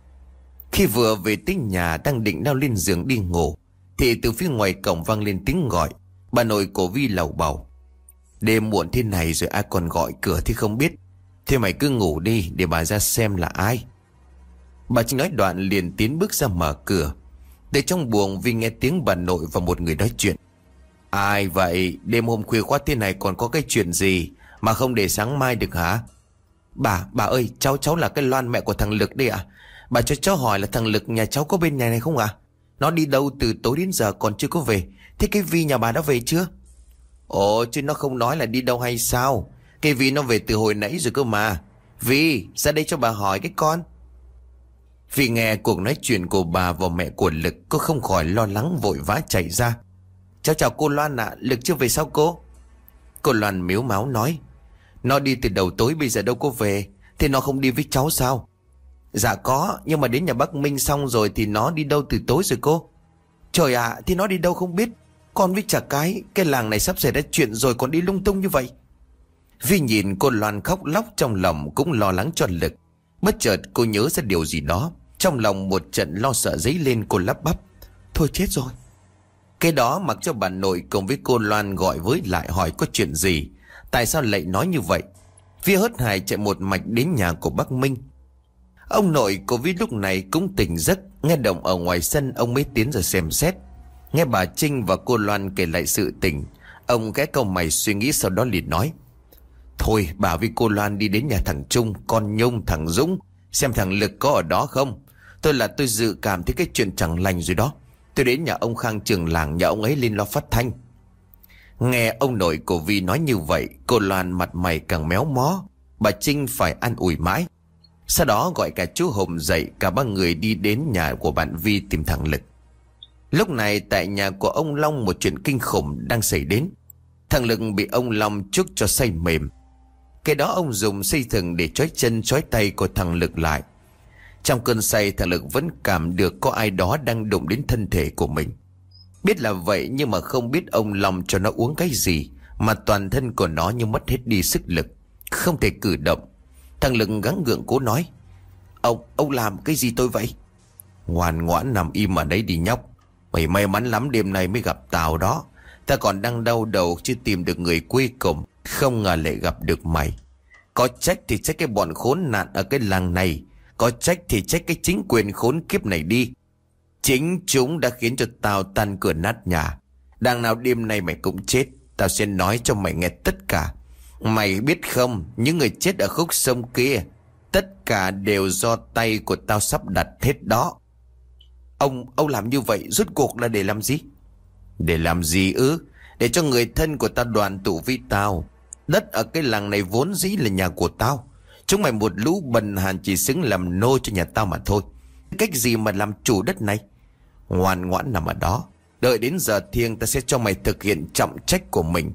Khi vừa về tới nhà đang định leo lên giường đi ngủ thì từ phía ngoài cổng vang lên tiếng gọi. Bà nội của Vi lầu bầu: "Đêm muộn thế này rồi ai còn gọi cửa thì không biết. Thế mày cứ ngủ đi để bà ra xem là ai." Bà Trinh nói đoạn liền tiến bước ra mở cửa. Từ trong buồng Vi nghe tiếng bà nội và một người nói chuyện. "Ai vậy? Đêm hôm khuya quá thế này còn có cái chuyện gì mà không để sáng mai được hả?" Bà ơi, cháu là cái Loan, mẹ của thằng Lực đây ạ. Bà cho cháu hỏi là thằng Lực nhà cháu có bên nhà này không ạ? Nó đi đâu từ tối đến giờ còn chưa có về. Thế cái Vi nhà bà đã về chưa?" Ồ, chứ nó không nói là đi đâu hay sao? Cái Vi nó về từ hồi nãy rồi cơ mà. Vi, ra đây cho bà hỏi cái con. Vì nghe cuộc nói chuyện của bà và mẹ của Lực, cô không khỏi lo lắng vội vã chạy ra. Cháu chào cô Loan ạ, Lực chưa về sao cô? Cô Loan mếu máo nói, nó đi từ đầu tối bây giờ đâu có về. Thì nó không đi với cháu sao? Dạ có, nhưng mà đến nhà bác Minh xong rồi thì nó đi đâu từ tối rồi cô? Trời ạ, thì nó đi đâu không biết. Con với chả cái làng này sắp xảy ra chuyện rồi còn đi lung tung như vậy. Vi nhìn cô Loan khóc lóc trong lòng cũng lo lắng cho Lực. Bất chợt cô nhớ ra điều gì đó. Trong lòng một trận lo sợ dấy lên, cô lắp bắp, thôi chết rồi. Cái đó mặc cho bà nội cùng với cô Loan gọi với lại hỏi có chuyện gì, tại sao lại nói như vậy. Vi hớt hải chạy một mạch đến nhà của bác Minh. Ông nội của Vi lúc này cũng tỉnh giấc, nghe động ở ngoài sân ông mới tiến ra xem xét. Nghe bà Trinh và cô Loan kể lại sự tình, ông khẽ cau mày suy nghĩ, sau đó liền nói, thôi bà với cô Loan đi đến nhà thằng Trung, con Nhung, thằng Dũng, xem thằng Lực có ở đó không. Tôi dự cảm thấy cái chuyện chẳng lành rồi đó. Tôi đến nhà ông Khang trưởng làng, nhà ông ấy lên lo phát thanh. Nghe ông nội của Vi nói như vậy, cô Loan mặt mày càng méo mó. Bà Trinh phải an ủi mãi. Sau đó gọi cả chú Hùng dậy, cả ba người đi đến nhà của bạn Vi tìm thằng Lực. Lúc này tại nhà của ông Long một chuyện kinh khủng đang xảy đến. Thằng Lực bị ông Long chuốc cho say mềm. Cái đó ông dùng dây thừng để trói chân trói tay của thằng Lực lại. Trong cơn say, thằng Lực vẫn cảm được có ai đó đang đụng đến thân thể của mình. Biết là vậy nhưng mà không biết ông Long cho nó uống cái gì mà toàn thân của nó như mất hết đi sức lực, không thể cử động. Thằng Lực gắng gượng cố nói, Ông làm cái gì tôi vậy? Ngoan ngoãn nằm im ở đấy đi nhóc. Mày may mắn lắm đêm nay mới gặp tao đó. Ta còn đang đau đầu chưa tìm được người cuối cùng, không ngờ lại gặp được mày. Có trách thì trách cái bọn khốn nạn ở cái làng này, có trách thì trách cái chính quyền khốn kiếp này đi. Chính chúng đã khiến cho tao tan cửa nát nhà. Đằng nào đêm nay mày cũng chết. Tao sẽ nói cho mày nghe tất cả. Mày biết không, những người chết ở khúc sông kia, tất cả đều do tay của tao sắp đặt hết đó. Ông làm như vậy rốt cuộc là để làm gì? Để làm gì ư? Để cho người thân của tao đoàn tụ với tao. Đất ở cái làng này vốn dĩ là nhà của tao. Chúng mày một lũ bần hàn chỉ xứng làm nô cho nhà tao mà thôi. Cách gì mà làm chủ đất này? Ngoan ngoãn nằm ở đó, đợi đến giờ thiêng ta sẽ cho mày thực hiện trọng trách của mình.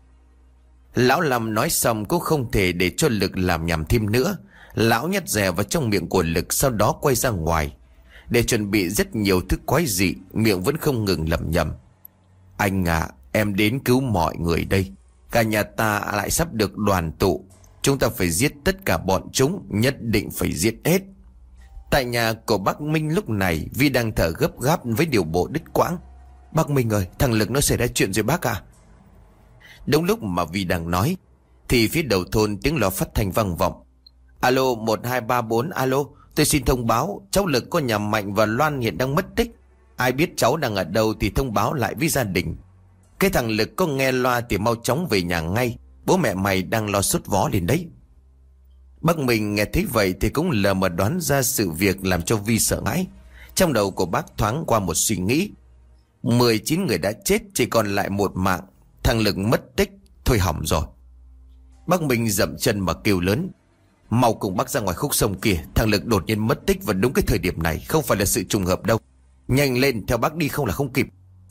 Lão Lâm nói xong cũng không thể để cho Lực làm nhảm thêm nữa. Lão nhét dè vào trong miệng của Lực, sau đó quay ra ngoài để chuẩn bị rất nhiều thứ quái dị, miệng vẫn không ngừng lẩm nhẩm. Anh à, em đến cứu mọi người đây. Cả nhà ta lại sắp được đoàn tụ. Chúng ta phải giết tất cả bọn chúng, nhất định phải giết hết. Tại nhà của bác Minh lúc này, Vi đang thở gấp gáp với điều bộ đứt quãng. Bác Minh ơi, thằng Lực nó xảy ra chuyện rồi bác à? Đúng lúc mà Vi đang nói thì phía đầu thôn tiếng loa phát thanh vang vọng. Alo 1234, alo, tôi xin thông báo cháu Lực có nhà Mạnh và Loan hiện đang mất tích. Ai biết cháu đang ở đâu thì thông báo lại với gia đình. Cái thằng Lực có nghe loa thì mau chóng về nhà ngay. Bố mẹ mày đang lo sốt vó lên đấy. Bác Minh nghe thấy vậy thì cũng lờ mà đoán ra sự việc làm cho Vi sợ hãi. Trong đầu của bác thoáng qua một suy nghĩ. 19 người đã chết, chỉ còn lại một mạng. Thằng Lực mất tích, thôi hỏng rồi. Bác Minh dậm chân mà kêu lớn. Mau cùng bác ra ngoài khúc sông kia. Thằng Lực đột nhiên mất tích vào đúng cái thời điểm này, không phải là sự trùng hợp đâu. Nhanh lên, theo bác đi không là không kịp.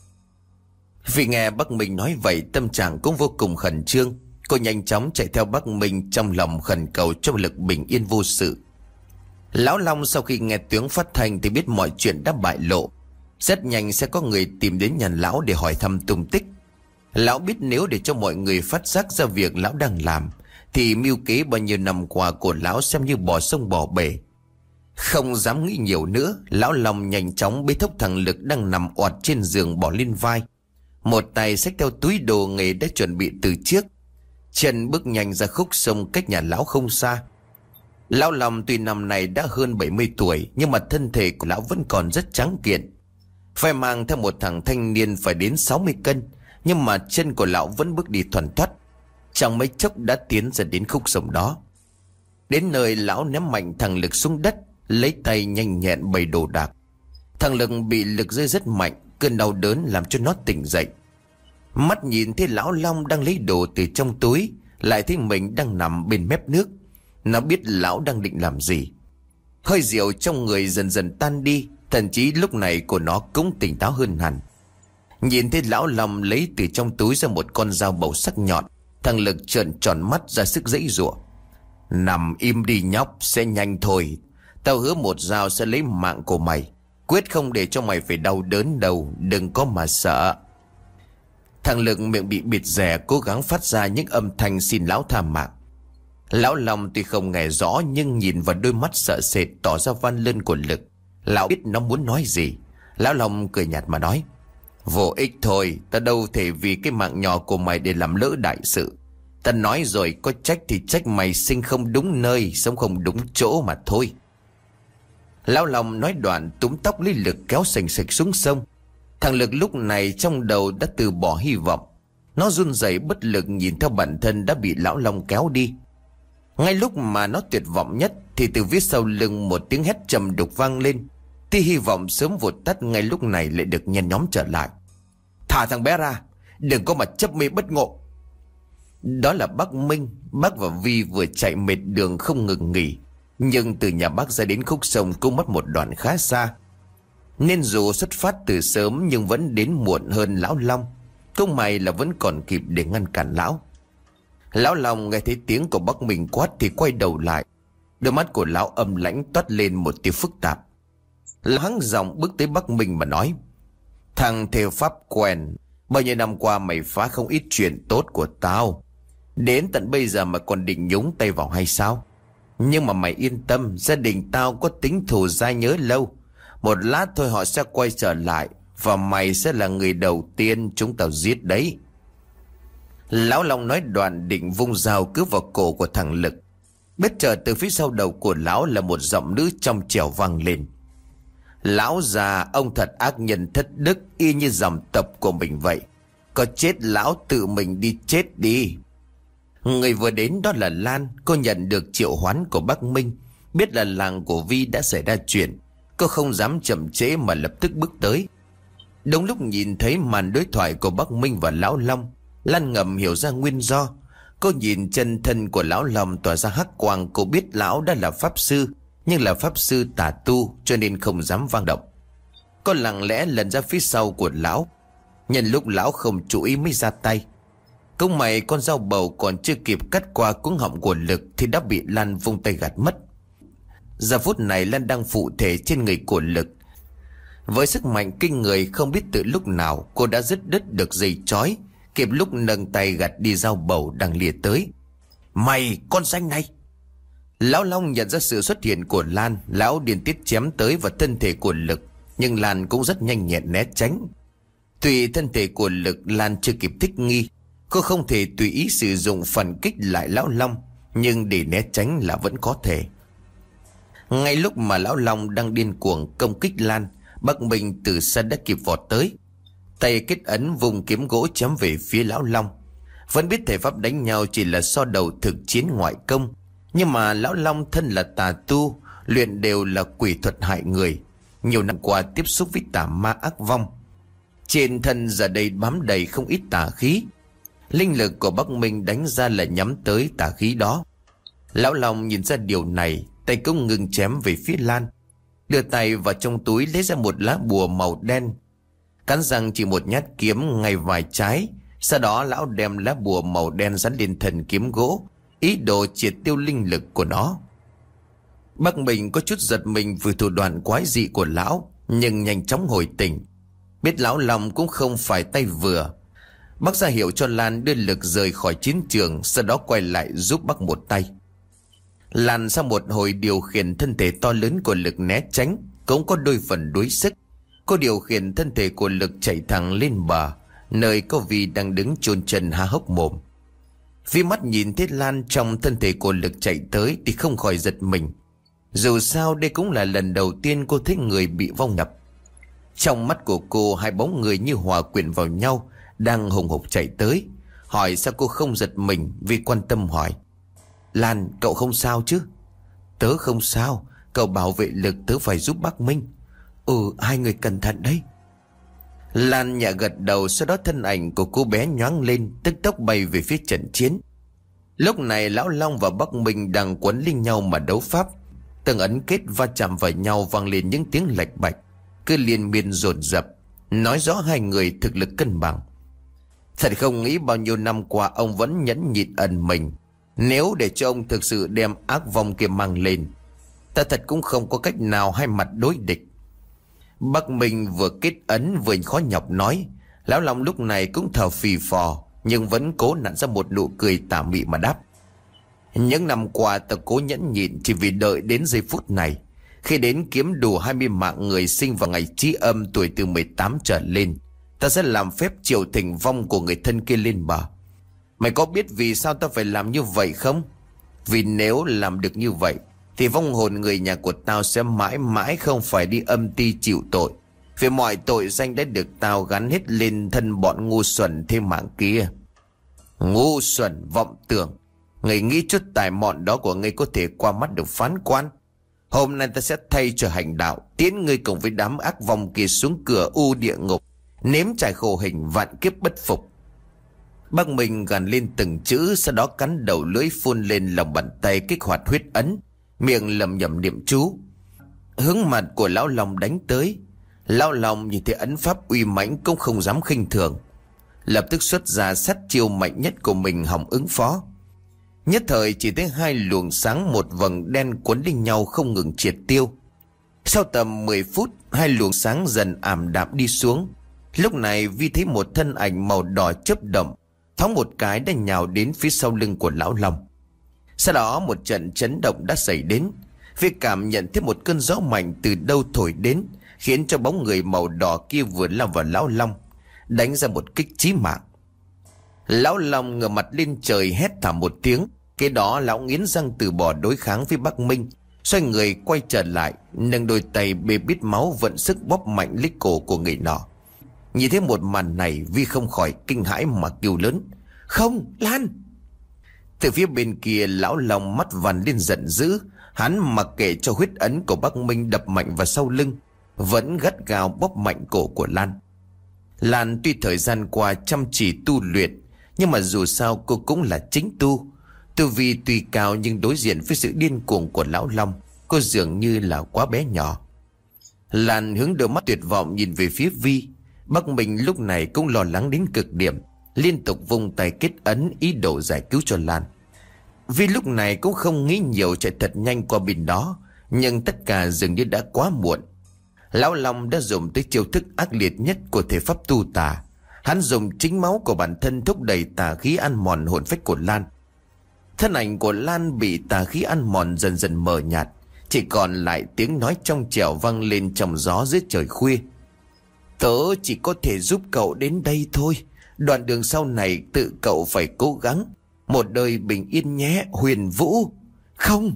Vì nghe bác Minh nói vậy, tâm trạng cũng vô cùng khẩn trương. Cô nhanh chóng chạy theo bác Minh, trong lòng khẩn cầu cho Lực bình yên vô sự. Lão Long sau khi nghe tiếng phát thanh thì biết mọi chuyện đã bại lộ. Rất nhanh sẽ có người tìm đến nhà lão để hỏi thăm tung tích. Lão biết nếu để cho mọi người phát giác ra việc lão đang làm thì mưu kế bao nhiêu năm qua của lão xem như bỏ sông bỏ bể. Không dám nghĩ nhiều nữa, lão Long nhanh chóng bế thốc thằng Lực đang nằm oặt trên giường bỏ lên vai. Một tay xách theo túi đồ nghề đã chuẩn bị từ trước. Chân bước nhanh ra khúc sông cách nhà lão không xa. Lão Long tuy năm này đã hơn 70 tuổi nhưng mà thân thể của lão vẫn còn rất tráng kiện. Phải mang theo một thằng thanh niên phải đến 60 cân, nhưng mà chân của lão vẫn bước đi thuần thoắt. Trong mấy chốc đã tiến ra đến khúc sông đó. Đến nơi lão ném mạnh thằng Lực xuống đất, lấy tay nhanh nhẹn bày đồ đạc. Thằng Lực bị lực rơi rất mạnh, cơn đau đớn làm cho nó tỉnh dậy. Mắt nhìn thấy lão Long đang lấy đồ từ trong túi, lại thấy mình đang nằm bên mép nước. Nó biết lão đang định làm gì. Hơi rượu trong người dần dần tan đi, thậm chí lúc này của nó cũng tỉnh táo hơn hẳn. Nhìn thấy lão Long lấy từ trong túi ra một con dao bầu sắc nhọn, thằng Lực trợn tròn mắt ra sức giãy giụa. Nằm im đi nhóc, sẽ nhanh thôi. Tao hứa một dao sẽ lấy mạng của mày. Quyết không để cho mày phải đau đớn đâu, đừng có mà sợ. Thằng Lực miệng bị bịt rẻ cố gắng phát ra những âm thanh xin lão tha mạng. Lão Long tuy không nghe rõ, nhưng nhìn vào đôi mắt sợ sệt tỏ ra van lơn của Lực, lão biết nó muốn nói gì. Lão Long cười nhạt mà nói: Vô ích thôi, ta đâu thể vì cái mạng nhỏ của mày để làm lỡ đại sự. Ta nói rồi, có trách thì trách mày sinh không đúng nơi, sống không đúng chỗ mà thôi. Lão Long nói đoạn túm tóc lấy Lực kéo sành sạch xuống sông. Thằng Lực lúc này trong đầu đã từ bỏ hy vọng. Nó run rẩy bất lực nhìn theo bản thân đã bị lão Long kéo đi. Ngay lúc mà nó tuyệt vọng nhất thì từ phía sau lưng một tiếng hét trầm đục vang lên. Tia hy vọng sớm vụt tắt ngay lúc này lại được nhen nhóm trở lại. Thả thằng bé ra, đừng có mà chấp mê bất ngộ. Đó là bác Minh. Bác và Vi vừa chạy mệt đường không ngừng nghỉ, nhưng từ nhà bác ra đến khúc sông cũng mất một đoạn khá xa, nên dù xuất phát từ sớm nhưng vẫn đến muộn hơn lão Long. Cũng may là vẫn còn kịp để ngăn cản lão. Lão Long nghe thấy tiếng của bác Minh quát thì quay đầu lại. Đôi mắt của lão âm lãnh toát lên một tia phức tạp. Lão hắng giọng bước tới bác Minh mà nói: Thằng thêu pháp quen, bao nhiêu năm qua mày phá không ít chuyện tốt của tao, đến tận bây giờ mà còn định nhúng tay vào hay sao? Nhưng mà mày yên tâm, gia đình tao có tính thù dai nhớ lâu. Một lát thôi họ sẽ quay trở lại, và mày sẽ là người đầu tiên chúng tao giết đấy. Lão Long nói đoạn định vung dao cướp vào cổ của thằng Lực. Bất chợt từ phía sau đầu của lão là một giọng nữ trong trẻo vang lên: Lão già, ông thật ác nhân thất đức, y như dòng tộc của mình vậy. Có chết lão tự mình đi chết đi. Người vừa đến đó là Lan. Cô nhận được triệu hoán của bác Minh, biết là làng của Vi đã xảy ra chuyện. Cô không dám chậm trễ mà lập tức bước tới. Đúng lúc nhìn thấy màn đối thoại của bác Minh và lão Long, Lan ngầm hiểu ra nguyên do. Cô nhìn chân thân của lão Long tỏa ra hắc quang. Cô biết lão đã là pháp sư, nhưng là pháp sư tà tu, cho nên không dám vang động. Cô lặng lẽ lần ra phía sau của lão, nhân lúc lão không chú ý mới ra tay. Cũng may con dao bầu còn chưa kịp cắt qua cuống họng của Lực thì đã bị Lan vung tay gạt mất. Giờ phút này Lan đang phụ thể trên người của Lực. Với sức mạnh kinh người, không biết từ lúc nào cô đã dứt đứt được dây trói, kịp lúc nâng tay gạt đi dao bầu đang lìa tới. Mày, con danh này! Lão Long nhận ra sự xuất hiện của Lan. Lão điên tiết chém tới vào thân thể của Lực, nhưng Lan cũng rất nhanh nhẹn né tránh. Tuy thân thể của Lực Lan chưa kịp thích nghi, cô không thể tùy ý sử dụng phần kích lại lão Long, nhưng để né tránh là vẫn có thể. Ngay lúc mà lão Long đang điên cuồng công kích Lan, bác Minh từ xa đã kịp vọt tới. Tay kết ấn vùng kiếm gỗ chém về phía lão Long. Vẫn biết thể pháp đánh nhau chỉ là so đầu thực chiến ngoại công, nhưng mà lão Long thân là tà tu, luyện đều là quỷ thuật hại người. Nhiều năm qua tiếp xúc với tà ma ác vong, trên thân giờ đây bám đầy không ít tà khí. Linh lực của Bắc Minh đánh ra là nhắm tới tà khí đó. Lão Long nhìn ra điều này, tay cũng ngừng chém về phía Lan, đưa tay vào trong túi lấy ra một lá bùa màu đen, cắn răng chỉ một nhát kiếm ngay vai trái. Sau đó lão đem lá bùa màu đen dán lên thân kiếm gỗ, ý đồ triệt tiêu linh lực của nó. Bắc Minh có chút giật mình vì thủ đoạn quái dị của lão, nhưng nhanh chóng hồi tỉnh. Biết lão Long cũng không phải tay vừa, bác ra hiệu cho Lan đưa Lực rời khỏi chiến trường, sau đó quay lại giúp bác một tay. Lan sau một hồi điều khiển thân thể to lớn của Lực né tránh, cũng có đôi phần đuối sức. Cô điều khiển thân thể của Lực chạy thẳng lên bờ, nơi có Vi đang đứng chôn chân há hốc mồm. Vi mắt nhìn thấy Lan trong thân thể của Lực chạy tới thì không khỏi giật mình. Dù sao đây cũng là lần đầu tiên cô thấy người bị vong nhập. Trong mắt của cô, hai bóng người như hòa quyện vào nhau, đang hùng hục chạy tới. Hỏi sao cô không giật mình, vì quan tâm hỏi: Lan, cậu không sao chứ? Tớ không sao, cậu bảo vệ Lực, tớ phải giúp bác Minh. Hai người cẩn thận đấy. Lan nhẹ gật đầu, sau đó thân ảnh của cô bé nhoáng lên, tức tốc bay về phía trận chiến. Lúc này Lão Long và Bắc Minh đang quấn lên nhau mà đấu pháp. Từng ấn kết va chạm vào nhau vang lên những tiếng lạch bạch, cứ liên miên dồn dập, nói rõ hai người thực lực cân bằng. Thật không nghĩ bao nhiêu năm qua ông vẫn nhẫn nhịn ẩn mình. Nếu để cho ông thực sự đem ác vong kia mang lên, ta thật cũng không có cách nào hai mặt đối địch. Bắc Minh vừa kết ấn vừa khó nhọc nói. Lão Long lúc này cũng thở phì phò, nhưng vẫn cố nặn ra một nụ cười tà mị mà đáp: những năm qua ta cố nhẫn nhịn chỉ vì đợi đến giây phút này. Khi đến kiếm đủ 20 mạng người sinh vào ngày Chí Âm tuổi từ 18 trở lên, ta sẽ làm phép triệu thỉnh vong của người thân kia lên bờ. Mày có biết vì sao ta phải làm như vậy không? Vì nếu làm được như vậy thì vong hồn người nhà của tao sẽ mãi mãi không phải đi âm ti chịu tội. Vì mọi tội danh đã được tao gắn hết lên thân bọn ngu xuẩn thêm mạng kia. Ngu xuẩn vọng tưởng, người nghĩ chút tài mọn đó của ngươi có thể qua mắt được phán quan. Hôm nay ta sẽ thay cho hành đạo, tiến ngươi cùng với đám ác vong kia xuống cửa u địa ngục, nếm trải khổ hình vạn kiếp bất phục. Bắc Minh gằn lên từng chữ, sau đó cắn đầu lưỡi phun lên lòng bàn tay kích hoạt huyết ấn, miệng lẩm nhẩm niệm chú. Hướng mặt của Lão Long đánh tới. Lão Long nhìn thấy ấn pháp uy mãnh cũng không dám khinh thường, lập tức xuất ra sát chiêu mạnh nhất của mình hòng ứng phó. Nhất thời chỉ thấy hai luồng sáng một vầng đen cuốn lên nhau không ngừng triệt tiêu. Sau tầm 10 phút, hai luồng sáng dần ảm đạm đi xuống. Lúc này Vi thấy một thân ảnh màu đỏ chớp động, thoáng một cái đã nhào đến phía sau lưng của Lão Long. Sau đó một trận chấn động đã xảy đến. Vi cảm nhận thấy một cơn gió mạnh từ đâu thổi đến, khiến cho bóng người màu đỏ kia vừa lao vào Lão Long, đánh ra một kích chí mạng. Lão Long ngửa mặt lên trời hét thảm một tiếng. Kế đó lão nghiến răng từ bỏ đối kháng với Bắc Minh, xoay người quay trở lại, nâng đôi tay bê bít máu vận sức bóp mạnh lấy cổ của người nọ. Nhìn thấy một màn này, Vi không khỏi kinh hãi mà kêu lớn: không, Lan! Từ phía bên kia, Lão Long mắt vằn lên giận dữ. Hắn mặc kệ cho huyết ấn của Bắc Minh đập mạnh vào sau lưng, vẫn gắt gao bóp mạnh cổ của Lan. Lan tuy thời gian qua chăm chỉ tu luyện, nhưng mà dù sao cô cũng là chính tu. Tu vi tuy cao nhưng đối diện với sự điên cuồng của Lão Long, cô dường như là quá bé nhỏ. Lan hướng đôi mắt tuyệt vọng nhìn về phía Vi. Bắc Minh lúc này cũng lo lắng đến cực điểm, liên tục vung tay kết ấn ý đồ giải cứu cho Lan. Vi lúc này cũng không nghĩ nhiều, chạy thật nhanh qua bên đó, nhưng tất cả dường như đã quá muộn. Lão Long đã dùng tới chiêu thức ác liệt nhất của thể pháp tu tà. Hắn dùng chính máu của bản thân thúc đẩy tà khí ăn mòn hồn phách của Lan. Thân ảnh của Lan bị tà khí ăn mòn dần dần mờ nhạt, chỉ còn lại tiếng nói trong trẻo vang lên trong gió dưới trời khuya: tớ chỉ có thể giúp cậu đến đây thôi, đoạn đường sau này tự cậu phải cố gắng. Một đời bình yên nhé, Huyền Vũ. Không!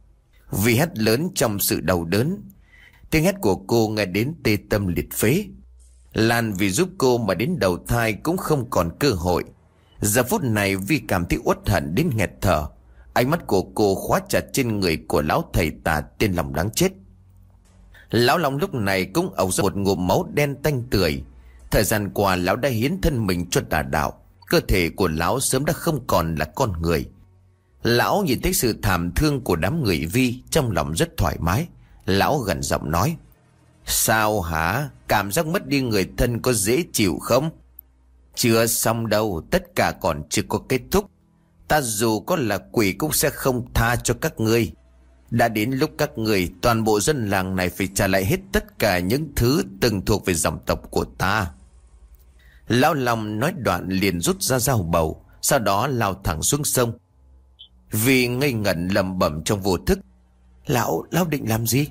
Vi hét lớn trong sự đau đớn. Tiếng hét của cô nghe đến tê tâm liệt phế. Lan vì giúp cô mà đến đầu thai cũng không còn cơ hội. Giờ phút này Vi cảm thấy uất hận đến nghẹt thở. Ánh mắt của cô khóa chặt trên người của lão thầy tà tên Long đáng chết. Lão Long lúc này cũng ộc ra một ngụm máu đen tanh tưởi. Thời gian qua lão đã hiến thân mình cho tà đạo. Cơ thể của lão sớm đã không còn là con người. Lão nhìn thấy sự thảm thương của đám người Vi, trong lòng rất thoải mái. Lão gằn giọng nói: sao hả? Cảm giác mất đi người thân có dễ chịu không? Chưa xong đâu, tất cả còn chưa có kết thúc. Ta dù có là quỷ cũng sẽ không tha cho các ngươi. Đã đến lúc các ngươi, toàn bộ dân làng này phải trả lại hết tất cả những thứ từng thuộc về dòng tộc của ta. Lão Long nói đoạn liền rút ra dao bầu, sau đó lao thẳng xuống sông. Vì ngây ngẩn lẩm bẩm trong vô thức: Lão định làm gì?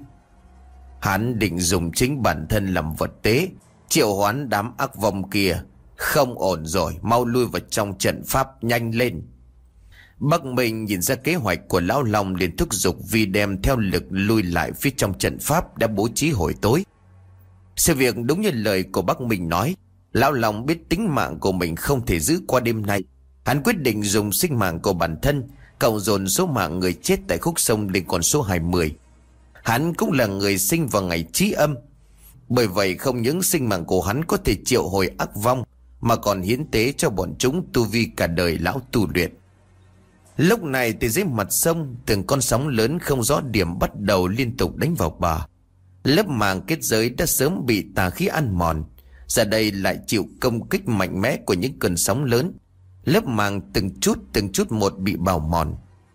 Hắn định dùng chính bản thân làm vật tế, triệu hoán đám ác vong kia. Không ổn rồi, mau lui vào trong trận pháp, nhanh lên. Bắc Minh nhìn ra kế hoạch của Lão Long liền thúc giục Vi đem theo lực lui lại phía trong trận pháp đã bố trí hồi tối. Sự việc đúng như lời của Bắc Minh nói. Lão Long biết tính mạng của mình không thể giữ qua đêm nay. Hắn quyết định dùng sinh mạng của bản thân cộng dồn số mạng người chết tại khúc sông lên con số 20. Hắn cũng là người sinh vào ngày Chí Âm. Bởi vậy không những sinh mạng của hắn có thể triệu hồi ác vong, mà còn hiến tế cho bọn chúng tu vi cả đời lão tu luyện. Lúc này từ dưới mặt sông, từng con sóng lớn không rõ điểm bắt đầu liên tục đánh vào bờ. Lớp màng kết giới đã sớm bị tà khí ăn mòn, giờ đây lại chịu công kích mạnh mẽ của những cơn sóng lớn. Lớp màng từng chút một bị bào mòn.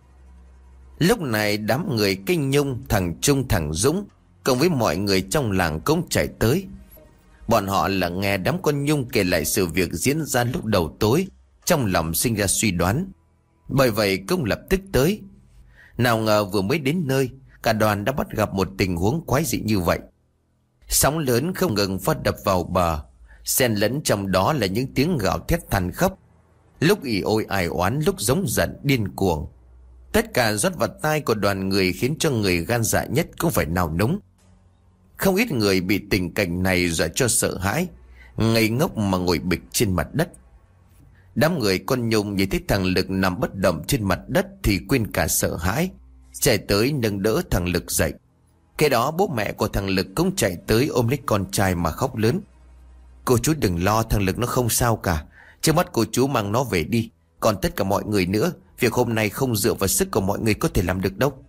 Lúc này đám người Kinh Nhung, thằng Trung, thằng Dũng cùng với mọi người trong làng cũng chạy tới. Bọn họ là nghe đám con nhung kể lại sự việc diễn ra lúc đầu tối, trong lòng sinh ra suy đoán. Bởi vậy cũng lập tức tới. Nào ngờ vừa mới đến nơi, cả đoàn đã bắt gặp một tình huống quái dị như vậy. Sóng lớn không ngừng phát đập vào bờ, xen lẫn trong đó là những tiếng gào thét than khóc, lúc ỉ ôi ai oán, lúc giống giận điên cuồng. Tất cả rót vào tai của đoàn người khiến cho người gan dạ nhất cũng phải nao núng. Không ít người bị tình cảnh này dọa cho sợ hãi, ngây ngốc mà ngồi bịch trên mặt đất. Đám người con Nhung nhìn thấy thằng Lực nằm bất động trên mặt đất thì quên cả sợ hãi, chạy tới nâng đỡ thằng Lực dậy. Cái đó bố mẹ của thằng Lực cũng chạy tới ôm lấy con trai mà khóc lớn. Cô chú đừng lo, thằng Lực nó không sao cả. Trước mắt cô chú mang nó về đi. Còn tất cả mọi người nữa, việc hôm nay không dựa vào sức của mọi người có thể làm được đâu.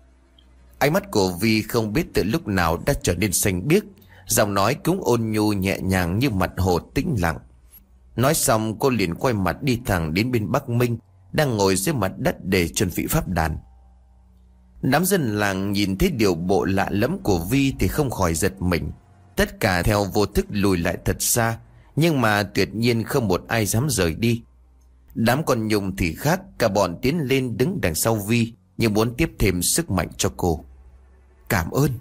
Ánh mắt của Vi không biết từ lúc nào đã trở nên xanh biếc, giọng nói cũng ôn nhu nhẹ nhàng như mặt hồ tĩnh lặng. Nói xong cô liền quay mặt đi thẳng đến bên Bắc Minh đang ngồi dưới mặt đất để chuẩn bị pháp đàn. Đám dân làng nhìn thấy điều bộ lạ lẫm của Vi thì không khỏi giật mình. Tất cả theo vô thức lùi lại thật xa, nhưng mà tuyệt nhiên không một ai dám rời đi. Đám con Nhung thì khác, cả bọn tiến lên đứng đằng sau Vi như muốn tiếp thêm sức mạnh cho cô. Cảm ơn.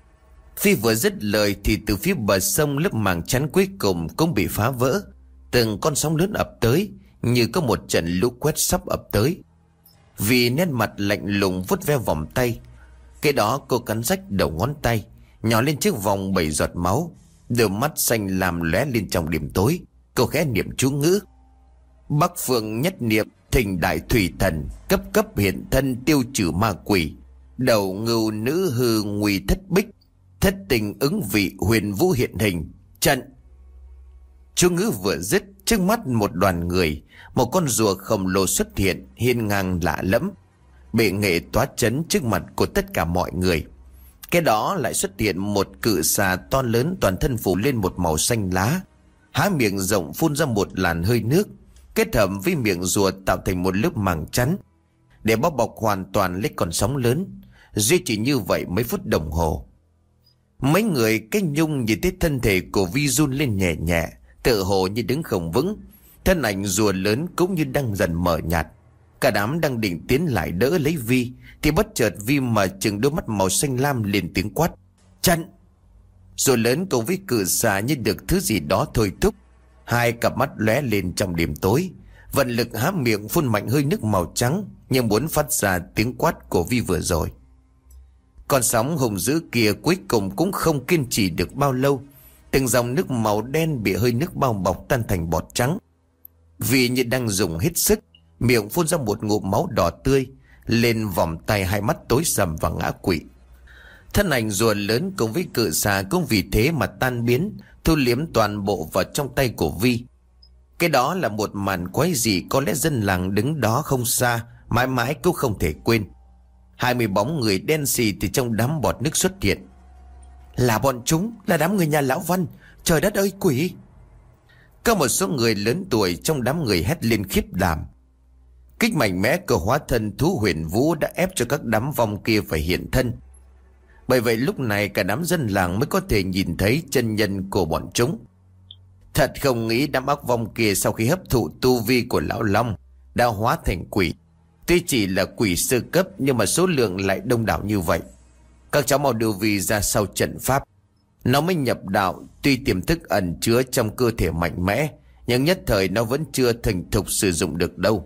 Vi vừa dứt lời thì từ phía bờ sông, lớp màng chắn cuối cùng cũng bị phá vỡ. Từng con sóng lớn ập tới như có một trận lũ quét sắp ập tới. Vì nét mặt lạnh lùng vuốt ve vòng tay. Cái đó cô cắn rách đầu ngón tay, nhỏ lên chiếc vòng 7 giọt máu. Đôi mắt xanh làm lóe lên trong đêm tối. Cô khẽ niệm chú ngữ: Bắc phương nhất niệm, thỉnh đại thủy thần, cấp cấp hiện thân tiêu trừ ma quỷ. Đầu ngưu nữ hư nguy thất bích, thất tình ứng vị huyền vũ hiện hình. Trận. Chú ngữ vừa dứt, trước mắt một đoàn người, một con rùa khổng lồ xuất hiện, hiên ngang lạ lẫm, bệ nghệ toát chấn trước mặt của tất cả mọi người. Cái đó lại xuất hiện một cự xà to lớn, toàn thân phủ lên một màu xanh lá, há miệng rộng phun ra một làn hơi nước, kết hợp với miệng rùa tạo thành một lớp màng chắn để bao bọc hoàn toàn lấy con sóng lớn. Duy trì như vậy mấy phút đồng hồ, mấy người cái Nhung nhìn thấy thân thể của Vi run lên nhẹ nhẹ, tự hồ như đứng không vững. Thân ảnh rùa lớn cũng như đang dần mờ nhạt. Cả đám đang định tiến lại đỡ lấy Vi thì bất chợt Vi mà chừng đôi mắt màu xanh lam lên tiếng quát: Chặn! Rùa lớn cùng với cự xà như được thứ gì đó thôi thúc, hai cặp mắt lóe lên trong đêm tối, vận lực há miệng phun mạnh hơi nước màu trắng như muốn phát ra tiếng quát của Vi vừa rồi. Con sóng hùng dữ kia cuối cùng cũng không kiên trì được bao lâu. Từng dòng nước màu đen bị hơi nước bao bọc tan thành bọt trắng. Vì như đang dùng hết sức, miệng phun ra một ngụm máu đỏ tươi, lên vòng tay, hai mắt tối sầm và ngã quỵ. Thân ảnh rùa lớn cùng với cự xà cũng vì thế mà tan biến, thu liếm toàn bộ vào trong tay của Vi. Cái đó là một màn quái dị có lẽ dân làng đứng đó không xa mãi mãi cũng không thể quên. 20 bóng người đen xì từ trong đám bọt nước xuất hiện. Là bọn chúng, là đám người nhà lão Văn. Trời đất ơi, quỷ! Có một số người lớn tuổi trong đám người hét lên khiếp đảm. Kích mạnh mẽ của hóa thân thú huyền vũ đã ép cho các đám vong kia phải hiện thân. Bởi vậy lúc này cả đám dân làng mới có thể nhìn thấy chân nhân của bọn chúng. Thật không nghĩ đám ác vong kia sau khi hấp thụ tu vi của lão Long đã hóa thành quỷ. Tuy chỉ là quỷ sơ cấp nhưng mà số lượng lại đông đảo như vậy. Các cháu mau đưa Vi ra sau trận pháp. Nó mới nhập đạo, tuy tiềm thức ẩn chứa trong cơ thể mạnh mẽ, nhưng nhất thời nó vẫn chưa thành thục sử dụng được đâu.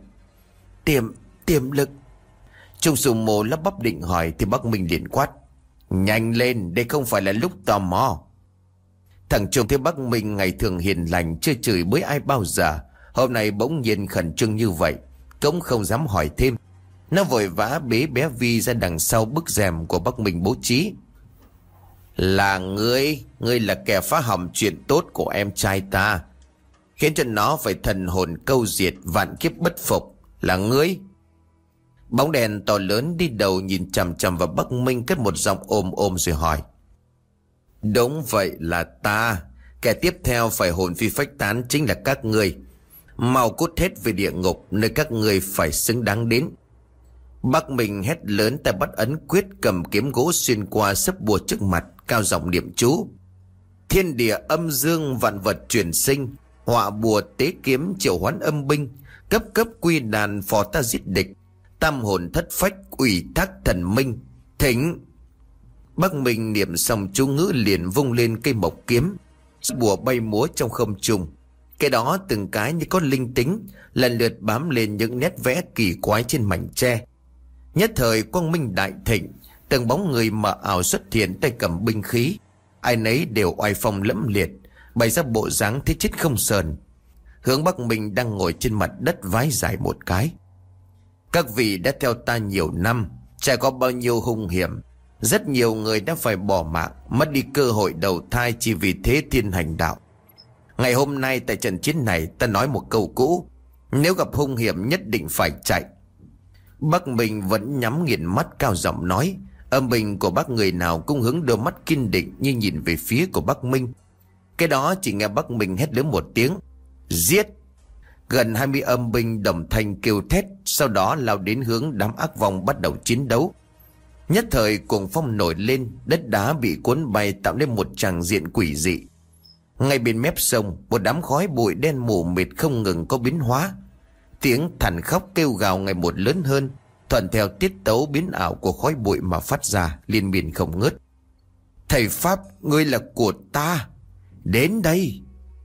Tiềm lực. Trung Sù Mồ lắp bắp định hỏi thì Bắc Minh liền quát: Nhanh lên, đây không phải là lúc tò mò. Thằng Trung thấy Bắc Minh ngày thường hiền lành, chưa chửi bới ai bao giờ, hôm nay bỗng nhiên khẩn trương như vậy, cũng không dám hỏi thêm. Nó vội vã bế bé Vi ra đằng sau bức rèm của Bắc Minh bố trí. Là ngươi là kẻ phá hỏng chuyện tốt của em trai ta, khiến cho nó phải thần hồn câu diệt, vạn kiếp bất phục. Là ngươi. Bóng đèn to lớn đi đầu nhìn chằm chằm vào Bắc Minh, cất một giọng ôm ôm rồi hỏi. Đúng vậy, là ta. Kẻ tiếp theo phải hồn phi phách tán chính là các ngươi. Mau cút hết về địa ngục, nơi các ngươi phải xứng đáng đến. Bắc Minh hét lớn, tay bắt ấn quyết, cầm kiếm gỗ xuyên qua sấp bùa trước mặt, cao giọng niệm chú. Thiên địa âm dương vạn vật chuyển sinh, họa bùa tế kiếm triệu hoán âm binh, cấp cấp quy đàn phò ta giết địch, tam hồn thất phách ủy thác thần minh, thỉnh. Bắc Minh niệm xong chú ngữ liền vung lên cây mộc kiếm, bùa bay múa trong không trung. Cái đó từng cái như có linh tính, lần lượt bám lên những nét vẽ kỳ quái trên mảnh tre. Nhất thời quang minh đại thịnh, từng bóng người mờ ảo xuất hiện, tay cầm binh khí, ai nấy đều oai phong lẫm liệt, bày ra bộ dáng thế chết không sờn, hướng Bắc Minh đang ngồi trên mặt đất vái dài một cái. Các vị đã theo ta nhiều năm, trải qua bao nhiêu hung hiểm, rất nhiều người đã phải bỏ mạng, mất đi cơ hội đầu thai chỉ vì thế thiên hành đạo. Ngày hôm nay tại trận chiến này, ta nói một câu cũ: nếu gặp hung hiểm nhất định phải chạy. Bắc Minh vẫn nhắm nghiền mắt, cao giọng nói. Âm binh của bác người nào cũng hướng đôi mắt kiên định như nhìn về phía của Bắc Minh. Cái đó chỉ nghe Bắc Minh hét lớn một tiếng: giết! Gần 20 âm binh đồng thanh kêu thét, sau đó lao đến hướng đám ác vong bắt đầu chiến đấu. Nhất thời cuồng phong nổi lên, đất đá bị cuốn bay tạo nên một tràng diện quỷ dị. Ngay bên mép sông, một đám khói bụi đen mù mịt không ngừng có biến hóa. Tiếng thằn khóc kêu gào ngày một lớn hơn, thuận theo tiết tấu biến ảo của khói bụi mà phát ra liên miên không ngớt. Thầy Pháp, ngươi là của ta, đến đây!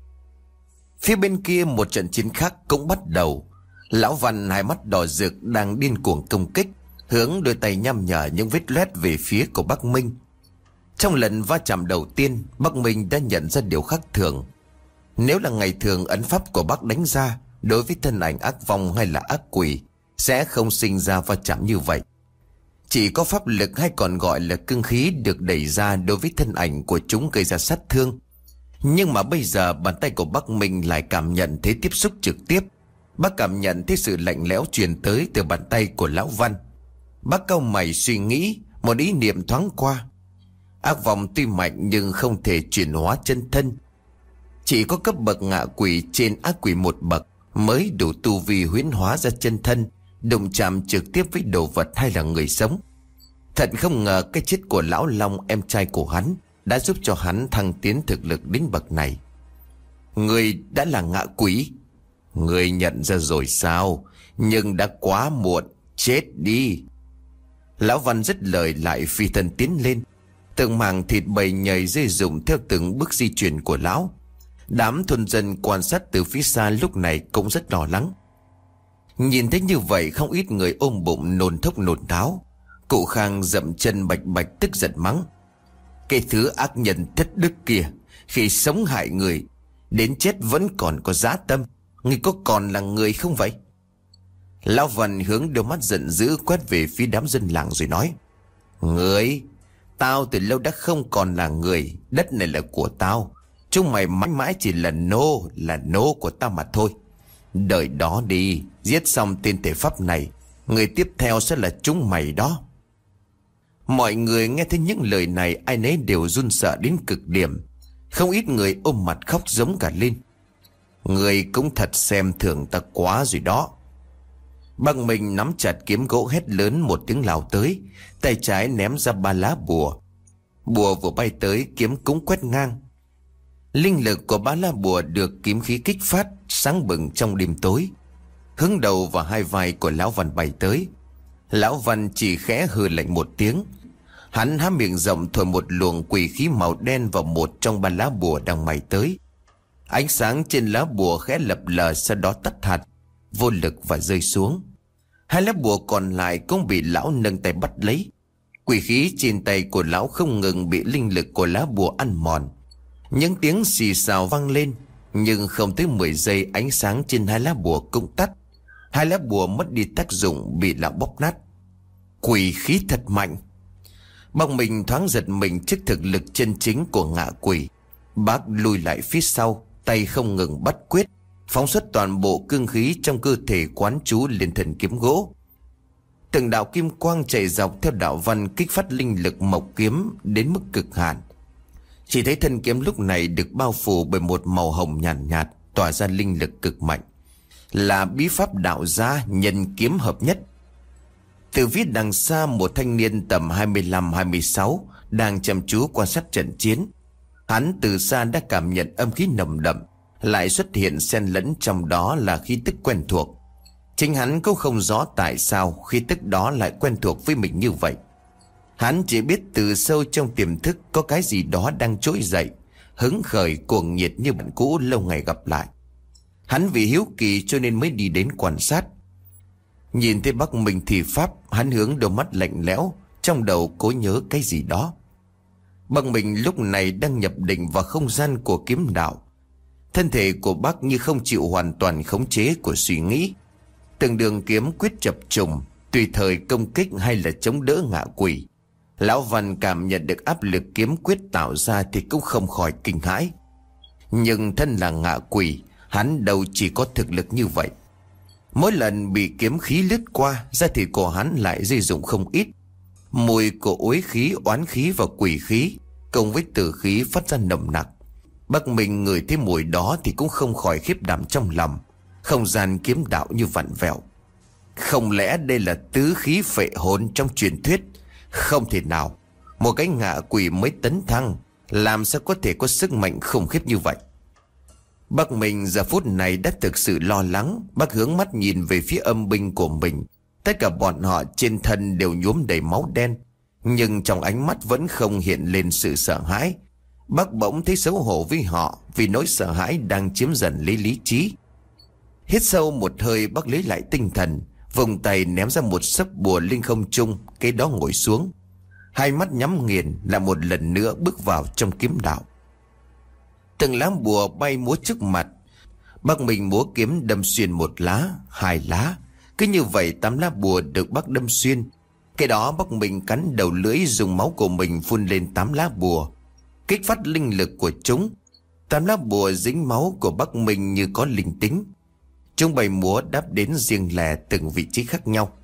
Phía bên kia một trận chiến khác cũng bắt đầu. Lão Văn hai mắt đỏ rực đang điên cuồng công kích, hướng đôi tay nhăm nhở những vết loét về phía của Bắc Minh. Trong lần va chạm đầu tiên, Bắc Minh đã nhận ra điều khác thường. Nếu là ngày thường, ấn pháp của Bắc đánh ra đối với thân ảnh ác vong hay là ác quỷ sẽ không sinh ra va chạm như vậy. Chỉ có pháp lực hay còn gọi là cương khí được đẩy ra đối với thân ảnh của chúng gây ra sát thương. Nhưng mà bây giờ bàn tay của Bắc Minh lại cảm nhận thấy tiếp xúc trực tiếp. Bác cảm nhận thấy sự lạnh lẽo truyền tới từ bàn tay của Lão Văn. Bác cau mày suy nghĩ, một ý niệm thoáng qua. Ác vong tuy mạnh nhưng không thể chuyển hóa chân thân. Chỉ có cấp bậc ngạ quỷ trên ác quỷ một bậc mới đủ tu vi huyễn hóa ra chân thân, đụng chạm trực tiếp với đồ vật hay là người sống. Thật không ngờ cái chết của Lão Long, em trai của hắn, đã giúp cho hắn thăng tiến thực lực đến bậc này. Người đã là ngạ quỷ. Người nhận ra rồi sao? Nhưng đã quá muộn, chết đi. Lão Văn dứt lời lại phi thân tiến lên. Từng mảng thịt bầy nhầy rơi rụng theo từng bước di chuyển của lão. Đám thôn dân quan sát từ phía xa lúc này cũng rất lo lắng. Nhìn thấy như vậy, không ít người ôm bụng nôn thốc nôn tháo. Cụ Khang dậm chân bạch bạch tức giận mắng: cái thứ ác nhân thất đức kia, khi sống hại người, đến chết vẫn còn có dã tâm. Ngươi có còn là người không vậy? Lão Văn hướng đôi mắt giận dữ quét về phía đám dân làng rồi nói: Người, tao từ lâu đã không còn là người. Đất này là của tao. Chúng mày mãi mãi chỉ là nô của tao mà thôi. Đợi đó đi, giết xong tên thể pháp này, người tiếp theo sẽ là chúng mày đó. Mọi người nghe thấy những lời này, ai nấy đều run sợ đến cực điểm. Không ít người ôm mặt khóc giống cả lên. Người cũng thật xem thường ta quá rồi đó. Bắc Minh nắm chặt kiếm gỗ hét lớn một tiếng lao tới, tay trái ném ra 3 lá bùa. Bùa vừa bay tới, kiếm cũng quét ngang. Linh lực của 3 lá bùa được kiếm khí kích phát, sáng bừng trong đêm tối, hướng đầu vào hai vai của Lão Văn bay tới. Lão Văn chỉ khẽ hừ lạnh một tiếng. Hắn há miệng rộng thổi một luồng quỷ khí màu đen vào một trong 3 lá bùa đang bay tới. Ánh sáng trên lá bùa khẽ lập lờ, sau đó tắt hạt, vô lực và rơi xuống. 2 lá bùa còn lại cũng bị lão nâng tay bắt lấy. Quỷ khí trên tay của lão không ngừng bị linh lực của lá bùa ăn mòn. Những tiếng xì xào vang lên, nhưng không tới 10 giây ánh sáng trên 2 lá bùa cũng tắt. 2 lá bùa mất đi tác dụng, bị lão bóp nát. Quỷ khí thật mạnh. Bác Minh thoáng giật mình trước thực lực chân chính của ngạ quỷ. Bác lùi lại phía sau, tay không ngừng bắt quyết, phóng xuất toàn bộ cương khí trong cơ thể, quán chú lên thần kiếm gỗ. Từng đạo kim quang chạy dọc theo đạo văn, kích phát linh lực mộc kiếm đến mức cực hạn. Chỉ thấy thân kiếm lúc này được bao phủ bởi một màu hồng nhàn nhạt, tỏa ra linh lực cực mạnh, là bí pháp đạo gia nhân kiếm hợp nhất. Từ phía đằng xa, một thanh niên tầm 25-26 đang chăm chú quan sát trận chiến. Hắn từ xa đã cảm nhận âm khí nồng đậm, lại xuất hiện xen lẫn trong đó là khí tức quen thuộc. Chính hắn cũng không rõ tại sao khí tức đó lại quen thuộc với mình như vậy. Hắn chỉ biết từ sâu trong tiềm thức có cái gì đó đang trỗi dậy, hứng khởi cuồng nhiệt như bạn cũ lâu ngày gặp lại. Hắn vì hiếu kỳ cho nên mới đi đến quan sát. Nhìn thấy Bắc Minh thi pháp, hắn hướng đôi mắt lạnh lẽo, trong đầu cố nhớ cái gì đó. Bắc Minh lúc này đang nhập định vào không gian của kiếm đạo. Thân thể của bác như không chịu hoàn toàn khống chế của suy nghĩ. Từng đường kiếm quyết chập trùng, tùy thời công kích hay là chống đỡ ngạ quỷ. Lão Văn cảm nhận được áp lực kiếm quyết tạo ra thì cũng không khỏi kinh hãi. Nhưng thân là ngạ quỷ, hắn đâu chỉ có thực lực như vậy. Mỗi lần bị kiếm khí lướt qua, da thịt của hắn lại dây dụng không ít. Mùi của uế khí, oán khí và quỷ khí cùng với tử khí phát ra nồng nặc. Bác Minh ngửi thấy mùi đó thì cũng không khỏi khiếp đảm trong lòng. Không gian kiếm đạo như vặn vẹo. Không lẽ đây là tứ khí phệ hồn trong truyền thuyết? Không thể nào. Một cái ngạ quỷ mới tấn thăng, làm sao có thể có sức mạnh khủng khiếp như vậy? Bác Minh giờ phút này đã thực sự lo lắng. Bác hướng mắt nhìn về phía âm binh của mình. Tất cả bọn họ trên thân đều nhuốm đầy máu đen, nhưng trong ánh mắt vẫn không hiện lên sự sợ hãi. Bác bỗng thấy xấu hổ với họ, vì nỗi sợ hãi đang chiếm dần lấy lý trí. Hít sâu một hơi, bác lấy lại tinh thần, vùng tay ném ra một sấp bùa lên không trung, cái đó ngồi xuống. Hai mắt nhắm nghiền, là một lần nữa bước vào trong kiếm đạo. Từng lá bùa bay múa trước mặt. Bác mình múa kiếm đâm xuyên một lá, hai lá. Cứ như vậy 8 lá bùa được bác đâm xuyên. Cái đó bác mình cắn đầu lưỡi, dùng máu của mình phun lên 8 lá bùa, kích phát linh lực của chúng. 8 lá bùa dính máu của bác mình như có linh tính. Chúng bay múa đáp đến riêng lẻ từng vị trí khác nhau.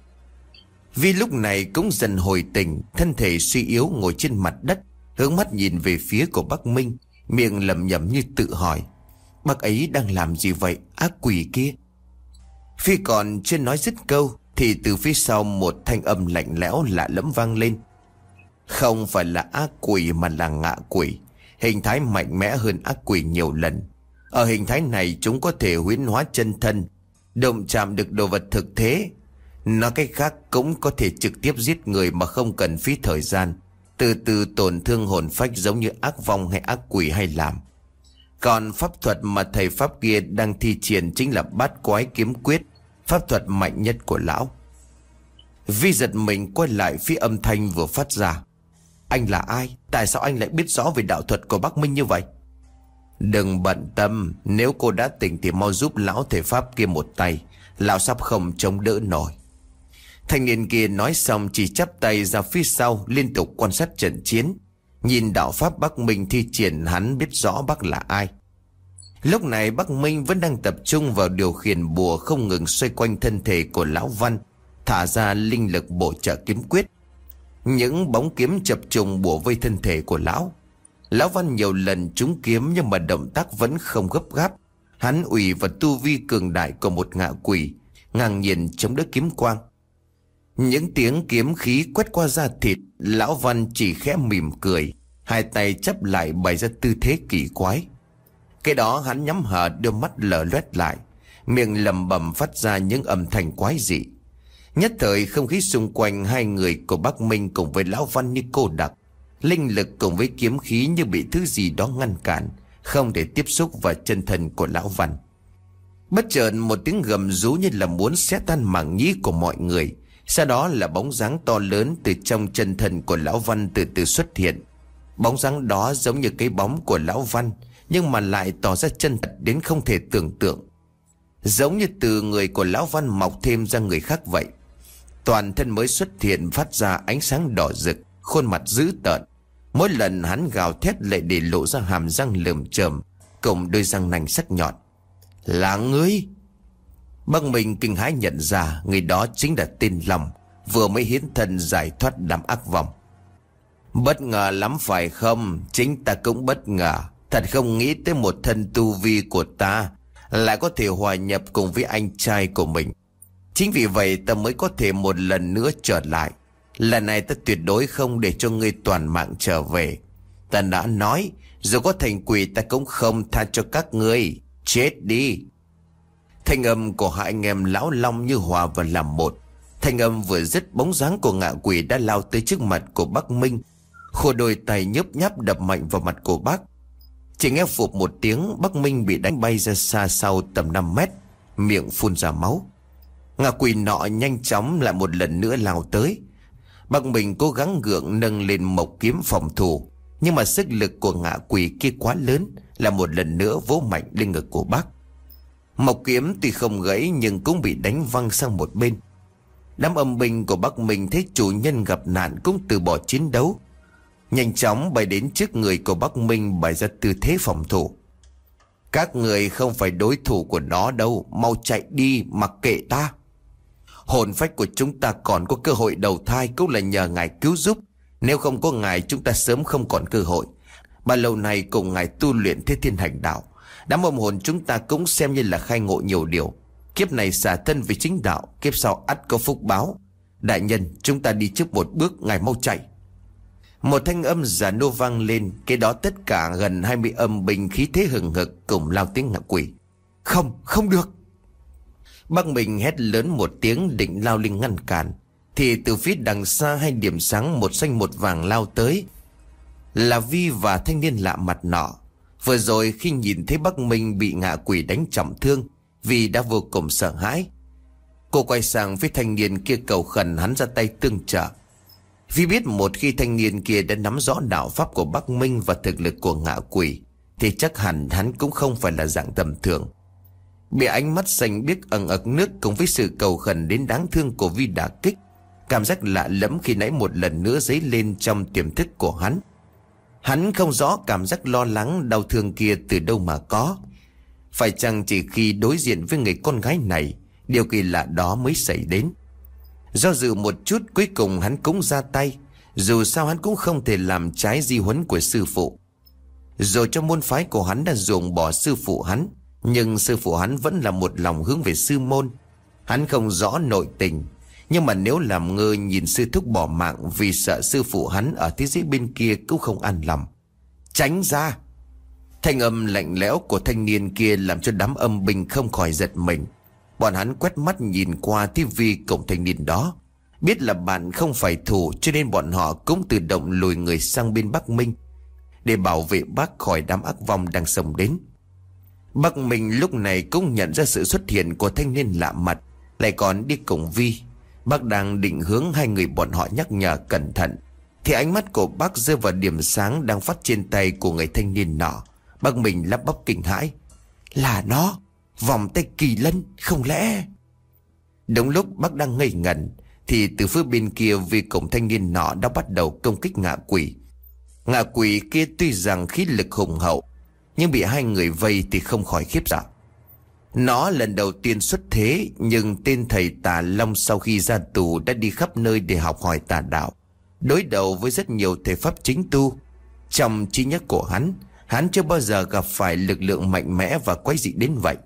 Vi lúc này cũng dần hồi tỉnh, thân thể suy yếu ngồi trên mặt đất, hướng mắt nhìn về phía của bác Minh, miệng lẩm nhẩm như tự hỏi: bác ấy đang làm gì vậy, ác quỷ kia? Phi còn chưa nói dứt câu thì từ phía sau một thanh âm lạnh lẽo lạ lẫm vang lên. Không phải là ác quỷ mà là ngạ quỷ, hình thái mạnh mẽ hơn ác quỷ nhiều lần. Ở hình thái này chúng có thể huyễn hóa chân thân, động chạm được đồ vật thực thế. Nói cách khác, cũng có thể trực tiếp giết người mà không cần phí thời gian, từ từ tổn thương hồn phách giống như ác vong hay ác quỷ hay làm. Còn pháp thuật mà thầy pháp kia đang thi triển chính là bát quái kiếm quyết, pháp thuật mạnh nhất của lão. Vi giật mình quay lại phía âm thanh vừa phát ra. Anh là ai? Tại sao anh lại biết rõ về đạo thuật của bác Minh như vậy? Đừng bận tâm, nếu cô đã tỉnh thì mau giúp lão thầy pháp kia một tay, lão sắp không chống đỡ nổi. Thanh niên kia nói xong chỉ chắp tay ra phía sau, liên tục quan sát trận chiến. Nhìn đạo pháp bác Minh thi triển, hắn biết rõ bác là ai. Lúc này bác Minh vẫn đang tập trung vào điều khiển bùa không ngừng xoay quanh thân thể của lão Văn, thả ra linh lực bổ trợ kiếm quyết. Những bóng kiếm chập trùng bùa vây thân thể của lão. Lão Văn nhiều lần trúng kiếm nhưng mà động tác vẫn không gấp gáp. Hắn ủy vào tu vi cường đại của một ngạ quỷ, ngang nhiên chống đỡ kiếm quang. Những tiếng kiếm khí quét qua da thịt, lão Văn chỉ khẽ mỉm cười, hai tay chắp lại bày ra tư thế kỳ quái. Cái đó hắn nhắm hờ, đôi mắt lờ loét lại, miệng lẩm bẩm phát ra những âm thanh quái dị. Nhất thời không khí xung quanh hai người của bác Minh cùng với lão Văn như cô đặc. Linh lực cùng với kiếm khí như bị thứ gì đó ngăn cản, không để tiếp xúc vào chân thân của lão Văn. Bất chợt một tiếng gầm rú như là muốn xé tan màng nhĩ của mọi người. Sau đó là bóng dáng to lớn từ trong chân thân của lão Văn từ từ xuất hiện. Bóng dáng đó giống như cái bóng của lão Văn, nhưng mà lại tỏ ra chân thật đến không thể tưởng tượng. Giống như từ người của lão Văn mọc thêm ra người khác vậy. Toàn thân mới xuất hiện phát ra ánh sáng đỏ rực, khuôn mặt dữ tợn. Mỗi lần hắn gào thét lại để lộ ra hàm răng lởm chởm cùng đôi răng nanh sắc nhọn. Là ngươi? Bác Minh kinh hãi nhận ra người đó chính là tên Long, vừa mới hiến thân giải thoát đám ác vong. Bất ngờ lắm phải không? Chính ta cũng bất ngờ. Thật không nghĩ tới một thân tu vi của ta lại có thể hòa nhập cùng với anh trai của mình. Chính vì vậy ta mới có thể một lần nữa trở lại. Lần này ta tuyệt đối không để cho ngươi toàn mạng trở về. Ta đã nói, dù có thành quỷ ta cũng không tha cho các ngươi. Chết đi. Thanh âm của hai anh em lão Long như hòa vào làm một. Thanh âm vừa dứt, bóng dáng của ngạ quỷ đã lao tới trước mặt của bác Minh. Khô đôi tay nhấp nháp đập mạnh vào mặt của bác. Chỉ nghe phụp một tiếng, bác Minh bị đánh bay ra xa sau tầm 5 mét, miệng phun ra máu. Ngạ quỷ nọ nhanh chóng lại một lần nữa lao tới. Bác Minh cố gắng gượng nâng lên mộc kiếm phòng thủ, nhưng mà sức lực của ngạ quỷ kia quá lớn, là một lần nữa vỗ mạnh lên ngực của bác. Mộc kiếm tuy không gãy nhưng cũng bị đánh văng sang một bên. Đám âm binh của bác Minh thấy chủ nhân gặp nạn cũng từ bỏ chiến đấu, nhanh chóng bay đến trước người của bác Minh bày ra tư thế phòng thủ. Các người không phải đối thủ của nó đâu, mau chạy đi, mặc kệ ta. Hồn phách của chúng ta còn có cơ hội đầu thai cũng là nhờ ngài cứu giúp. Nếu không có ngài chúng ta sớm không còn cơ hội. Bao lâu nay cùng ngài tu luyện thế thiên hành đạo, đám âm hồn chúng ta cũng xem như là khai ngộ nhiều điều. Kiếp này xả thân vì chính đạo, kiếp sau ắt có phúc báo. Đại nhân, chúng ta đi trước một bước, ngài mau chạy. Một thanh âm giả nô vang lên, cái đó tất cả gần 20 âm binh khí thế hừng hực cùng lao tiếng ngạ quỷ. Không, không được. Bác Minh hét lớn một tiếng định lao lên ngăn cản, thì từ phía đằng xa hai điểm sáng một xanh một vàng lao tới. Là Vi và thanh niên lạ mặt nọ. Vừa rồi khi nhìn thấy bác Minh bị ngạ quỷ đánh trọng thương, Vi đã vô cùng sợ hãi. Cô quay sang với thanh niên kia cầu khẩn hắn ra tay tương trợ. Vi biết một khi thanh niên kia đã nắm rõ đạo pháp của Bắc Minh và thực lực của ngạ quỷ, thì chắc hẳn hắn cũng không phải là dạng tầm thường. Bị ánh mắt xanh biếc ẩn ực nước cùng với sự cầu khẩn đến đáng thương của Vi đả kích, cảm giác lạ lẫm khi nãy một lần nữa dấy lên trong tiềm thức của hắn. Hắn không rõ cảm giác lo lắng đau thương kia từ đâu mà có. Phải chăng chỉ khi đối diện với người con gái này, điều kỳ lạ đó mới xảy đến. Do dự một chút, cuối cùng hắn cũng ra tay. Dù sao hắn cũng không thể làm trái di huấn của sư phụ. Rồi trong môn phái của hắn đã ruồng bỏ sư phụ hắn, nhưng sư phụ hắn vẫn là một lòng hướng về sư môn. Hắn không rõ nội tình, nhưng mà nếu làm ngơ nhìn sư thúc bỏ mạng vì sợ sư phụ hắn ở thế giới bên kia cũng không an lòng. Tránh ra! Thanh âm lạnh lẽo của thanh niên kia làm cho đám âm binh không khỏi giật mình. Bọn hắn quét mắt nhìn qua tivi cổng thanh niên đó, biết là bạn không phải thủ, cho nên bọn họ cũng tự động lùi người sang bên Bắc Minh để bảo vệ bác khỏi đám ác vong đang xông đến. Bắc Minh lúc này cũng nhận ra sự xuất hiện của thanh niên lạ mặt, lại còn đi cùng Vi. Bác đang định hướng hai người bọn họ nhắc nhở cẩn thận, thì ánh mắt của bác rơi vào điểm sáng đang phát trên tay của người thanh niên nọ. Bác Minh lắp bắp kinh hãi. Là nó, vòng tay kỳ lân, không lẽ... Đúng lúc bác đang ngây ngẩn, thì từ phía bên kia vì cổng thanh niên nọ đã bắt đầu công kích ngạ quỷ. Ngạ quỷ kia tuy rằng khí lực hùng hậu, nhưng bị hai người vây thì không khỏi khiếp sợ. Nó lần đầu tiên xuất thế, nhưng tên thầy Tà Long sau khi ra tù đã đi khắp nơi để học hỏi tà đạo, đối đầu với rất nhiều thầy pháp chính tu. Trong trí nhớ của hắn chưa bao giờ gặp phải lực lượng mạnh mẽ và quái dị đến vậy.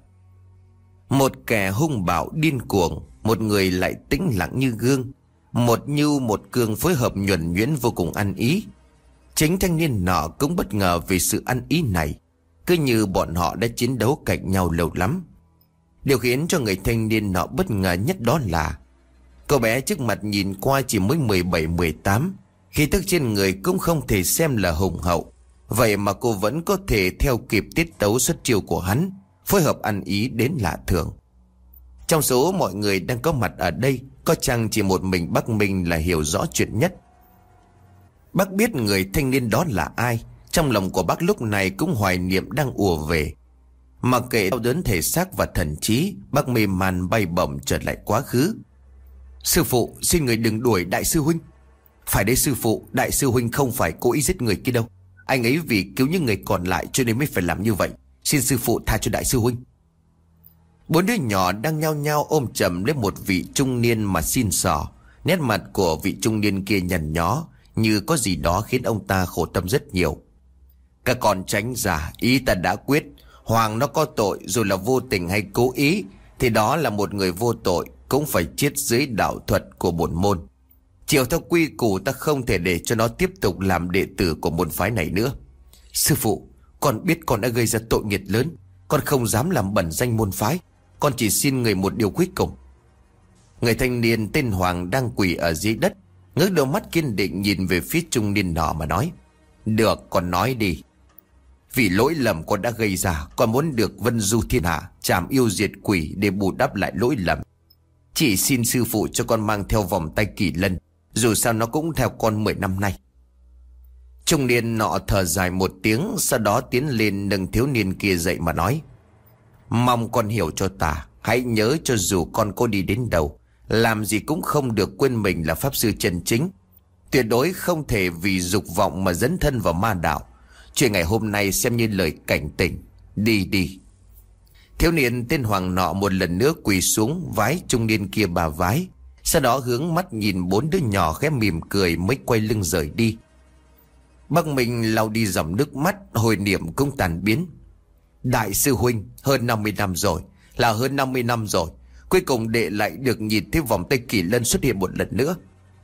Một kẻ hung bạo điên cuồng, một người lại tĩnh lặng như gương, một nhu một cương phối hợp nhuần nhuyễn vô cùng ăn ý. Chính thanh niên nọ cũng bất ngờ vì sự ăn ý này, cứ như bọn họ đã chiến đấu cạnh nhau lâu lắm. Điều khiến cho người thanh niên nọ bất ngờ nhất đó là cậu bé trước mặt nhìn qua chỉ mới 17-18, khí tức trên người cũng không thể xem là hùng hậu, vậy mà cô vẫn có thể theo kịp tiết tấu xuất chiêu của hắn, phối hợp ăn ý đến lạ thường. Trong số mọi người đang có mặt ở đây, có chăng chỉ một mình bác Minh là hiểu rõ chuyện nhất. Bác biết người thanh niên đó là ai. Trong lòng của bác lúc này cũng hoài niệm đang ùa về. Mặc kệ đau đớn thể xác và thần trí, bác mê man bay bổng trở lại quá khứ. Sư phụ, xin người đừng đuổi đại sư huynh. Phải đấy sư phụ, đại sư huynh không phải cố ý giết người kia đâu. Anh ấy vì cứu những người còn lại cho nên mới phải làm như vậy. Xin sư phụ tha cho đại sư huynh. Bốn đứa nhỏ đang nhao nhao ôm chầm lấy một vị trung niên mà xin xỏ. Nét mặt của vị trung niên kia nhăn nhó, như có gì đó khiến ông ta khổ tâm rất nhiều. Các con tránh ra, ý ta đã quyết. Hoàng nó có tội, dù là vô tình hay cố ý, thì đó là một người vô tội, cũng phải chết dưới đạo thuật của bổn môn. Chiều theo quy củ, ta không thể để cho nó tiếp tục làm đệ tử của môn phái này nữa. Sư phụ, con biết con đã gây ra tội nghiệp lớn, con không dám làm bẩn danh môn phái. Con chỉ xin người một điều cuối cùng. Người thanh niên tên Hoàng đang quỳ ở dưới đất, ngước đôi mắt kiên định nhìn về phía trung niên nọ mà nói. Được, con nói đi. Vì lỗi lầm con đã gây ra, con muốn được vân du thiên hạ, trảm yêu diệt quỷ để bù đắp lại lỗi lầm. Chỉ xin sư phụ cho con mang theo vòng tay kỳ lân, dù sao nó cũng theo con 10 năm nay. Trung niên nọ thở dài một tiếng, sau đó tiến lên nâng thiếu niên kia dậy mà nói. Mong con hiểu cho ta, hãy nhớ cho dù con có đi đến đâu, làm gì cũng không được quên mình là pháp sư chân chính. Tuyệt đối không thể vì dục vọng mà dấn thân vào ma đạo. Chuyện ngày hôm nay xem như lời cảnh tỉnh. Đi đi. Thiếu niên tên Hoàng nọ một lần nữa quỳ xuống vái trung niên kia bà vái, sau đó hướng mắt nhìn bốn đứa nhỏ khẽ mỉm cười mới quay lưng rời đi. Bác mình lau đi dòng nước mắt, hồi niệm cũng tàn biến. Đại sư huynh, hơn 50 năm rồi, là hơn 50 năm rồi, cuối cùng đệ lại được nhìn thấy vòng tay kỳ lân xuất hiện một lần nữa.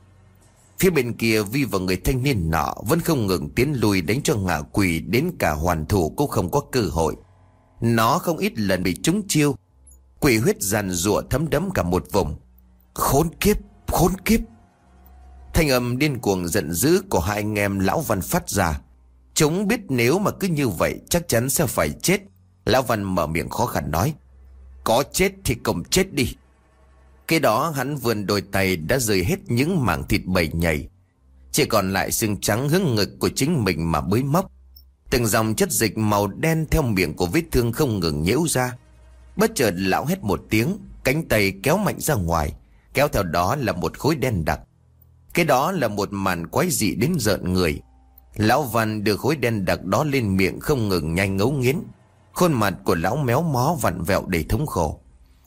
Phía bên kia Vi và người thanh niên nọ vẫn không ngừng tiến lùi, đánh cho ngạ quỷ đến cả hoàn thủ cũng không có cơ hội. Nó không ít lần bị trúng chiêu, quỷ huyết giàn giụa thấm đẫm cả một vùng. Khốn kiếp, khốn kiếp. Thanh âm điên cuồng giận dữ của hai anh em lão Văn phát ra. Chúng biết nếu mà cứ như vậy chắc chắn sẽ phải chết. Lão Văn mở miệng khó khăn nói. Có chết thì cùng chết đi. Cái đó hắn vươn đôi tay đã rời hết những mảng thịt bầy nhầy, chỉ còn lại xương trắng hướng ngực của chính mình mà bới móc. Từng dòng chất dịch màu đen theo miệng của vết thương không ngừng nhễu ra. Bất chợt lão hét một tiếng, cánh tay kéo mạnh ra ngoài, kéo theo đó là một khối đen đặc. Cái đó là một màn quái dị đến rợn người. Lão Văn đưa khối đen đặc đó lên miệng không ngừng nhanh ngấu nghiến. Khuôn mặt của lão méo mó vặn vẹo đầy thống khổ.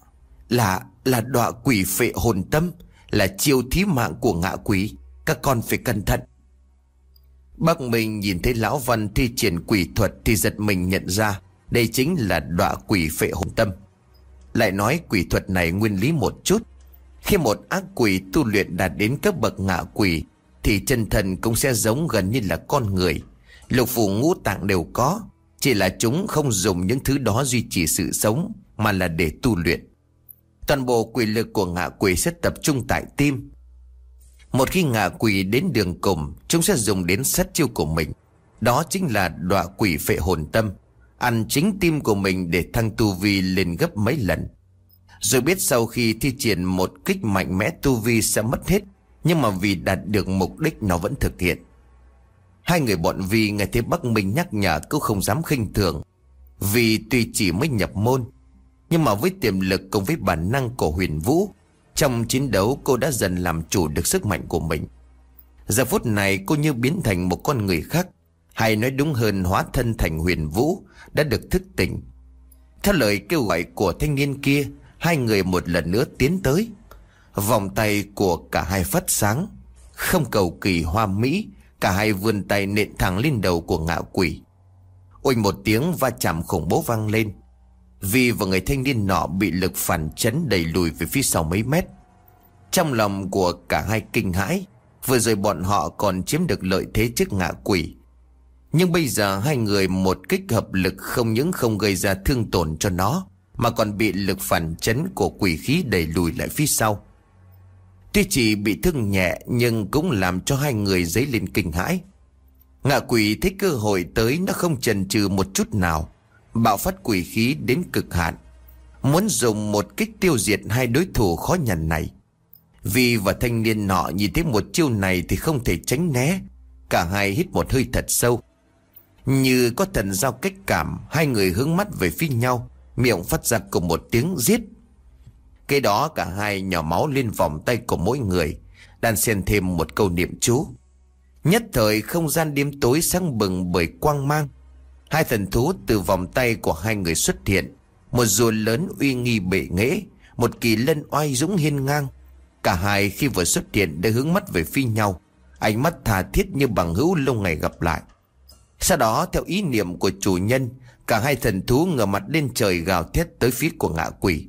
Là đọa quỷ phệ hồn tâm, là chiêu thí mạng của ngạ quỷ. Các con phải cẩn thận. Bác mình nhìn thấy lão Văn thi triển quỷ thuật thì giật mình nhận ra đây chính là đọa quỷ phệ hồn tâm. Lại nói quỷ thuật này nguyên lý một chút. Khi một ác quỷ tu luyện đạt đến cấp bậc ngạ quỷ thì chân thần cũng sẽ giống gần như là con người. Lục phủ ngũ tạng đều có, chỉ là chúng không dùng những thứ đó duy trì sự sống, mà là để tu luyện. Toàn bộ quỷ lực của ngạ quỷ sẽ tập trung tại tim. Một khi ngạ quỷ đến đường cùng, chúng sẽ dùng đến sát chiêu của mình. Đó chính là đọa quỷ phệ hồn tâm, ăn chính tim của mình để thăng tu vi lên gấp mấy lần. Rồi biết sau khi thi triển một kích mạnh mẽ tu vi sẽ mất hết, nhưng mà vì đạt được mục đích nó vẫn thực hiện. Hai người bọn Vi nghe thấy bác mình nhắc nhở cũng không dám khinh thường. Vì tuy chỉ mới nhập môn, nhưng mà với tiềm lực cùng với bản năng của Huyền Vũ, trong chiến đấu cô đã dần làm chủ được sức mạnh của mình. Giờ phút này cô như biến thành một con người khác, hay nói đúng hơn hóa thân thành Huyền Vũ, đã được thức tỉnh. Theo lời kêu gọi của thanh niên kia, hai người một lần nữa tiến tới. Vòng tay của cả hai phát sáng, không cầu kỳ hoa mỹ, cả hai vươn tay nện thẳng lên đầu của ngạ quỷ. Ôi một tiếng va chạm khủng bố vang lên. Vi và người thanh niên nọ bị lực phản chấn đẩy lùi về phía sau mấy mét. Trong lòng của cả hai kinh hãi. Vừa rồi bọn họ còn chiếm được lợi thế trước ngạ quỷ, nhưng bây giờ hai người một kích hợp lực không những không gây ra thương tổn cho nó, mà còn bị lực phản chấn của quỷ khí đẩy lùi lại phía sau. Tuy chỉ bị thương nhẹ nhưng cũng làm cho hai người dấy lên kinh hãi. Ngạ quỷ thấy cơ hội tới, nó không chần chừ một chút nào, bạo phát quỷ khí đến cực hạn, muốn dùng một kích tiêu diệt hai đối thủ khó nhằn này. Vi và thanh niên nọ nhìn thấy một chiêu này thì không thể tránh né. Cả hai hít một hơi thật sâu. Như có thần giao cách cảm, hai người hướng mắt về phía nhau, miệng phát ra cùng một tiếng giết. Cái đó cả hai nhỏ máu lên vòng tay của mỗi người. đan xen thêm một câu niệm chú. Nhất thời không gian đêm tối sáng bừng bởi quang mang. Hai thần thú từ vòng tay của hai người xuất hiện. Một rùa lớn uy nghi bệ nghễ, một kỳ lân oai dũng hiên ngang. Cả hai khi vừa xuất hiện đã hướng mắt về phía nhau, ánh mắt tha thiết như bằng hữu lâu ngày gặp lại. Sau đó theo ý niệm của chủ nhân, cả hai thần thú ngửa mặt lên trời gào thét tới phía của ngạ quỷ.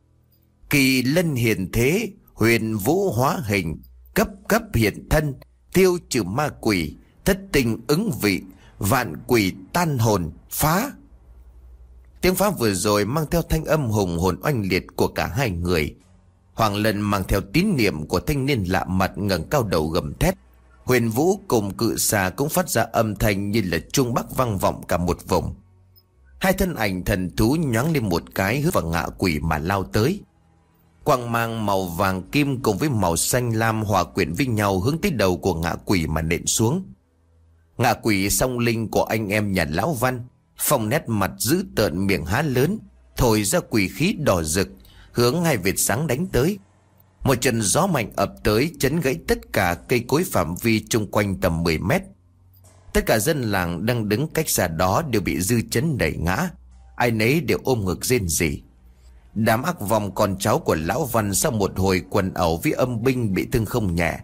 Kỳ lân hiền thế, huyền vũ hóa hình, cấp cấp hiện thân, tiêu trừ ma quỷ, thất tình ứng vị, vạn quỷ tan hồn, phá. Tiếng phá vừa rồi mang theo thanh âm hùng hồn oanh liệt của cả hai người. Hoàng Lân mang theo tín niệm của thanh niên lạ mặt ngẩng cao đầu gầm thét. Huyền Vũ cùng cự xà cũng phát ra âm thanh như là chuông bắc vang vọng cả một vùng. Hai thân ảnh thần thú nhoáng lên một cái hướng vào ngạ quỷ mà lao tới. Quang mang màu vàng kim cùng với màu xanh lam hòa quyện với nhau hướng tới đầu của ngạ quỷ mà nện xuống. Ngạ quỷ song linh của anh em nhà lão Văn, phong nét mặt dữ tợn, miệng há lớn, thổi ra quỷ khí đỏ rực, hướng hai vệt sáng đánh tới. Một trận gió mạnh ập tới chấn gãy tất cả cây cối phạm vi chung quanh tầm 10 mét. Tất cả dân làng đang đứng cách xa đó đều bị dư chấn đẩy ngã, ai nấy đều ôm ngực rên rỉ. Đám ác vong con cháu của lão Văn sau một hồi quần ẩu với âm binh bị thương không nhẹ.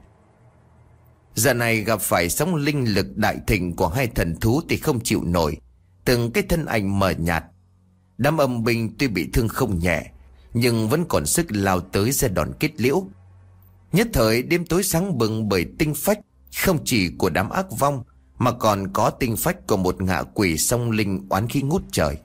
Giờ này gặp phải sóng linh lực đại thịnh của hai thần thú thì không chịu nổi, từng cái thân ảnh mờ nhạt. Đám âm binh tuy bị thương không nhẹ nhưng vẫn còn sức lao tới ra đòn kết liễu. Nhất thời đêm tối sáng bừng bởi tinh phách không chỉ của đám ác vong mà còn có tinh phách của một ngạ quỷ song linh oán khí ngút trời.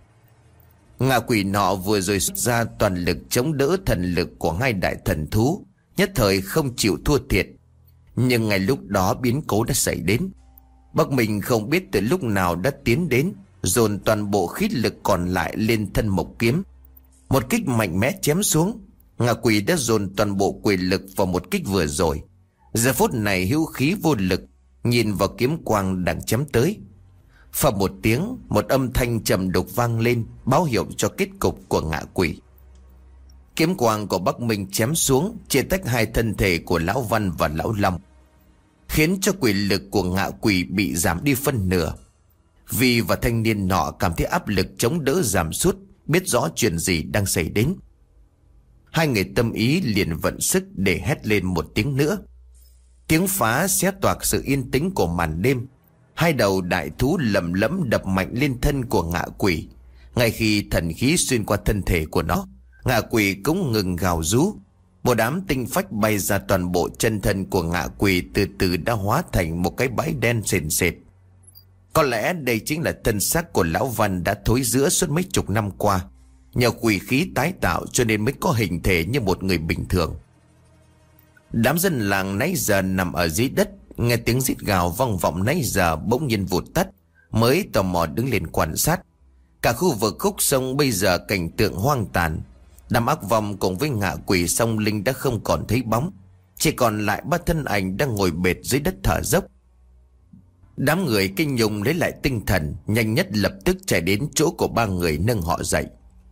Ngạ quỷ nọ vừa rồi xuất ra toàn lực chống đỡ thần lực của hai đại thần thú, nhất thời không chịu thua thiệt. Nhưng ngay lúc đó biến cố đã xảy đến. Bắc Minh không biết từ lúc nào đã tiến đến, dồn toàn bộ khí lực còn lại lên thân mộc kiếm. Một kích mạnh mẽ chém xuống. Ngạ quỷ đã dồn toàn bộ quyền lực vào một kích vừa rồi. Giờ phút này hữu khí vô lực, nhìn vào kiếm quang đang chém tới. Phập một tiếng, một âm thanh trầm đục vang lên, báo hiệu cho kết cục của ngạ quỷ. Kiếm quang của Bắc Minh chém xuống, chia tách hai thân thể của lão Văn và lão Long, khiến cho quyền lực của ngạ quỷ bị giảm đi phân nửa. Vi và thanh niên nọ cảm thấy áp lực chống đỡ giảm sút, biết rõ chuyện gì đang xảy đến. Hai người tâm ý liền vận sức để hét lên một tiếng nữa. Tiếng phá xé toạc sự yên tĩnh của màn đêm. Hai đầu đại thú lầm lẫm đập mạnh lên thân của ngạ quỷ. Ngay khi thần khí xuyên qua thân thể của nó, ngạ quỷ cũng ngừng gào rú. Một đám tinh phách bay ra toàn bộ chân thân của ngạ quỷ, từ từ đã hóa thành một cái bãi đen sền sệt. Có lẽ đây chính là thân xác của lão Văn đã thối rữa suốt mấy chục năm qua. Nhờ quỷ khí tái tạo cho nên mới có hình thể như một người bình thường. Đám dân làng nãy giờ nằm ở dưới đất, nghe tiếng rít gào vang vọng nãy giờ bỗng nhiên vụt tắt, mới tò mò đứng lên quan sát. Cả khu vực khúc sông bây giờ cảnh tượng hoang tàn. Đám ác vong cùng với ngạ quỷ song linh đã không còn thấy bóng, chỉ còn lại ba thân ảnh đang ngồi bệt dưới đất thở dốc. Đám người kinh nhung lấy lại tinh thần, nhanh nhất lập tức chạy đến chỗ của ba người nâng họ dậy.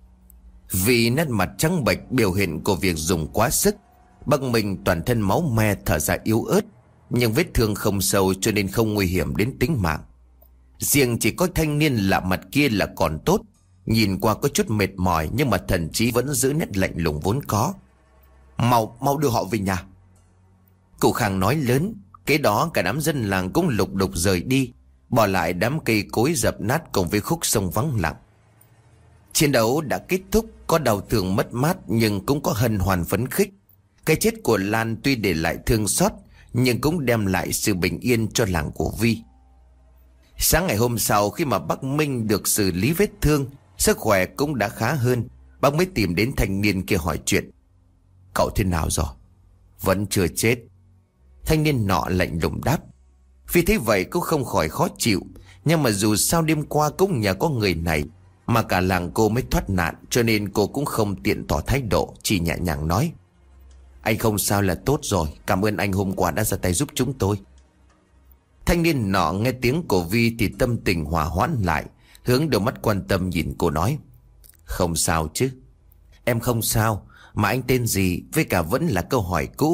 Vì nét mặt trắng bệch biểu hiện của việc dùng quá sức, Bắc Minh toàn thân máu me, thở ra yếu ớt, nhưng vết thương không sâu cho nên không nguy hiểm đến tính mạng. Riêng chỉ có thanh niên lạ mặt kia là còn tốt, nhìn qua có chút mệt mỏi nhưng mà thần trí vẫn giữ nét lạnh lùng vốn có. Mau đưa họ về nhà, cụ Khang nói lớn. Kế đó cả đám dân làng cũng lục đục rời đi, bỏ lại đám cây cối dập nát cùng với khúc sông vắng lặng. Chiến đấu đã kết thúc, có đau thương mất mát nhưng cũng có hân hoan phấn khích. Cái chết của Lan tuy để lại thương xót nhưng cũng đem lại sự bình yên cho làng của Vi. Sáng ngày hôm sau, khi mà Bắc Minh được xử lý vết thương, sức khỏe cũng đã khá hơn, bác mới tìm đến thanh niên kia hỏi chuyện. Cậu thế nào rồi? Vẫn chưa chết. Thanh niên nọ lạnh lùng đáp. Vì thế vậy cũng không khỏi khó chịu, nhưng mà dù sao đêm qua cũng nhờ có người này mà cả làng cô mới thoát nạn, cho nên cô cũng không tiện tỏ thái độ, chỉ nhẹ nhàng nói. Anh không sao là tốt rồi, cảm ơn anh hôm qua đã ra tay giúp chúng tôi. Thanh niên nọ nghe tiếng của Vi thì tâm tình hòa hoãn lại, hướng đôi mắt quan tâm nhìn cô nói. Không sao chứ? Em không sao, mà anh tên gì với cả vẫn là câu hỏi cũ.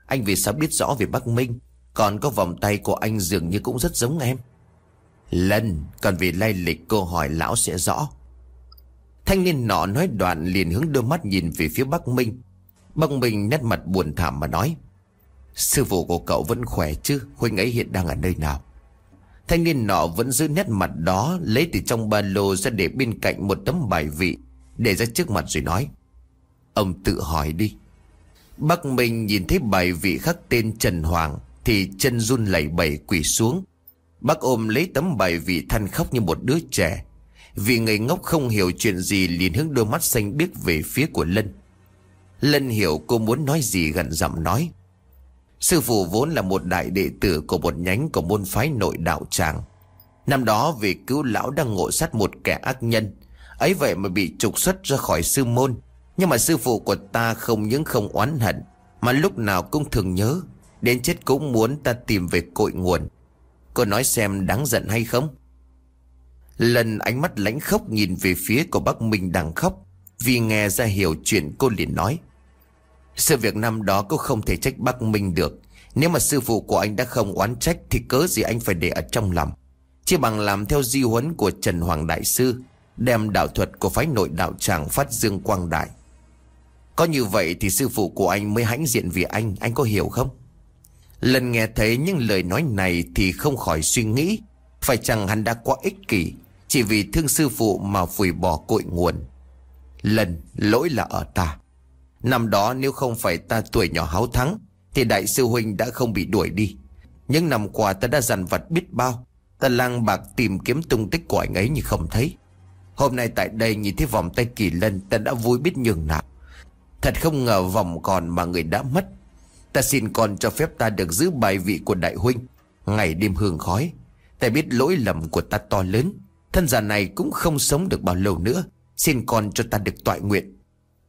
Anh vì sao biết rõ về bác Minh? Còn có vòng tay của anh dường như cũng rất giống em. Lân, còn vì lai lịch cô hỏi lão sẽ rõ. Thanh niên nọ nói đoạn liền hướng đôi mắt nhìn về phía bác Minh. Bác Minh nét mặt buồn thảm mà nói: Sư phụ của cậu vẫn khỏe chứ? Huynh ấy hiện đang ở nơi nào? Thanh niên nọ vẫn giữ nét mặt đó, lấy từ trong ba lô ra để bên cạnh một tấm bài vị, để ra trước mặt rồi nói: Ông tự hỏi đi. Bác Minh nhìn thấy bài vị khắc tên Trần Hoàng thì chân run lẩy bẩy quỳ xuống. Bác ôm lấy tấm bài vị than khóc như một đứa trẻ. Vì người ngốc không hiểu chuyện gì liền hướng đôi mắt xanh biếc về phía của Lân. Lân hiểu cô muốn nói gì, gằn giọng nói: Sư phụ vốn là một đại đệ tử của một nhánh của môn phái Nội Đạo Tràng. Năm đó vì cứu lão đang ngộ sát một kẻ ác nhân, ấy vậy mà bị trục xuất ra khỏi sư môn. Nhưng mà sư phụ của ta không những không oán hận, mà lúc nào cũng thường nhớ, đến chết cũng muốn ta tìm về cội nguồn. Cô nói xem đáng giận hay không? Lần ánh mắt lãnh khốc nhìn về phía của bác Minh đang khóc. Vì nghe ra hiểu chuyện cô liền nói: Sự việc năm đó cô không thể trách bác Minh được. Nếu mà sư phụ của anh đã không oán trách thì cớ gì anh phải để ở trong lòng. Chỉ bằng làm theo di huấn của Trần Hoàng Đại Sư, đem đạo thuật của phái Nội Đạo Tràng phát dương quang đại. Có như vậy thì sư phụ của anh mới hãnh diện vì anh có hiểu không? Lần nghe thấy những lời nói này thì không khỏi suy nghĩ, phải chăng hắn đã quá ích kỷ, chỉ vì thương sư phụ mà phủi bỏ cội nguồn. Lần, lỗi là ở ta. Năm đó nếu không phải ta tuổi nhỏ háo thắng thì đại sư huynh đã không bị đuổi đi. Những năm qua ta đã dằn vặt biết bao, ta lang bạc tìm kiếm tung tích của anh ấy nhưng không thấy. Hôm nay tại đây nhìn thấy vòng tay Kỳ Lân, ta đã vui biết nhường nào. Thật không ngờ vòng còn mà người đã mất. Ta xin con cho phép ta được giữ bài vị của đại huynh. Ngày đêm hương khói, ta biết lỗi lầm của ta to lớn, thân già này cũng không sống được bao lâu nữa. Xin con cho ta được toại nguyện.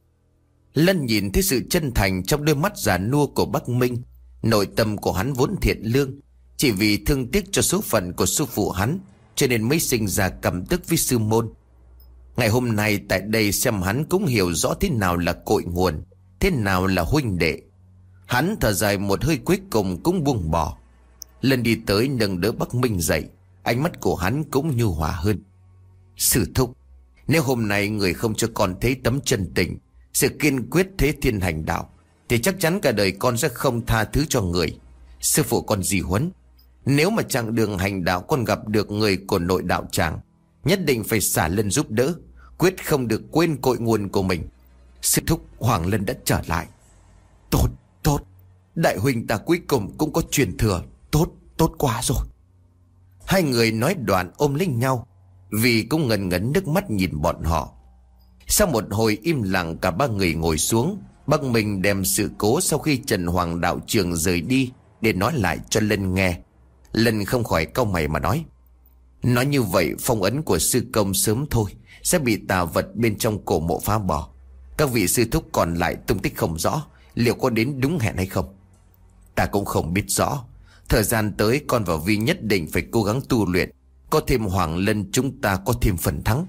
Lân nhìn thấy sự chân thành trong đôi mắt già nua của bác Minh. Nội tâm của hắn vốn thiện lương, chỉ vì thương tiếc cho số phận của sư phụ hắn, cho nên mới sinh ra căm tức với sư môn. Ngày hôm nay tại đây xem hắn cũng hiểu rõ thế nào là cội nguồn, thế nào là huynh đệ. Hắn thở dài một hơi cuối cùng cũng buông bỏ. Lần đi tới nâng đỡ bác Minh dậy, ánh mắt của hắn cũng nhu hòa hơn. Sư thúc, nếu hôm nay người không cho con thấy tấm chân tình, sự kiên quyết thế thiên hành đạo, thì chắc chắn cả đời con sẽ không tha thứ cho người. Sư phụ con di huấn, nếu mà chặng đường hành đạo con gặp được người của Nội Đạo Tràng, nhất định phải xả Lân giúp đỡ, quyết không được quên cội nguồn của mình. Sư thúc, Hoàng Lân đã trở lại. Tốt, tốt, đại huynh ta cuối cùng cũng có truyền thừa. Tốt, tốt quá rồi. Hai người nói đoạn ôm lấy nhau, vì cũng ngần ngấn nước mắt nhìn bọn họ. Sau một hồi im lặng, cả ba người ngồi xuống. Bác Minh đem sự cố sau khi Trần Hoàng đạo trường rời đi để nói lại cho Lân nghe. Lân không khỏi cau mày mà nói: Nói như vậy phong ấn của sư công sớm thôi sẽ bị tà vật bên trong cổ mộ phá bỏ. Các vị sư thúc còn lại tung tích không rõ, liệu có đến đúng hẹn hay không? Ta cũng không biết rõ. Thời gian tới con và Vi nhất định phải cố gắng tu luyện. Có thêm Hoàng Lân chúng ta có thêm phần thắng.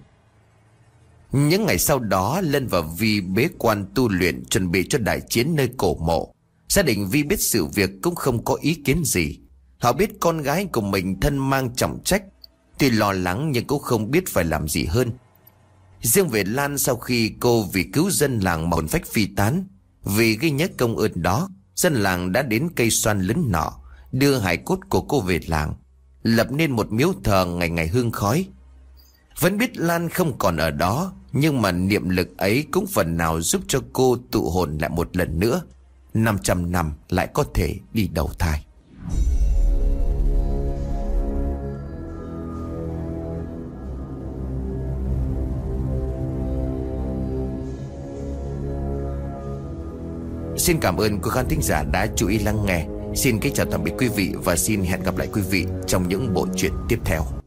Những ngày sau đó, Lân và Vi bế quan tu luyện, chuẩn bị cho đại chiến nơi cổ mộ. Gia đình Vi biết sự việc cũng không có ý kiến gì. Họ biết con gái của mình thân mang trọng trách, tuy lo lắng nhưng cũng không biết phải làm gì hơn. Riêng về Lan, sau khi cô vì cứu dân làng mà hồn phách phi tán, vì ghi nhớ công ơn đó, dân làng đã đến cây xoan lớn nọ, đưa hài cốt của cô về làng, lập nên một miếu thờ ngày ngày hương khói. Vẫn biết Lan không còn ở đó, nhưng mà niệm lực ấy cũng phần nào giúp cho cô tụ hồn lại một lần nữa. 500 năm lại có thể đi đầu thai. Xin cảm ơn quý khán thính giả đã chú ý lắng nghe. Xin kính chào tạm biệt quý vị và xin hẹn gặp lại quý vị trong những bộ truyện tiếp theo.